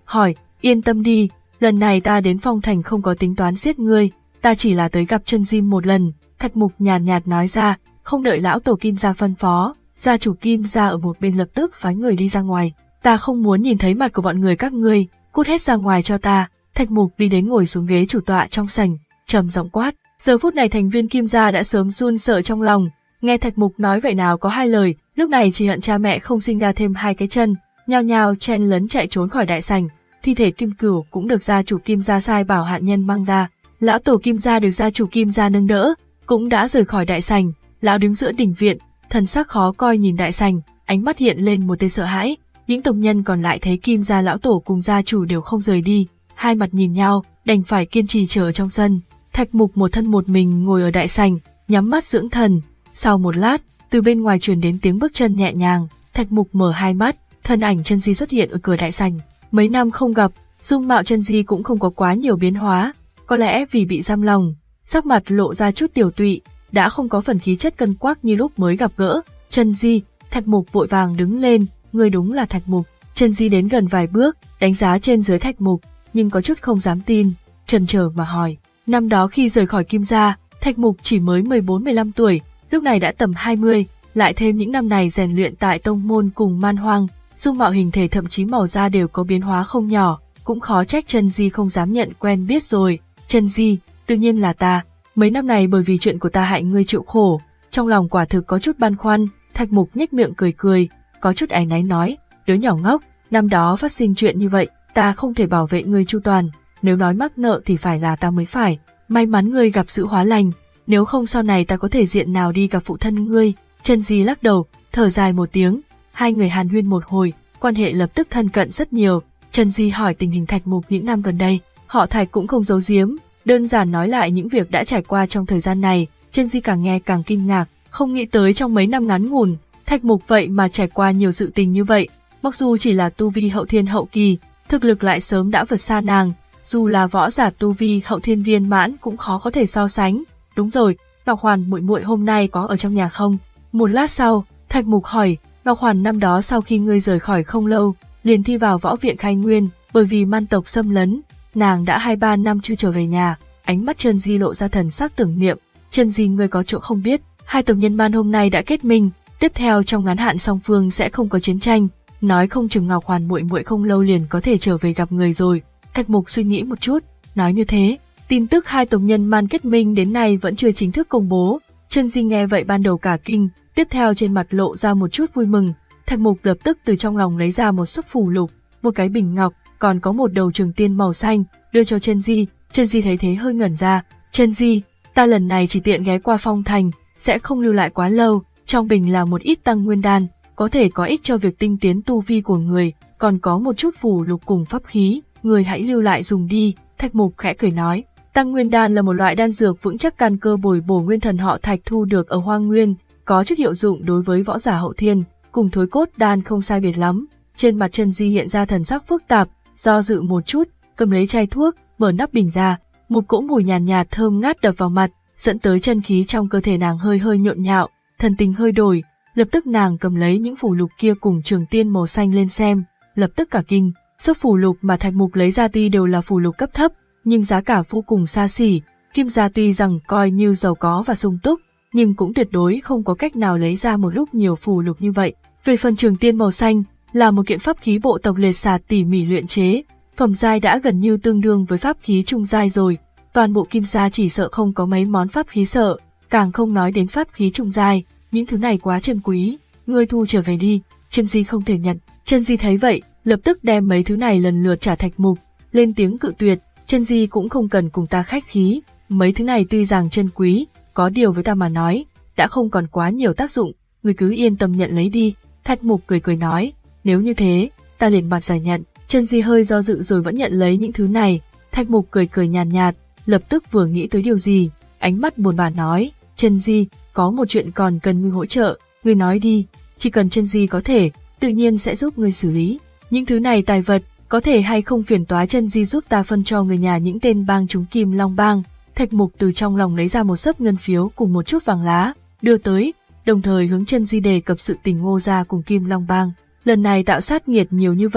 hỏi, yên tâm đi, lần này ta đến Phong Thành không có tính toán giết ngươi, ta chỉ là tới gặp Chân Di một lần. Thạch Mục nhàn nhạt, nhạt nói ra, không đợi lão tổ Kim gia phân phó, gia chủ Kim gia ở một bên lập tức phái người đi ra ngoài. Ta không muốn nhìn thấy mặt của bọn người các ngươi, cút hết ra ngoài cho ta. Thạch Mục đi đến ngồi xuống ghế chủ tọa trong sảnh, trầm giọng quát. Giờ phút này thành viên Kim gia đã sớm run sợ trong lòng, nghe Thạch Mục nói vậy nào có hai lời, lúc này chỉ hận cha mẹ không sinh ra thêm hai cái chân, nhao nhao chen lấn chạy trốn khỏi đại sảnh. Thi thể Kim Cửu cũng được gia chủ Kim gia sai bảo hạ nhân mang ra. Lão tổ Kim gia được gia chủ Kim gia nâng đỡ, cũng đã rời khỏi đại sảnh. Lão đứng giữa đình viện, thần sắc khó coi nhìn đại sảnh, ánh mắt hiện lên một tia sợ hãi. Những tộc nhân còn lại thấy Kim gia lão tổ cùng gia chủ đều không rời đi, hai mặt nhìn nhau, đành phải kiên trì chờ ở trong sân. Thạch Mục một thân một mình ngồi ở đại sảnh, nhắm mắt dưỡng thần. Sau một lát, từ bên ngoài truyền đến tiếng bước chân nhẹ nhàng. Thạch Mục mở hai mắt, thân ảnh Chân Di xuất hiện ở cửa đại sảnh. Mấy năm không gặp, dung mạo Chân Di cũng không có quá nhiều biến hóa, có lẽ vì bị giam lòng, sắc mặt lộ ra chút tiểu tụy, đã không có phần khí chất cân quắc như lúc mới gặp gỡ. Chân Di, Thạch Mục vội vàng đứng lên, người đúng là Thạch Mục. Chân Di đến gần vài bước, đánh giá trên dưới Thạch Mục, nhưng có chút không dám tin, chần chờ mà hỏi. Năm đó khi rời khỏi Kim gia, Thạch Mục chỉ mới mười bốn mười lăm tuổi, lúc này đã tầm hai mươi, lại thêm những năm này rèn luyện tại tông môn cùng man hoang, dung mạo hình thể thậm chí màu da đều có biến hóa không nhỏ, cũng khó trách Chân Di không dám nhận quen biết rồi. Chân Di, tự nhiên là ta, mấy năm này bởi vì chuyện của ta hại ngươi chịu khổ, trong lòng quả thực có chút băn khoăn. Thạch Mục nhếch miệng cười cười, có chút áy náy nói, đứa nhỏ ngốc, năm đó phát sinh chuyện như vậy, ta không thể bảo vệ ngươi chu toàn, nếu nói mắc nợ thì phải là ta mới phải, may mắn ngươi gặp sự hóa lành, nếu không sau này ta có thể diện nào đi gặp phụ thân ngươi. Chân Di lắc đầu, thở dài một tiếng, hai người hàn huyên một hồi, quan hệ lập tức thân cận rất nhiều. Chân Di hỏi tình hình Thạch Mục những năm gần đây, họ Thạch cũng không giấu giếm, đơn giản nói lại những việc đã trải qua trong thời gian này. Chân Di càng nghe càng kinh ngạc, không nghĩ tới trong mấy năm ngắn ngủn, Thạch Mục vậy mà trải qua nhiều sự tình như vậy, mặc dù chỉ là tu vi hậu thiên hậu kỳ, thực lực lại sớm đã vượt xa nàng, dù là võ giả tu vi hậu thiên viên mãn cũng khó có thể so sánh. Đúng rồi, Ngọc Hoàn muội muội hôm nay có ở trong nhà không? Một lát sau, Thạch Mục hỏi, Ngọc Hoàn năm đó sau khi ngươi rời khỏi không lâu, liền thi vào võ viện khai nguyên, bởi vì man tộc xâm lấn, nàng đã hai ba năm chưa trở về nhà. Ánh mắt Chân Di lộ ra thần sắc tưởng niệm. Chân Di, ngươi có chỗ không biết, hai tộc nhân man hôm nay đã kết minh, tiếp theo trong ngắn hạn song phương sẽ không có chiến tranh, nói không chừng Ngọc Hoàn muội muội không lâu liền có thể trở về gặp người rồi. Thạch Mục suy nghĩ một chút, nói như thế, tin tức hai tộc nhân man kết minh đến nay vẫn chưa chính thức công bố. Chân Di nghe vậy ban đầu cả kinh, tiếp theo trên mặt lộ ra một chút vui mừng. Thạch Mục lập tức từ trong lòng lấy ra một xúc phù lục, một cái bình ngọc, còn có một đầu trường tiên màu xanh, đưa cho Chân Di. Chân Di thấy thế hơi ngẩn ra. Chân Di, ta lần này chỉ tiện ghé qua Phong Thành, sẽ không lưu lại quá lâu, trong bình là một ít tăng nguyên đan, có thể có ích cho việc tinh tiến tu vi của người, còn có một chút phù lục cùng pháp khí, người hãy lưu lại dùng đi. Thạch Mục khẽ cười nói, tăng nguyên đan là một loại đan dược vững chắc căn cơ bồi bổ nguyên thần họ Thạch thu được ở Hoang Nguyên, có chút hiệu dụng đối với võ giả hậu thiên, cùng thối cốt đan không sai biệt lắm. Trên mặt Chân Di hiện ra thần sắc phức tạp, do dự một chút, cầm lấy chai thuốc, mở nắp bình ra, một cỗ mùi nhàn nhạt, nhạt thơm ngát đập vào mặt, dẫn tới chân khí trong cơ thể nàng hơi hơi nhộn nhạo, thần tình hơi đổi, lập tức nàng cầm lấy những phù lục kia cùng trường tiên màu xanh lên xem, lập tức cả kinh. Số phù lục mà Thạch Mục lấy ra tuy đều là phù lục cấp thấp, nhưng giá cả vô cùng xa xỉ. Kim gia tuy rằng coi như giàu có và sung túc, nhưng cũng tuyệt đối không có cách nào lấy ra một lúc nhiều phù lục như vậy. Về phần trường tiên màu xanh, là một kiện pháp khí bộ tộc liệt xà tỉ mỉ luyện chế, phẩm giai đã gần như tương đương với pháp khí trung giai rồi. Toàn bộ Kim gia chỉ sợ không có mấy món pháp khí sợ, càng không nói đến pháp khí trung giai, những thứ này quá chân quý, ngươi thu trở về đi. Chân Di không thể nhận. Chân Di thấy vậy, lập tức đem mấy thứ này lần lượt trả Thạch Mục, lên tiếng cự tuyệt. Chân Di cũng không cần cùng ta khách khí, mấy thứ này tuy rằng chân quý, có điều với ta mà nói, đã không còn quá nhiều tác dụng, ngươi cứ yên tâm nhận lấy đi. Thạch Mục cười cười nói, nếu như thế, ta liền mặt giải nhận. Chân Di hơi do dự rồi vẫn nhận lấy những thứ này. Thạch Mục cười cười nhàn nhạt, nhạt, lập tức vừa nghĩ tới điều gì, ánh mắt buồn bã nói, Chân Di, có một chuyện còn cần ngươi hỗ trợ, ngươi nói đi, chỉ cần Chân Di có thể, tự nhiên sẽ giúp ngươi xử lý. Những thứ này tài vật, có thể hay không phiền toái Chân Di giúp ta phân cho người nhà những tên bang chúng Kim Long bang. Thạch Mục từ trong lòng lấy ra một xấp ngân phiếu cùng một chút vàng lá, đưa tới, đồng thời hướng Chân Di đề cập sự tình Ngô gia cùng Kim Long bang. Lần này tạo sát nghiệt nhiều như vậy,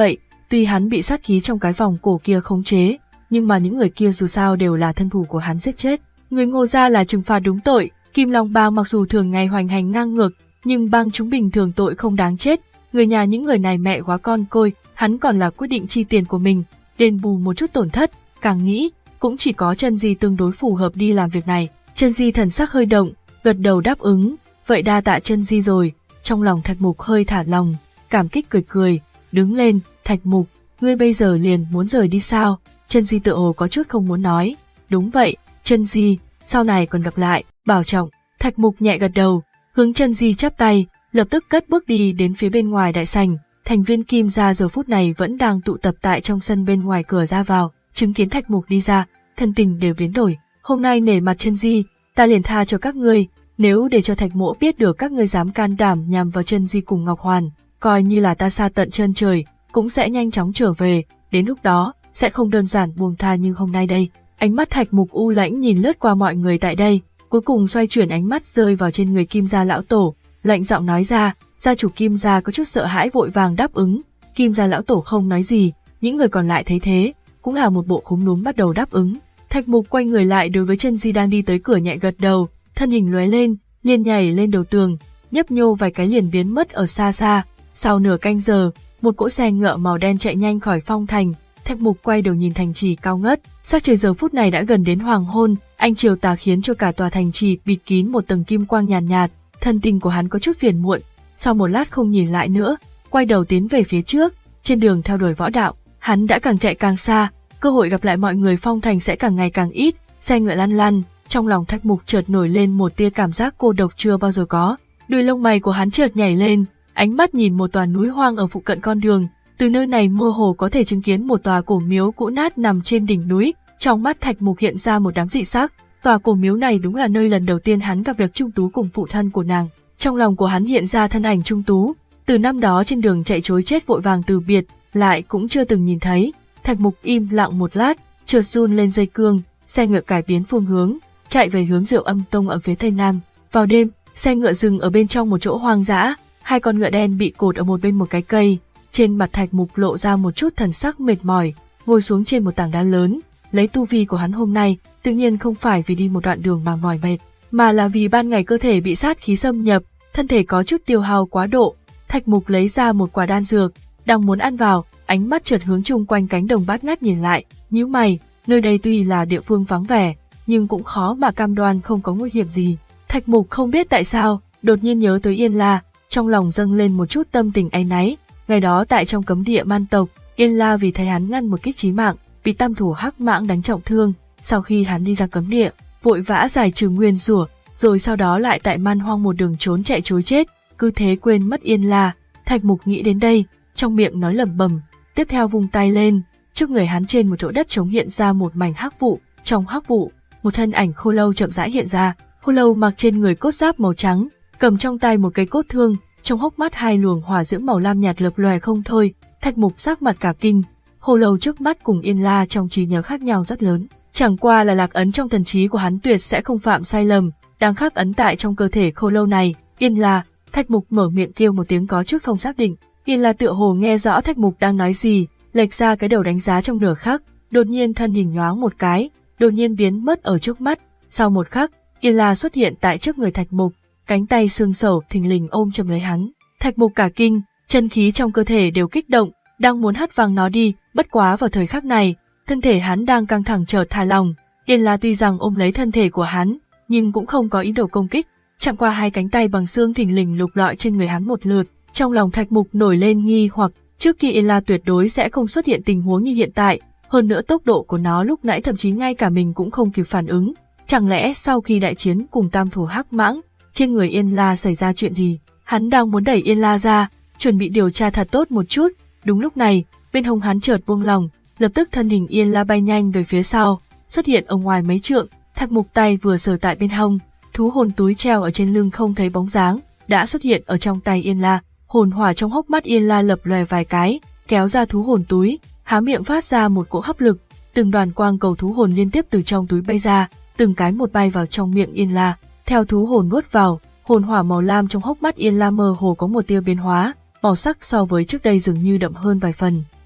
Tuy hắn bị sát khí trong cái vòng cổ kia khống chế, nhưng mà những người kia dù sao đều là thân thủ của hắn giết chết. Người Ngô gia là trừng phạt đúng tội, Kim Long bang mặc dù thường ngày hoành hành ngang ngược, nhưng bang chúng bình thường tội không đáng chết. Người nhà những người này mẹ quá con côi, hắn còn là quyết định chi tiền của mình, đền bù một chút tổn thất, càng nghĩ, cũng chỉ có Chân Di tương đối phù hợp đi làm việc này. Chân Di thần sắc hơi động, gật đầu đáp ứng, vậy đa tạ Chân Di rồi. Trong lòng Thạch Mục hơi thả lòng, cảm kích cười cười, đứng lên, Thạch Mục, ngươi bây giờ liền muốn rời đi sao? Chân Di tựa hồ có chút không muốn nói. Đúng vậy, Chân Di, sau này còn gặp lại, bảo trọng. Thạch Mục nhẹ gật đầu, hướng Chân Di chắp tay, lập tức cất bước đi đến phía bên ngoài đại sảnh. Thành viên Kim gia giờ phút này vẫn đang tụ tập tại trong sân bên ngoài cửa ra vào, chứng kiến Thạch Mục đi ra, thân tình đều biến đổi. Hôm nay nể mặt Chân Di, ta liền tha cho các ngươi, nếu để cho Thạch Mỗ biết được các ngươi dám can đảm nhằm vào Chân Di cùng Ngọc Hoàn, coi như là ta xa tận chân trời, cũng sẽ nhanh chóng trở về, đến lúc đó, sẽ không đơn giản buông tha như hôm nay đây. Ánh mắt Thạch Mục u lãnh nhìn lướt qua mọi người tại đây, cuối cùng xoay chuyển ánh mắt rơi vào trên người Kim gia lão tổ, lạnh giọng nói ra, gia chủ Kim gia có chút sợ hãi vội vàng đáp ứng. Kim gia lão tổ không nói gì, những người còn lại thấy thế, cũng là một bộ cúm núm bắt đầu đáp ứng. Thạch Mục quay người lại đối với Chân Di đang đi tới cửa nhẹ gật đầu, thân hình lóe lên, liền nhảy lên đầu tường, nhấp nhô vài cái liền biến mất ở xa xa. Sau nửa canh giờ, một cỗ xe ngựa màu đen chạy nhanh khỏi Phong Thành. Thạch Mục quay đầu nhìn thành trì cao ngất, sắc trời giờ phút này đã gần đến hoàng hôn, ánh chiều tà khiến cho cả tòa thành trì bịt kín một tầng kim quang nhàn nhạt, nhạt. Thân tình của hắn có chút phiền muộn, sau một lát không nhìn lại nữa, quay đầu tiến về phía trước. Trên đường theo đuổi võ đạo, hắn đã càng chạy càng xa, cơ hội gặp lại mọi người Phong Thành sẽ càng ngày càng ít. Xe ngựa lăn lăn, trong lòng Thạch Mục chợt nổi lên một tia cảm giác cô độc chưa bao giờ có. Đuôi lông mày của hắn chợt nhảy lên, ánh mắt nhìn một tòa núi hoang ở phụ cận con đường. Từ nơi này mơ hồ có thể chứng kiến một tòa cổ miếu cũ nát nằm trên đỉnh núi. Trong mắt Thạch Mục hiện ra một đám dị sắc. Tòa cổ miếu này đúng là nơi lần đầu tiên hắn gặp được Trung Tú cùng phụ thân của nàng. Trong lòng của hắn hiện ra thân ảnh Trung Tú. Từ năm đó trên đường chạy trối chết vội vàng từ biệt, lại cũng chưa từng nhìn thấy. Thạch Mục im lặng một lát, chợt run lên dây cương, xe ngựa cải biến phương hướng, chạy về hướng Diệu Âm Tông ở phía tây nam. Vào đêm, xe ngựa dừng ở bên trong một chỗ hoang dã, hai con ngựa đen bị cột ở một bên một cái cây. Trên mặt Thạch Mục lộ ra một chút thần sắc mệt mỏi, ngồi xuống trên một tảng đá lớn. Lấy tu vi của hắn hôm nay, tự nhiên không phải vì đi một đoạn đường mà mỏi mệt, mà là vì ban ngày cơ thể bị sát khí xâm nhập, thân thể có chút tiêu hao quá độ. Thạch Mục lấy ra một quả đan dược, đang muốn ăn vào, ánh mắt chợt hướng chung quanh cánh đồng bát ngát nhìn lại, nhíu mày, nơi đây tuy là địa phương vắng vẻ, nhưng cũng khó mà cam đoan không có nguy hiểm gì. Thạch Mục không biết tại sao, đột nhiên nhớ tới Yên La, trong lòng dâng lên một chút tâm tình áy náy. Ngày đó tại trong cấm địa man tộc, Yên La vì thấy hắn ngăn một kích chí mạng, bị tam thủ hắc mãng đánh trọng thương. Sau khi hắn đi ra cấm địa, vội vã giải trừ nguyên rủa, rồi sau đó lại tại man hoang một đường trốn chạy trối chết, cứ thế quên mất Yên La. Thạch Mục nghĩ đến đây, trong miệng nói lẩm bẩm, tiếp theo vung tay lên, trước người hắn trên một chỗ đất trống hiện ra một mảnh hắc vụ, trong hắc vụ, một thân ảnh khô lâu chậm rãi hiện ra. Khô lâu mặc trên người cốt giáp màu trắng, cầm trong tay một cây cốt thương, trong hốc mắt hai luồng hỏa diễm màu lam nhạt lập lòe không thôi. Thạch Mục sắc mặt cả kinh, khô lâu trước mắt cùng Yên La trong trí nhớ khác nhau rất lớn, chẳng qua là lạc ấn trong thần trí của hắn tuyệt sẽ không phạm sai lầm, đang khắc ấn tại trong cơ thể khô lâu này. Yên La, Thạch Mục mở miệng kêu một tiếng có chút không xác định. Yên La tựa hồ nghe rõ Thạch Mục đang nói gì, lệch ra cái đầu đánh giá trong nửa khắc, đột nhiên thân hình nhoáng một cái, đột nhiên biến mất ở trước mắt. Sau một khắc, Yên La xuất hiện tại trước người Thạch Mục, cánh tay xương sầu thình lình ôm chầm lấy hắn. Thạch Mục cả kinh, chân khí trong cơ thể đều kích động, đang muốn hất văng nó đi, bất quá vào thời khắc này, thân thể hắn đang căng thẳng chợt thả lỏng. Yên La tuy rằng ôm lấy thân thể của hắn, nhưng cũng không có ý đồ công kích, chẳng qua hai cánh tay bằng xương thình lình lục lọi trên người hắn một lượt. Trong lòng Thạch Mục nổi lên nghi hoặc, trước kia Yên La tuyệt đối sẽ không xuất hiện tình huống như hiện tại, hơn nữa tốc độ của nó lúc nãy thậm chí ngay cả mình cũng không kịp phản ứng. Chẳng lẽ sau khi đại chiến cùng tam thủ hắc mãng, trên người Yên La xảy ra chuyện gì? Hắn đang muốn đẩy Yên La ra, chuẩn bị điều tra thật tốt một chút. Đúng lúc này, bên hông hắn chợt buông lỏng, lập tức thân hình Yên La bay nhanh về phía sau, xuất hiện ở ngoài mấy trượng. Thạch Mục tay vừa sờ tại bên hông, thú hồn túi treo ở trên lưng không thấy bóng dáng, đã xuất hiện ở trong tay Yên La. Hồn hỏa trong hốc mắt Yên La lập lòe vài cái, kéo ra thú hồn túi, há miệng phát ra một cỗ hấp lực, từng đoàn quang cầu thú hồn liên tiếp từ trong túi bay ra, từng cái một bay vào trong miệng Yên La. Theo thú hồn nuốt vào, hồn hỏa màu lam trong hốc mắt Yên La mơ hồ có một tia biến hóa, màu sắc so với trước đây dường như đậm hơn vài phần.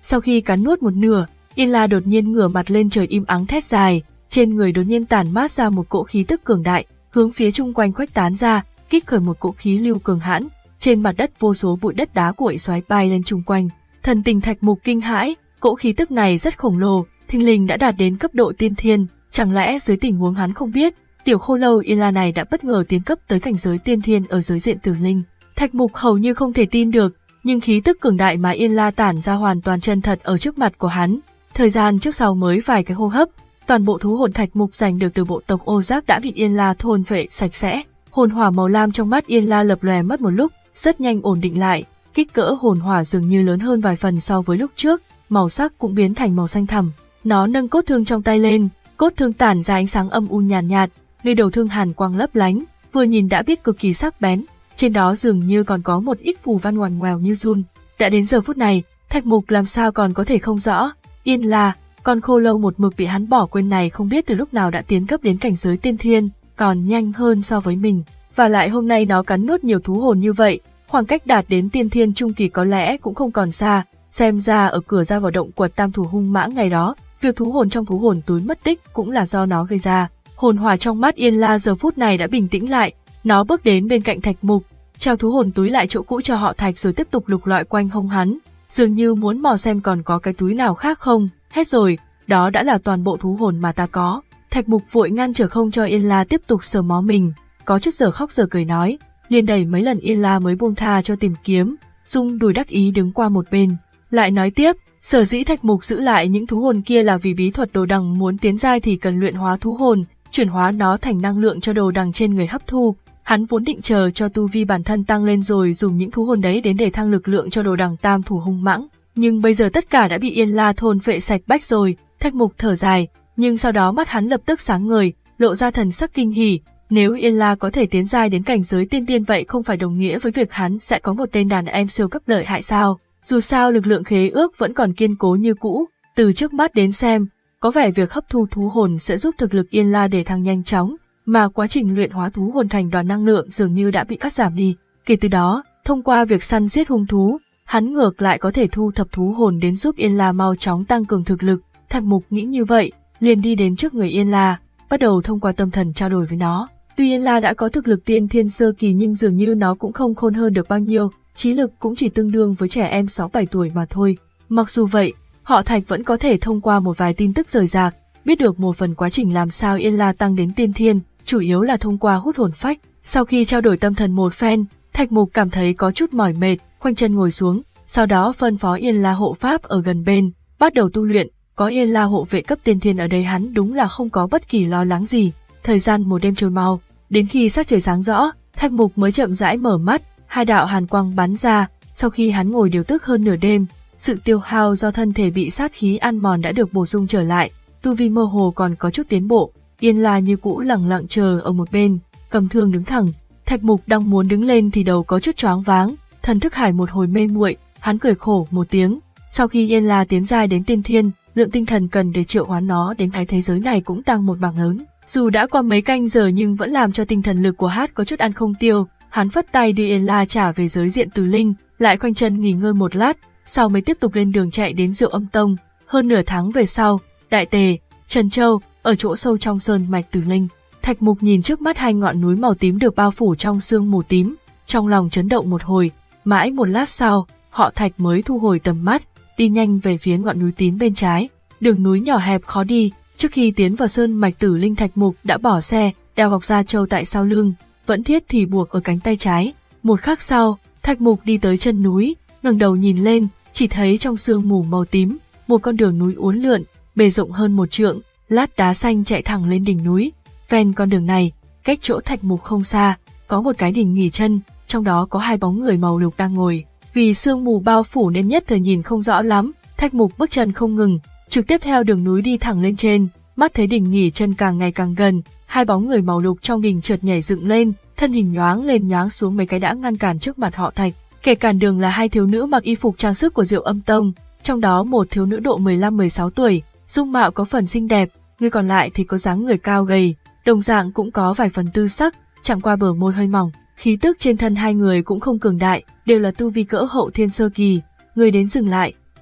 Sau khi cắn nuốt một nửa, Yên La đột nhiên ngửa mặt lên trời im ắng thét dài, trên người đột nhiên tản mát ra một cỗ khí tức cường đại, hướng phía chung quanh khuếch tán ra, kích khởi một cỗ khí lưu cường hãn. Trên mặt đất vô số bụi đất đá cuội xoáy bay lên chung quanh. Thần tình Thạch Mục kinh hãi, cỗ khí tức này rất khổng lồ, thình lình đã đạt đến cấp độ tiên thiên, chẳng lẽ dưới tình huống hắn không biết, tiểu khô lâu Yên La này đã bất ngờ tiến cấp tới cảnh giới tiên thiên ở giới diện tử linh. Thạch Mục hầu như không thể tin được, nhưng khí tức cường đại mà Yên La tản ra hoàn toàn chân thật ở trước mặt của hắn. Thời gian trước sau mới vài cái hô hấp, toàn bộ thú hồn Thạch Mục giành được từ bộ tộc Ô Giác đã bị Yên La thôn phệ sạch sẽ. Hồn hỏa màu lam trong mắt Yên La lập lòe mất một lúc, rất nhanh ổn định lại, kích cỡ hồn hỏa dường như lớn hơn vài phần so với lúc trước, màu sắc cũng biến thành màu xanh thẳm. Nó nâng cốt thương trong tay lên, cốt thương tản ra ánh sáng âm u nhàn nhạt, nhạt, nơi đầu thương hàn quang lấp lánh, vừa nhìn đã biết cực kỳ sắc bén, trên đó dường như còn có một ít phù văn ngoằn ngoèo như run. Đã đến giờ phút này, Thạch Mục làm sao còn có thể không rõ, Yên La, con khô lâu một mực bị hắn bỏ quên này không biết từ lúc nào đã tiến cấp đến cảnh giới tiên thiên, còn nhanh hơn so với mình. Và lại hôm nay nó cắn nuốt nhiều thú hồn như vậy, khoảng cách đạt đến tiên thiên trung kỳ có lẽ cũng không còn xa, xem ra ở cửa ra vào động quật tam thủ hung mãng ngày đó, việc thú hồn trong thú hồn túi mất tích cũng là do nó gây ra. Hồn hỏa trong mắt Yên La giờ phút này đã bình tĩnh lại, nó bước đến bên cạnh Thạch Mục, trao thú hồn túi lại chỗ cũ cho họ Thạch rồi tiếp tục lục lọi quanh hông hắn, dường như muốn mò xem còn có cái túi nào khác không. Hết rồi, đó đã là toàn bộ thú hồn mà ta có. Thạch Mục vội ngăn trở không cho Yên La tiếp tục sờ mó mình, có chút giờ khóc giờ cười nói, liền đẩy mấy lần Yên La mới buông tha cho tìm kiếm, Dung đùi đắc ý đứng qua một bên, lại nói tiếp, sở dĩ Thạch Mục giữ lại những thú hồn kia là vì bí thuật đồ đằng muốn tiến giai thì cần luyện hóa thú hồn, chuyển hóa nó thành năng lượng cho đồ đằng trên người hấp thu. Hắn vốn định chờ cho tu vi bản thân tăng lên rồi dùng những thú hồn đấy đến để thăng lực lượng cho đồ đằng tam thủ hung mãng, nhưng bây giờ tất cả đã bị Yên La thôn phệ sạch bách rồi. Thạch Mục thở dài, nhưng sau đó mắt hắn lập tức sáng ngời, lộ ra thần sắc kinh hỉ. Nếu Yên La có thể tiến giai đến cảnh giới tiên tiên vậy không phải đồng nghĩa với việc hắn sẽ có một tên đàn em siêu cấp lợi hại sao? Dù sao lực lượng khế ước vẫn còn kiên cố như cũ, từ trước mắt đến xem, có vẻ việc hấp thu thú hồn sẽ giúp thực lực Yên La để thăng nhanh chóng, mà quá trình luyện hóa thú hồn thành đoàn năng lượng dường như đã bị cắt giảm đi. Kể từ đó, thông qua việc săn giết hung thú, hắn ngược lại có thể thu thập thú hồn đến giúp Yên La mau chóng tăng cường thực lực. Thạch Mục nghĩ như vậy, liền đi đến trước người Yên La, bắt đầu thông qua tâm thần trao đổi với nó. Tuy Yên La đã có thực lực tiên thiên sơ kỳ nhưng dường như nó cũng không khôn hơn được bao nhiêu, trí lực cũng chỉ tương đương với trẻ em sáu bảy tuổi mà thôi. Mặc dù vậy, họ Thạch vẫn có thể thông qua một vài tin tức rời rạc, biết được một phần quá trình làm sao Yên La tăng đến tiên thiên, chủ yếu là thông qua hút hồn phách. Sau khi trao đổi tâm thần một phen, Thạch Mục cảm thấy có chút mỏi mệt, khoanh chân ngồi xuống, sau đó phân phó Yên La hộ pháp ở gần bên, bắt đầu tu luyện. Có Yên La hộ vệ cấp tiên thiên ở đây hắn đúng là không có bất kỳ lo lắng gì. Thời gian một đêm trôi mau, đến khi sắc trời sáng rõ, Thạch Mục mới chậm rãi mở mắt, hai đạo hàn quang bắn ra. Sau khi hắn ngồi điều tức hơn nửa đêm, sự tiêu hao do thân thể bị sát khí ăn mòn đã được bổ sung trở lại, tu vi mơ hồ còn có chút tiến bộ. Yên La như cũ lẳng lặng chờ ở một bên, cầm thương đứng thẳng. Thạch Mục đang muốn đứng lên thì đầu có chút choáng váng, thần thức hải một hồi mê muội, hắn cười khổ một tiếng. Sau khi Yên La tiến giai đến tiên thiên, lượng tinh thần cần để triệu hoán nó đến cái thế giới này cũng tăng một mảng lớn. Dù đã qua mấy canh giờ nhưng vẫn làm cho tinh thần lực của Hát có chút ăn không tiêu, hắn phất tay đưa Yên La trả về giới diện từ linh, lại khoanh chân nghỉ ngơi một lát, sau mới tiếp tục lên đường chạy đến Diệu Âm Tông. Hơn nửa tháng về sau, Đại Tề, Trần Châu, ở chỗ sâu trong sơn mạch Tử Linh, Thạch Mục nhìn trước mắt hai ngọn núi màu tím được bao phủ trong sương mù tím, trong lòng chấn động một hồi, mãi một lát sau, họ Thạch mới thu hồi tầm mắt, đi nhanh về phía ngọn núi tím bên trái. Đường núi nhỏ hẹp khó đi, trước khi tiến vào sơn mạch Tử Linh Thạch Mục đã bỏ xe, đeo gọc da trâu tại sau lưng, vẫn thiết thì buộc ở cánh tay trái. Một khắc sau, Thạch Mục đi tới chân núi, ngẩng đầu nhìn lên, chỉ thấy trong sương mù màu tím, một con đường núi uốn lượn, bề rộng hơn một trượng, lát đá xanh chạy thẳng lên đỉnh núi. Ven con đường này, cách chỗ Thạch Mục không xa, có một cái đình nghỉ chân, trong đó có hai bóng người màu lục đang ngồi. Vì sương mù bao phủ nên nhất thời nhìn không rõ lắm, Thạch Mục bước chân không ngừng, trực tiếp theo đường núi đi thẳng lên trên, mắt thấy đình nghỉ chân càng ngày càng gần, hai bóng người màu lục trong đình chợt nhảy dựng lên, thân hình nhoáng lên nhoáng xuống mấy cái đã ngăn cản trước mặt họ Thạch. Kẻ cản đường là hai thiếu nữ mặc y phục trang sức của Diệu Âm Tông, trong đó một thiếu nữ độ mười lăm mười sáu tuổi, dung mạo có phần xinh đẹp, người còn lại thì có dáng người cao gầy, đồng dạng cũng có vài phần tư sắc, chẳng qua bờ môi hơi mỏng. Khí tức trên thân hai người cũng không cường đại, đều là tu vi cỡ hậu thiên sơ kỳ. Người đến dừng lại,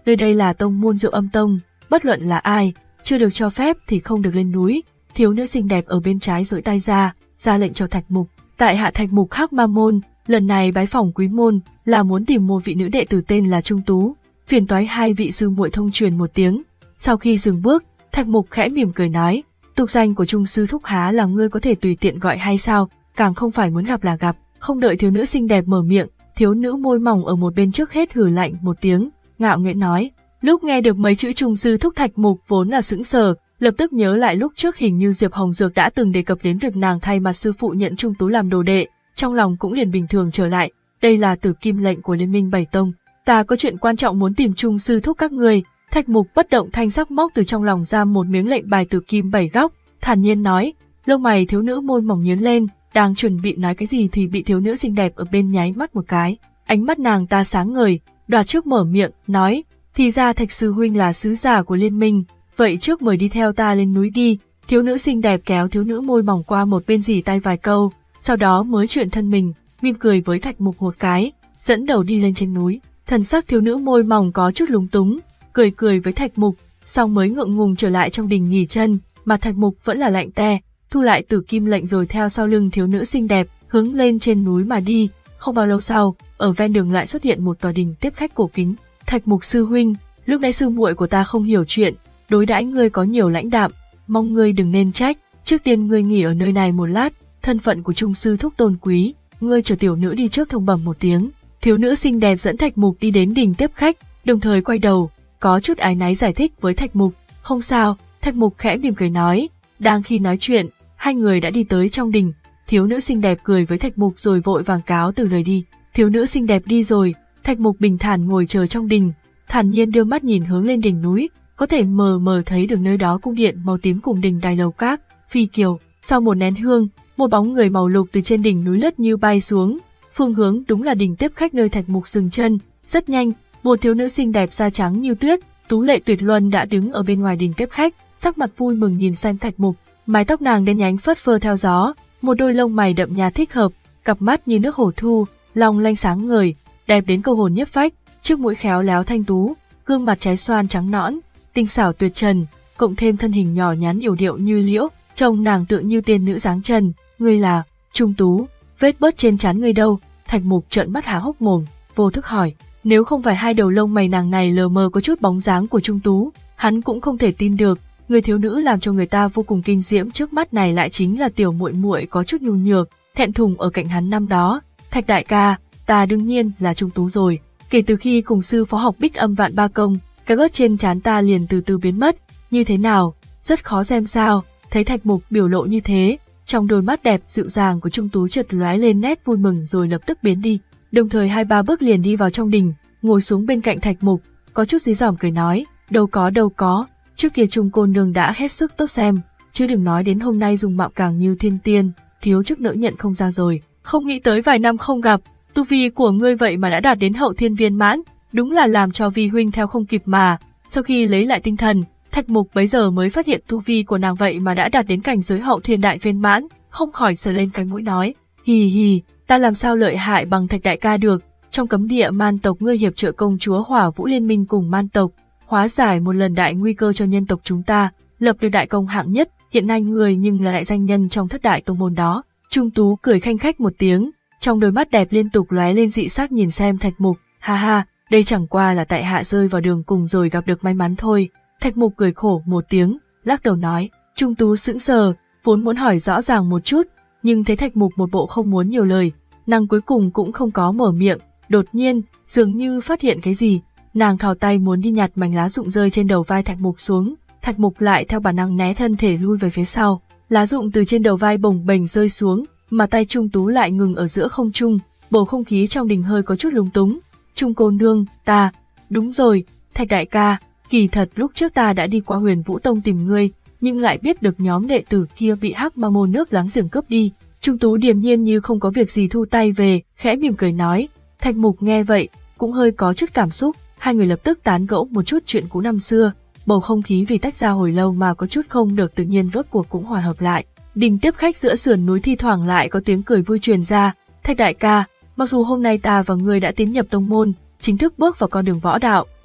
nơi đây là tông môn Diệu Âm Tông, bất luận là ai, chưa được cho phép thì không được lên núi. Thiếu nữ xinh đẹp ở bên trái duỗi tay ra, ra lệnh cho Thạch Mục. Tại hạ Thạch Mục Hắc Ma Môn, lần này bái phỏng quý môn là muốn tìm một vị nữ đệ tử tên là Trung Tú, phiền toái hai vị sư muội thông truyền một tiếng. Sau khi dừng bước, Thạch Mục khẽ mỉm cười nói, tục danh của Trung sư thúc há là ngươi có thể tùy tiện gọi hay sao, càng không phải muốn gặp là gặp. Không đợi thiếu nữ xinh đẹp mở miệng, thiếu nữ môi mỏng ở một bên trước hết hừ lạnh một tiếng, ngạo nghễ nói. Lúc nghe được mấy chữ Trung sư thúc, Thạch Mục vốn là sững sờ, lập tức nhớ lại lúc trước hình như Diệp Hồng Dược đã từng đề cập đến việc nàng thay mặt sư phụ nhận Trung Tú làm đồ đệ, trong lòng cũng liền bình thường trở lại. Đây là tử kim lệnh của Liên minh Bảy Tông, ta có chuyện quan trọng muốn tìm Trung sư thúc các ngươi. Thạch Mục bất động thanh sắc móc từ trong lòng ra một miếng lệnh bài tử kim bảy góc, thản nhiên nói. Lông mày thiếu nữ môi mỏng nhướng lên, đang chuẩn bị nói cái gì thì bị thiếu nữ xinh đẹp ở bên nháy mắt một cái, ánh mắt nàng ta sáng ngời, đoạt trước mở miệng, nói, thì ra Thạch sư huynh là sứ giả của liên minh, vậy trước mời đi theo ta lên núi đi. Thiếu nữ xinh đẹp kéo thiếu nữ môi mỏng qua một bên rỉ tay vài câu, sau đó mới chuyển thân mình, mỉm cười với Thạch Mục một cái, dẫn đầu đi lên trên núi. Thần sắc thiếu nữ môi mỏng có chút lúng túng, cười cười với Thạch Mục, xong mới ngượng ngùng trở lại trong đình nghỉ chân, mà Thạch Mục vẫn là lạnh te, thu lại tử kim lệnh rồi theo sau lưng thiếu nữ xinh đẹp, hướng lên trên núi mà đi. Không bao lâu sau, ở ven đường lại xuất hiện một tòa đình tiếp khách cổ kính. Thạch Mục sư huynh, lúc nãy sư muội của ta không hiểu chuyện, đối đãi ngươi có nhiều lãnh đạm, mong ngươi đừng nên trách. Trước tiên ngươi nghỉ ở nơi này một lát, thân phận của Trung sư thúc tôn quý, ngươi chờ tiểu nữ đi trước thông bẩm một tiếng. Thiếu nữ xinh đẹp dẫn Thạch Mục đi đến đình tiếp khách, đồng thời quay đầu, có chút áy náy giải thích với Thạch Mục. Không sao, Thạch Mục khẽ mỉm cười nói. Đang khi nói chuyện, hai người đã đi tới trong đình. Thiếu nữ xinh đẹp cười với Thạch Mục rồi vội vàng cáo từ rời đi. Thiếu nữ xinh đẹp đi rồi, Thạch Mục bình thản ngồi chờ trong đình, thản nhiên đưa mắt nhìn hướng lên đỉnh núi, có thể mờ mờ thấy được nơi đó cung điện màu tím cùng đình đài lầu các, phi kiều. Sau một nén hương, một bóng người màu lục từ trên đỉnh núi lướt như bay xuống, phương hướng đúng là đình tiếp khách nơi Thạch Mục dừng chân. Rất nhanh, một thiếu nữ xinh đẹp da trắng như tuyết, tú lệ tuyệt luân đã đứng ở bên ngoài đình tiếp khách, sắc mặt vui mừng nhìn xem Thạch Mục, mái tóc nàng đen nhánh phất phơ theo gió, một đôi lông mày đậm nhạt thích hợp, cặp mắt như nước hồ thu, long lanh sáng ngời, đẹp đến câu hồn nhiếp phách, chiếc mũi khéo léo thanh tú, gương mặt trái xoan trắng nõn, tinh xảo tuyệt trần, cộng thêm thân hình nhỏ nhắn yểu điệu như liễu, trông nàng tựa như tiên nữ dáng trần. Ngươi là Trung Tú? Vết bớt trên trán ngươi đâu? Thạch Mục trợn mắt há hốc mồm, vô thức hỏi. Nếu không phải hai đầu lông mày nàng này lờ mờ có chút bóng dáng của Trung Tú, hắn cũng không thể tin được. Người thiếu nữ làm cho người ta vô cùng kinh diễm trước mắt này lại chính là tiểu muội muội có chút nhu nhược, thẹn thùng ở cạnh hắn năm đó. Thạch đại ca, ta đương nhiên là Trung Tú rồi. Kể từ khi cùng sư phó học Bích Âm Vạn Ba Công, cái bớt trên trán ta liền từ từ biến mất. Như thế nào? Rất khó xem sao? Thấy Thạch Mục biểu lộ như thế, trong đôi mắt đẹp dịu dàng của Trung Tú chợt lóe lên nét vui mừng rồi lập tức biến đi. Đồng thời hai ba bước liền đi vào trong đình, ngồi xuống bên cạnh Thạch Mục, có chút dí dỏm cười nói, đâu có đâu có, trước kia Trung cô nương đã hết sức tốt xem, chứ đừng nói đến hôm nay dùng mạo càng như thiên tiên, thiếu chút nữa nhận không ra rồi. Không nghĩ tới vài năm không gặp, tu vi của ngươi vậy mà đã đạt đến hậu thiên viên mãn, đúng là làm cho vi huynh theo không kịp mà. Sau khi lấy lại tinh thần, Thạch Mục bấy giờ mới phát hiện tu vi của nàng vậy mà đã đạt đến cảnh giới hậu thiên đại viên mãn, không khỏi sờ lên cái mũi nói, hì hì, ta làm sao lợi hại bằng Thạch đại ca được. Trong cấm địa man tộc ngươi hiệp trợ công chúa Hỏa Vũ liên minh cùng man tộc, hóa giải một lần đại nguy cơ cho nhân tộc chúng ta, lập được đại công hạng nhất, hiện nay ngươi nhưng là đại danh nhân trong thất đại tông môn đó. Trung Tú cười khanh khách một tiếng, trong đôi mắt đẹp liên tục lóe lên dị sắc nhìn xem Thạch Mục, ha ha, đây chẳng qua là tại hạ rơi vào đường cùng rồi gặp được may mắn thôi. Thạch Mục cười khổ một tiếng, lắc đầu nói. Trung Tú sững sờ, vốn muốn hỏi rõ ràng một chút, nhưng thấy Thạch Mục một bộ không muốn nhiều lời, nàng cuối cùng cũng không có mở miệng. Đột nhiên, dường như phát hiện cái gì, nàng thò tay muốn đi nhặt mảnh lá rụng rơi trên đầu vai Thạch Mục xuống, Thạch Mục lại theo bản năng né thân thể lui về phía sau, lá rụng từ trên đầu vai bồng bềnh rơi xuống, mà tay Trung Tú lại ngừng ở giữa không trung, bầu không khí trong đình hơi có chút lúng túng. Trung cô nương, ta, đúng rồi, Thạch đại ca, kỳ thật lúc trước ta đã đi qua Huyền Vũ Tông tìm ngươi, nhưng lại biết được nhóm đệ tử kia bị Hắc Ma môn nước láng giềng cướp đi. Trung Tú điềm nhiên như không có việc gì thu tay về, khẽ mỉm cười nói. Thạch Mục nghe vậy, cũng hơi có chút cảm xúc, hai người lập tức tán gẫu một chút chuyện cũ năm xưa, bầu không khí vì tách ra hồi lâu mà có chút không được tự nhiên rốt cuộc cũng hòa hợp lại. Đình tiếp khách giữa sườn núi thi thoảng lại có tiếng cười vui truyền ra, Thạch đại ca, mặc dù hôm nay ta và ngươi đã tiến nhập tông môn, chính thức bước vào con đường võ đạo,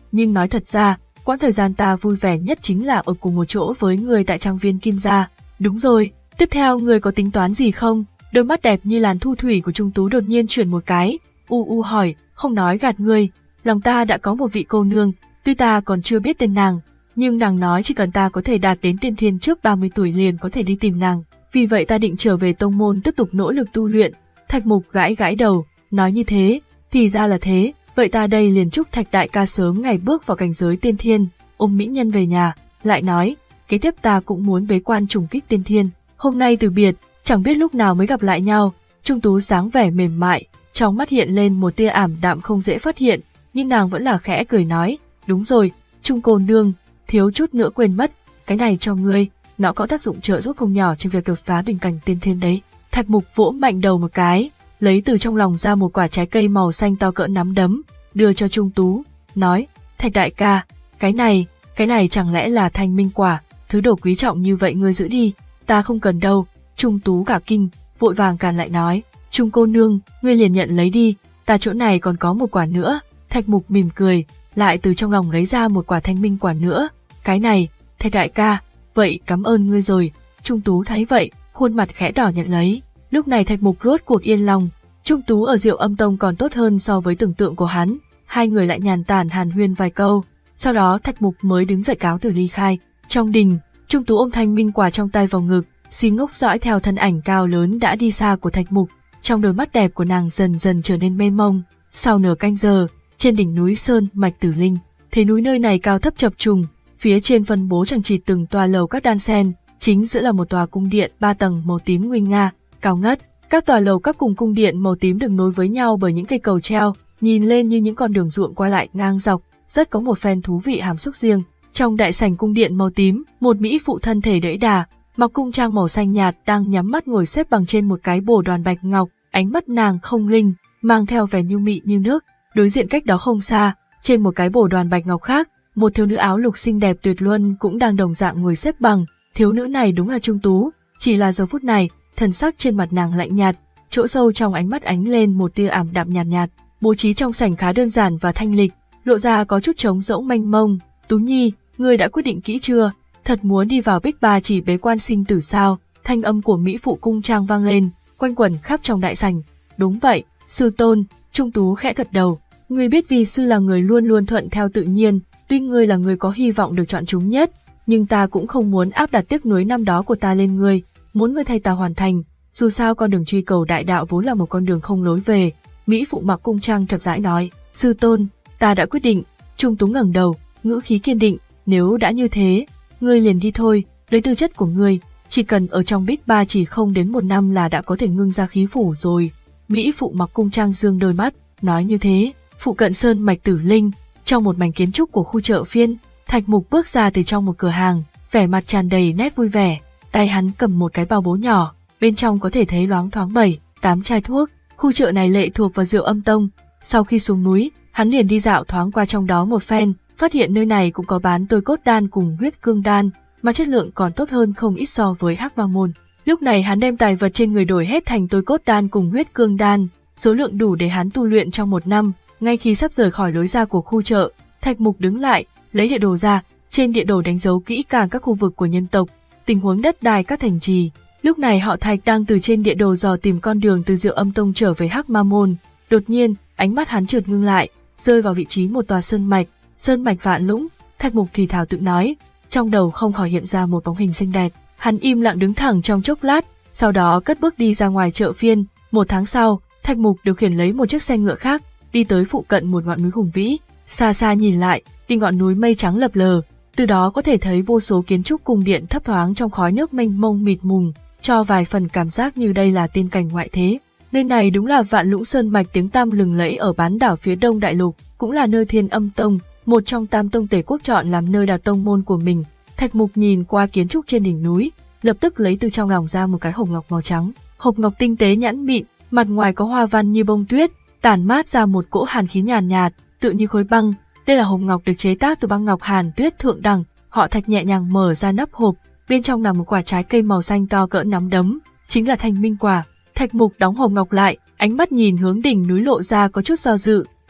nhưng nói thật ra, quãng thời gian ta vui vẻ nhất chính là ở cùng một chỗ với người tại trang viên Kim gia. Đúng rồi, tiếp theo người có tính toán gì không? Đôi mắt đẹp như làn thu thủy của Trung Tú đột nhiên chuyển một cái, u u hỏi, không nói gạt ngươi, lòng ta đã có một vị cô nương, tuy ta còn chưa biết tên nàng, nhưng nàng nói chỉ cần ta có thể đạt đến tiên thiên trước ba mươi tuổi liền có thể đi tìm nàng, vì vậy ta định trở về tông môn tiếp tục nỗ lực tu luyện. Thạch Mục gãi gãi đầu, nói như thế, thì ra là thế, vậy ta đây liền chúc Thạch đại ca sớm ngày bước vào cảnh giới tiên thiên. Ôm mỹ nhân về nhà, lại nói, kế tiếp ta cũng muốn bế quan trùng kích tiên thiên, hôm nay từ biệt, chẳng biết lúc nào mới gặp lại nhau. Trung Tú dáng vẻ mềm mại, trong mắt hiện lên một tia ảm đạm không dễ phát hiện, nhưng nàng vẫn là khẽ cười nói, đúng rồi, Trung cô nương, thiếu chút nữa quên mất, cái này cho ngươi, nó có tác dụng trợ giúp không nhỏ trong việc đột phá bình cảnh tiên thiên đấy. Thạch Mục vỗ mạnh đầu một cái, lấy từ trong lòng ra một quả trái cây màu xanh to cỡ nắm đấm, đưa cho Trung Tú, nói, Thạch đại ca, cái này, cái này chẳng lẽ là thanh minh quả, thứ đồ quý trọng như vậy ngươi giữ đi, ta không cần đâu. Trung Tú cả kinh, vội vàng cản lại nói, Trung cô nương, ngươi liền nhận lấy đi, ta chỗ này còn có một quả nữa. Thạch Mục mỉm cười, lại từ trong lòng lấy ra một quả thanh minh quả nữa, cái này, Thạch đại ca, vậy cảm ơn ngươi rồi. Trung Tú thấy vậy, khuôn mặt khẽ đỏ nhận lấy. Lúc này Thạch Mục rốt cuộc yên lòng, Trung Tú ở Diệu Âm Tông còn tốt hơn so với tưởng tượng của hắn, hai người lại nhàn tản hàn huyên vài câu, sau đó Thạch Mục mới đứng dậy cáo từ ly khai. Trong đình, Trung Tú ôm thanh minh quả trong tay vào ngực, si ngốc dõi theo thân ảnh cao lớn đã đi xa của Thạch Mục, trong đôi mắt đẹp của nàng dần dần trở nên mê mông. Sau nửa canh giờ, trên đỉnh núi Sơn Mạch Tử Linh, thấy núi nơi này cao thấp chập trùng, phía trên phân bố chằng chịt từng tòa lầu các đan sen, chính giữa là một tòa cung điện ba tầng màu tím nguy nga, cao ngất. Các tòa lầu các cùng cung điện màu tím được nối với nhau bởi những cây cầu treo, nhìn lên như những con đường ruộng qua lại ngang dọc, rất có một phen thú vị hàm xúc riêng. Trong đại sảnh cung điện màu tím, một mỹ phụ thân thể đẫy đà, mặc cung trang màu xanh nhạt đang nhắm mắt ngồi xếp bằng trên một cái bồ đoàn bạch ngọc, ánh mắt nàng không linh, mang theo vẻ nhu mị như nước. Đối diện cách đó không xa, trên một cái bồ đoàn bạch ngọc khác, một thiếu nữ áo lục xinh đẹp tuyệt luân cũng đang đồng dạng ngồi xếp bằng. Thiếu nữ này đúng là Trung Tú, chỉ là giờ phút này, thần sắc trên mặt nàng lạnh nhạt, chỗ sâu trong ánh mắt ánh lên một tia ảm đạm nhạt nhạt. Bố trí trong sảnh khá đơn giản và thanh lịch, lộ ra có chút trống rỗng mênh mông. Tú Nhi, ngươi đã quyết định kỹ chưa? Thật muốn đi vào Bích Ba chỉ bế quan sinh tử sao? Thanh âm của mỹ phụ cung trang vang lên, quanh quẩn khắp trong đại sảnh. Đúng vậy, sư tôn. Trung Tú khẽ gật đầu. Ngươi biết vi sư là người luôn luôn thuận theo tự nhiên, tuy ngươi là người có hy vọng được chọn chúng nhất, nhưng ta cũng không muốn áp đặt tiếc nuối năm đó của ta lên ngươi, muốn ngươi thay ta hoàn thành. Dù sao con đường truy cầu đại đạo vốn là một con đường không lối về. Mỹ phụ mặc cung trang chậm rãi nói, sư tôn, ta đã quyết định. Trung Tú ngẩng đầu, ngữ khí kiên định, nếu đã như thế, ngươi liền đi thôi, lấy tư chất của ngươi, chỉ cần ở trong Bích Ba chỉ không đến một năm là đã có thể ngưng ra khí phủ rồi. Mỹ phụ mặc cung trang dương đôi mắt, nói như thế. Phụ cận Sơn Mạch Tử Linh, trong một mảnh kiến trúc của khu chợ phiên, Thạch Mục bước ra từ trong một cửa hàng, vẻ mặt tràn đầy nét vui vẻ, tay hắn cầm một cái bao bố nhỏ, bên trong có thể thấy loáng thoáng bảy, tám chai thuốc. Khu chợ này lệ thuộc vào Diệu Âm Tông. Sau khi xuống núi, hắn liền đi dạo thoáng qua trong đó một phen, phát hiện nơi này cũng có bán tôi cốt đan cùng huyết cương đan, mà chất lượng còn tốt hơn không ít so với Hắc Ma Môn. Lúc này hắn đem tài vật trên người đổi hết thành tôi cốt đan cùng huyết cương đan, số lượng đủ để hắn tu luyện trong một năm. Ngay khi sắp rời khỏi lối ra của khu chợ, Thạch Mục đứng lại, lấy địa đồ ra, trên địa đồ đánh dấu kỹ càng các khu vực của nhân tộc, tình huống đất đai các thành trì. Lúc này họ Thạch đang từ trên địa đồ dò tìm con đường từ Diệu Âm Tông trở về Hắc Ma Môn. Đột nhiên, ánh mắt hắn chợt ngưng lại, rơi vào vị trí một tòa sơn mạch, sơn mạch Vạn Lũng. Thạch Mục kỳ thảo tự nói, trong đầu không khỏi hiện ra một bóng hình xinh đẹp. Hắn im lặng đứng thẳng trong chốc lát, sau đó cất bước đi ra ngoài chợ phiên. Một tháng sau, Thạch Mục điều khiển lấy một chiếc xe ngựa khác, đi tới phụ cận một ngọn núi hùng vĩ. Xa xa nhìn lại, đi ngọn núi mây trắng lập lờ, từ đó có thể thấy vô số kiến trúc cung điện thấp thoáng trong khói nước mênh mông mịt mùng, cho vài phần cảm giác như đây là tiên cảnh ngoại thế. Nơi này đúng là Vạn Lũng Sơn Mạch tiếng tăm lừng lẫy ở bán đảo phía đông đại lục, cũng là nơi Thiên Âm Tông, một trong tam tông Tề quốc chọn làm nơi đặt tông môn của mình. Thạch Mục nhìn qua kiến trúc trên đỉnh núi, lập tức lấy từ trong lòng ra một cái hộp ngọc màu trắng. Hộp ngọc tinh tế nhẵn mịn, mặt ngoài có hoa văn như bông tuyết, tản mát ra một cỗ hàn khí nhàn nhạt, tựa như khối băng. Đây là hộp ngọc được chế tác từ băng ngọc hàn tuyết thượng đẳng. Họ Thạch nhẹ nhàng mở ra nắp hộp, bên trong nằm một quả trái cây màu xanh to cỡ nắm đấm, chính là thanh minh quả. Thạch Mục đóng hộp ngọc lại, ánh mắt nhìn hướng đỉnh núi lộ ra có chút do dự.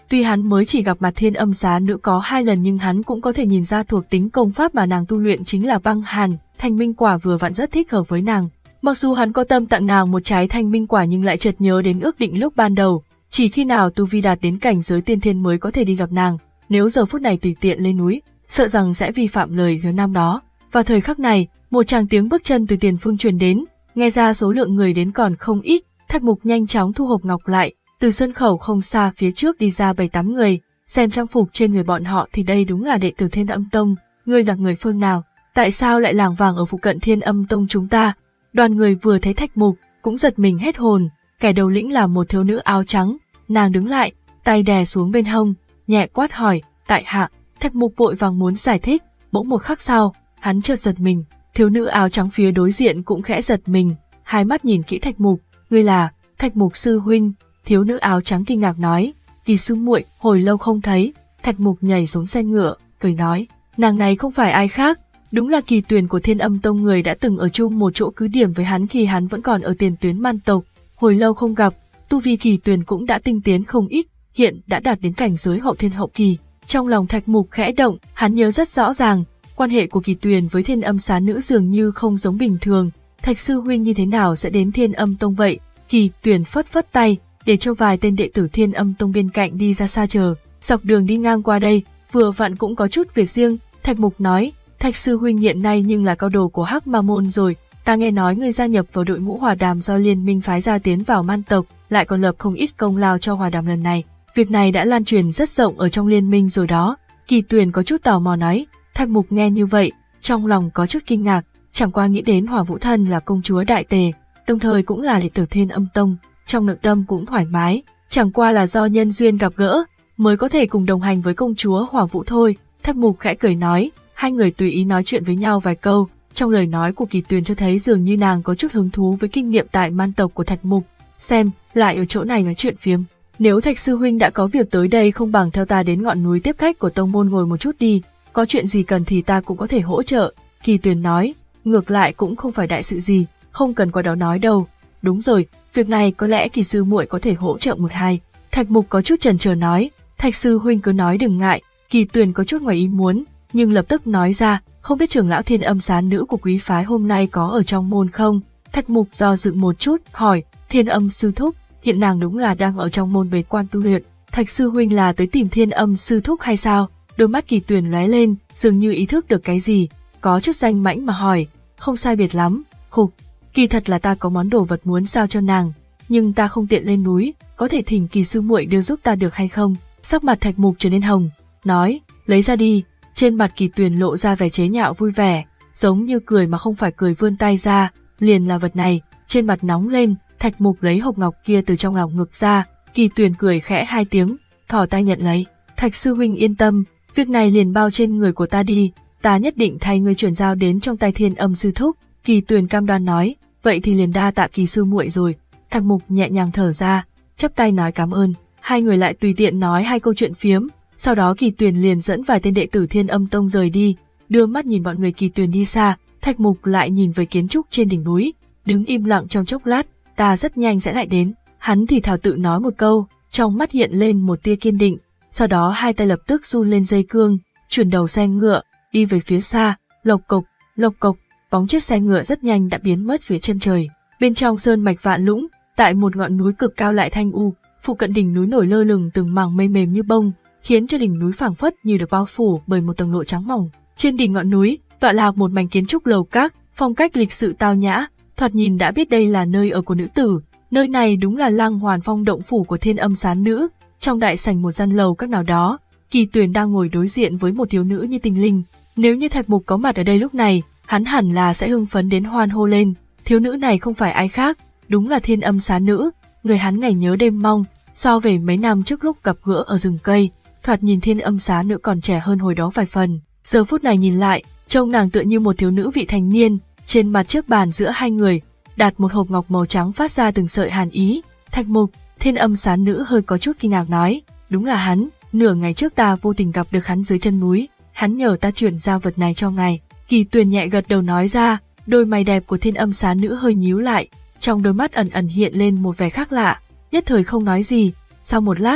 Tuy hắn mới chỉ gặp mặt Thiên Âm Xá Nữ có hai lần nhưng hắn cũng có thể nhìn ra thuộc tính công pháp mà nàng tu luyện chính là băng hàn, thanh minh quả vừa vặn rất thích hợp với nàng. Mặc dù hắn có tâm tặng nàng một trái thanh minh quả nhưng lại chợt nhớ đến ước định lúc ban đầu, chỉ khi nào tu vi đạt đến cảnh giới tiên thiên mới có thể đi gặp nàng, nếu giờ phút này tùy tiện lên núi, sợ rằng sẽ vi phạm lời hứa năm đó. Vào thời khắc này, một tràng tiếng bước chân từ tiền phương truyền đến, nghe ra số lượng người đến còn không ít, Thạch Mục nhanh chóng thu hộp ngọc lại, từ sân khẩu không xa phía trước đi ra bảy tám người, xem trang phục trên người bọn họ thì đây đúng là đệ tử Thiên Âm Tông, ngươi là người phương nào, tại sao lại lảng vảng ở phụ cận Thiên Âm Tông chúng ta? Đoàn người vừa thấy Thạch Mục cũng giật mình hết hồn, kẻ đầu lĩnh là một thiếu nữ áo trắng, nàng đứng lại, tay đè xuống bên hông, nhẹ quát hỏi, tại hạ. Thạch Mục vội vàng muốn giải thích, bỗng một khắc sau, hắn chợt giật mình, thiếu nữ áo trắng phía đối diện cũng khẽ giật mình, hai mắt nhìn kỹ Thạch Mục, ngươi là Thạch Mục sư huynh. Thiếu nữ áo trắng kinh ngạc nói, Kỳ sư muội, hồi lâu không thấy. Thạch Mục nhảy xuống xe ngựa, cười nói, nàng này không phải ai khác, đúng là Kỳ Tuyền của Thiên Âm Tông, người đã từng ở chung một chỗ cứ điểm với hắn khi hắn vẫn còn ở tiền tuyến man tộc. Hồi lâu không gặp, tu vi Kỳ Tuyền cũng đã tinh tiến không ít, hiện đã đạt đến cảnh giới hậu thiên hậu kỳ. Trong lòng Thạch Mục khẽ động, hắn nhớ rất rõ ràng, quan hệ của Kỳ Tuyền với Thiên Âm Xá Nữ dường như không giống bình thường. Thạch sư huynh như thế nào sẽ đến Thiên Âm Tông vậy? Kỳ Tuyền phất phất tay, để cho vài tên đệ tử Thiên Âm Tông bên cạnh đi ra xa chờ. Dọc đường đi ngang qua đây, vừa vặn cũng có chút việc riêng. Thạch Mục nói, Thạch sư huynh hiện nay nhưng là cao đồ của Hắc Ma Môn rồi. Ta nghe nói người gia nhập vào đội ngũ Hòa Đàm do liên minh phái ra tiến vào man tộc, lại còn lập không ít công lao cho Hòa Đàm lần này. Việc này đã lan truyền rất rộng ở trong liên minh rồi đó. Kỳ Tuyền có chút tò mò nói. Thạch Mục nghe như vậy, trong lòng có chút kinh ngạc, chẳng qua nghĩ đến Hỏa Vũ Thần là công chúa đại tề, đồng thời cũng là đệ tử Thiên Âm Tông, trong nội tâm cũng thoải mái, chẳng qua là do nhân duyên gặp gỡ, mới có thể cùng đồng hành với công chúa Hỏa Vũ thôi. Thạch Mục khẽ cười nói, hai người tùy ý nói chuyện với nhau vài câu, trong lời nói của Kỳ Tuyền cho thấy dường như nàng có chút hứng thú với kinh nghiệm tại man tộc của Thạch Mục, xem, lại ở chỗ này nói chuyện phiếm. Nếu Thạch sư huynh đã có việc tới đây không bằng theo ta đến ngọn núi tiếp khách của tông môn ngồi một chút đi, có chuyện gì cần thì ta cũng có thể hỗ trợ. Kỳ Tuyền nói, ngược lại cũng không phải đại sự gì, không cần qua đó nói đâu. Đúng rồi, việc này có lẽ Kỳ sư muội có thể hỗ trợ một hai. Thạch Mục có chút chần chờ nói, Thạch sư huynh cứ nói đừng ngại. Kỳ Tuyền có chút ngoài ý muốn, nhưng lập tức nói ra, không biết trưởng lão Thiên Âm Xá Nữ của quý phái hôm nay có ở trong môn không? Thạch Mục do dự một chút, hỏi, Thiên Âm sư thúc, hiện nàng đúng là đang ở trong môn bế quan tu luyện. Thạch sư huynh là tới tìm Thiên Âm sư thúc hay sao? Đôi mắt Kỳ Tuyền lóe lên, dường như ý thức được cái gì, có chút danh mãnh mà hỏi, không sai biệt lắm. Khục, kỳ thật là ta có món đồ vật muốn giao cho nàng, nhưng ta không tiện lên núi, có thể thỉnh Kỳ sư muội đưa giúp ta được hay không? Sắc mặt Thạch Mục trở nên hồng, nói, lấy ra đi. Trên mặt Kỳ Tuyền lộ ra vẻ chế nhạo vui vẻ, giống như cười mà không phải cười, vươn tay ra, liền là vật này. Trên mặt nóng lên, Thạch Mục lấy hộp ngọc kia từ trong lòng ngực ra, Kỳ Tuyền cười khẽ hai tiếng, thò tay nhận lấy. Thạch sư huynh yên tâm, việc này liền bao trên người của ta đi, ta nhất định thay ngươi chuyển giao đến trong tay Thiên Âm sư thúc. Kỳ Tuyền cam đoan nói, vậy thì liền đa tạ Kỳ sư muội rồi. Thạch Mục nhẹ nhàng thở ra, chắp tay nói cảm ơn. Hai người lại tùy tiện nói hai câu chuyện phiếm, sau đó Kỳ Tuyền liền dẫn vài tên đệ tử Thiên Âm Tông rời đi. Đưa mắt nhìn bọn người Kỳ Tuyền đi xa, Thạch Mục lại nhìn về kiến trúc trên đỉnh núi, đứng im lặng trong chốc lát, ta rất nhanh sẽ lại đến. Hắn thì thào tự nói một câu, trong mắt hiện lên một tia kiên định, sau đó hai tay lập tức run lên dây cương, chuyển đầu xe ngựa, đi về phía xa. Lộc cộc, lộc cộc, bóng chiếc xe ngựa rất nhanh đã biến mất phía chân trời. Bên trong sơn mạch Vạn Lũng, tại một ngọn núi cực cao lại thanh u, phụ cận đỉnh núi nổi lơ lửng từng mảng mây mềm như bông, khiến cho đỉnh núi phảng phất như được bao phủ bởi một tầng lụa trắng mỏng. Trên đỉnh ngọn núi, tọa lạc một mảnh kiến trúc lầu các, phong cách lịch sự tao nhã, thoạt nhìn đã biết đây là nơi ở của nữ tử. Nơi này đúng là Lăng Hoàn Phong động phủ của Thiên Âm Xá Nữ. Trong đại sảnh một gian lầu các nào đó, Kỳ Tuyền đang ngồi đối diện với một thiếu nữ như tinh linh. Nếu như Thạch Mục có mặt ở đây lúc này, hắn hẳn là sẽ hưng phấn đến hoan hô lên. Thiếu nữ này không phải ai khác, đúng là Thiên Âm Xá Nữ, người hắn ngày nhớ đêm mong. So về mấy năm trước lúc gặp gỡ ở rừng cây, thoạt nhìn Thiên Âm Xá Nữ còn trẻ hơn hồi đó vài phần. Giờ phút này nhìn lại, trông nàng tựa như một thiếu nữ vị thành niên. Trên mặt trước bàn giữa hai người đặt một hộp ngọc màu trắng phát ra từng sợi hàn ý. Thạch Mục, Thiên Âm Xá Nữ hơi có chút kinh ngạc nói, đúng là hắn, nửa ngày trước ta vô tình gặp được hắn dưới chân núi, hắn nhờ ta chuyển giao vật này cho ngài. Kỳ Tuyền nhẹ gật đầu nói ra, đôi mày đẹp của Thiên Âm Xá Nữ hơi nhíu lại, trong đôi mắt ẩn ẩn hiện lên một vẻ khác lạ, nhất thời không nói gì. Sau một lát,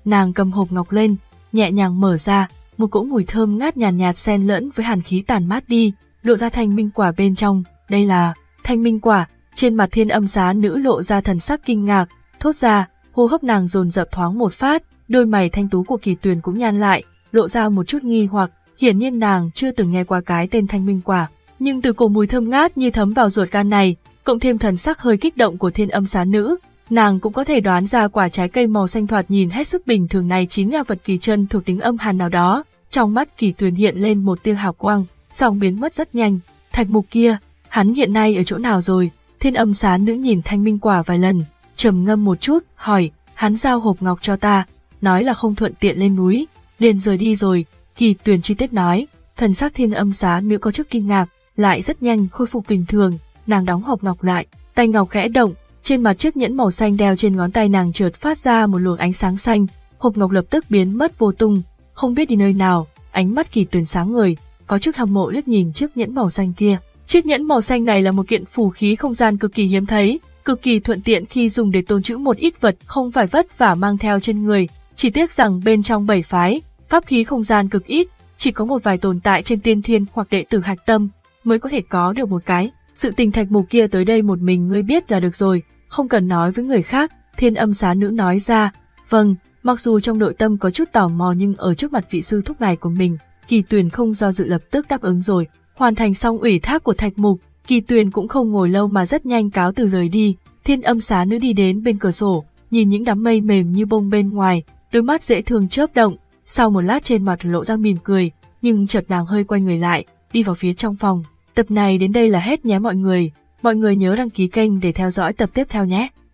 Nàng cầm hộp ngọc lên, nhẹ nhàng mở ra, một cỗ mùi thơm ngát nhàn nhạt, nhạt xen lẫn với hàn khí tàn mát đi, lộ ra thanh minh quả bên trong. Đây là thanh minh quả. Trên mặt Thiên Âm Xá Nữ lộ ra thần sắc kinh ngạc, thốt ra, hô hấp nàng dồn dập thoáng một phát, đôi mày thanh tú của Kỳ Tuyền cũng nhăn lại, lộ ra một chút nghi hoặc, hiển nhiên nàng chưa từng nghe qua cái tên thanh minh quả, nhưng từ cổ mùi thơm ngát như thấm vào ruột gan này, cộng thêm thần sắc hơi kích động của Thiên Âm Xá Nữ, nàng cũng có thể đoán ra quả trái cây màu xanh thoạt nhìn hết sức bình thường này chính là vật kỳ chân thuộc tính âm hàn nào đó. Trong mắt Kỳ Tuyền hiện lên một tia hào quang, xong biến mất rất nhanh. Thạch Mục kia, hắn hiện nay ở chỗ nào rồi? Thiên Âm Xá Nữ nhìn thanh minh quả vài lần, trầm ngâm một chút, hỏi, hắn giao hộp ngọc cho ta, nói là không thuận tiện lên núi, liền rời đi rồi. Kỳ Tuyền chi tiết nói, thần sắc Thiên Âm Xá Nữ có chút kinh ngạc, lại rất nhanh khôi phục bình thường. Nàng đóng hộp ngọc lại, tay ngọc khẽ động, trên mặt chiếc nhẫn màu xanh đeo trên ngón tay nàng chợt phát ra một luồng ánh sáng xanh, hộp ngọc lập tức biến mất vô tung, không biết đi nơi nào. Ánh mắt Kỳ Tuyền sáng ngời, có chút hâm mộ liếc nhìn chiếc nhẫn màu xanh kia. Chiếc nhẫn màu xanh này là một kiện phù khí không gian cực kỳ hiếm thấy, cực kỳ thuận tiện khi dùng để tồn trữ một ít vật không phải vất vả mang theo trên người. Chỉ tiếc rằng bên trong bảy phái, pháp khí không gian cực ít, chỉ có một vài tồn tại trên tiên thiên hoặc đệ tử hạch tâm mới có thể có được một cái. Sự tình Thạch Mục kia tới đây một mình ngươi biết là được rồi, không cần nói với người khác. Thiên Âm Xá Nữ nói ra, vâng, mặc dù trong nội tâm có chút tò mò nhưng ở trước mặt vị sư thúc này của mình, Kỳ Tuyền không do dự lập tức đáp ứng rồi. Hoàn thành xong ủy thác của Thạch Mục, Kỳ Tuyền cũng không ngồi lâu mà rất nhanh cáo từ rời đi. Thiên Âm Xá Nữ đi đến bên cửa sổ, nhìn những đám mây mềm như bông bên ngoài, đôi mắt dễ thương chớp động, sau một lát trên mặt lộ ra mỉm cười, nhưng chợt nàng hơi quay người lại, đi vào phía trong phòng. Tập này đến đây là hết nhé mọi người, mọi người nhớ đăng ký kênh để theo dõi tập tiếp theo nhé.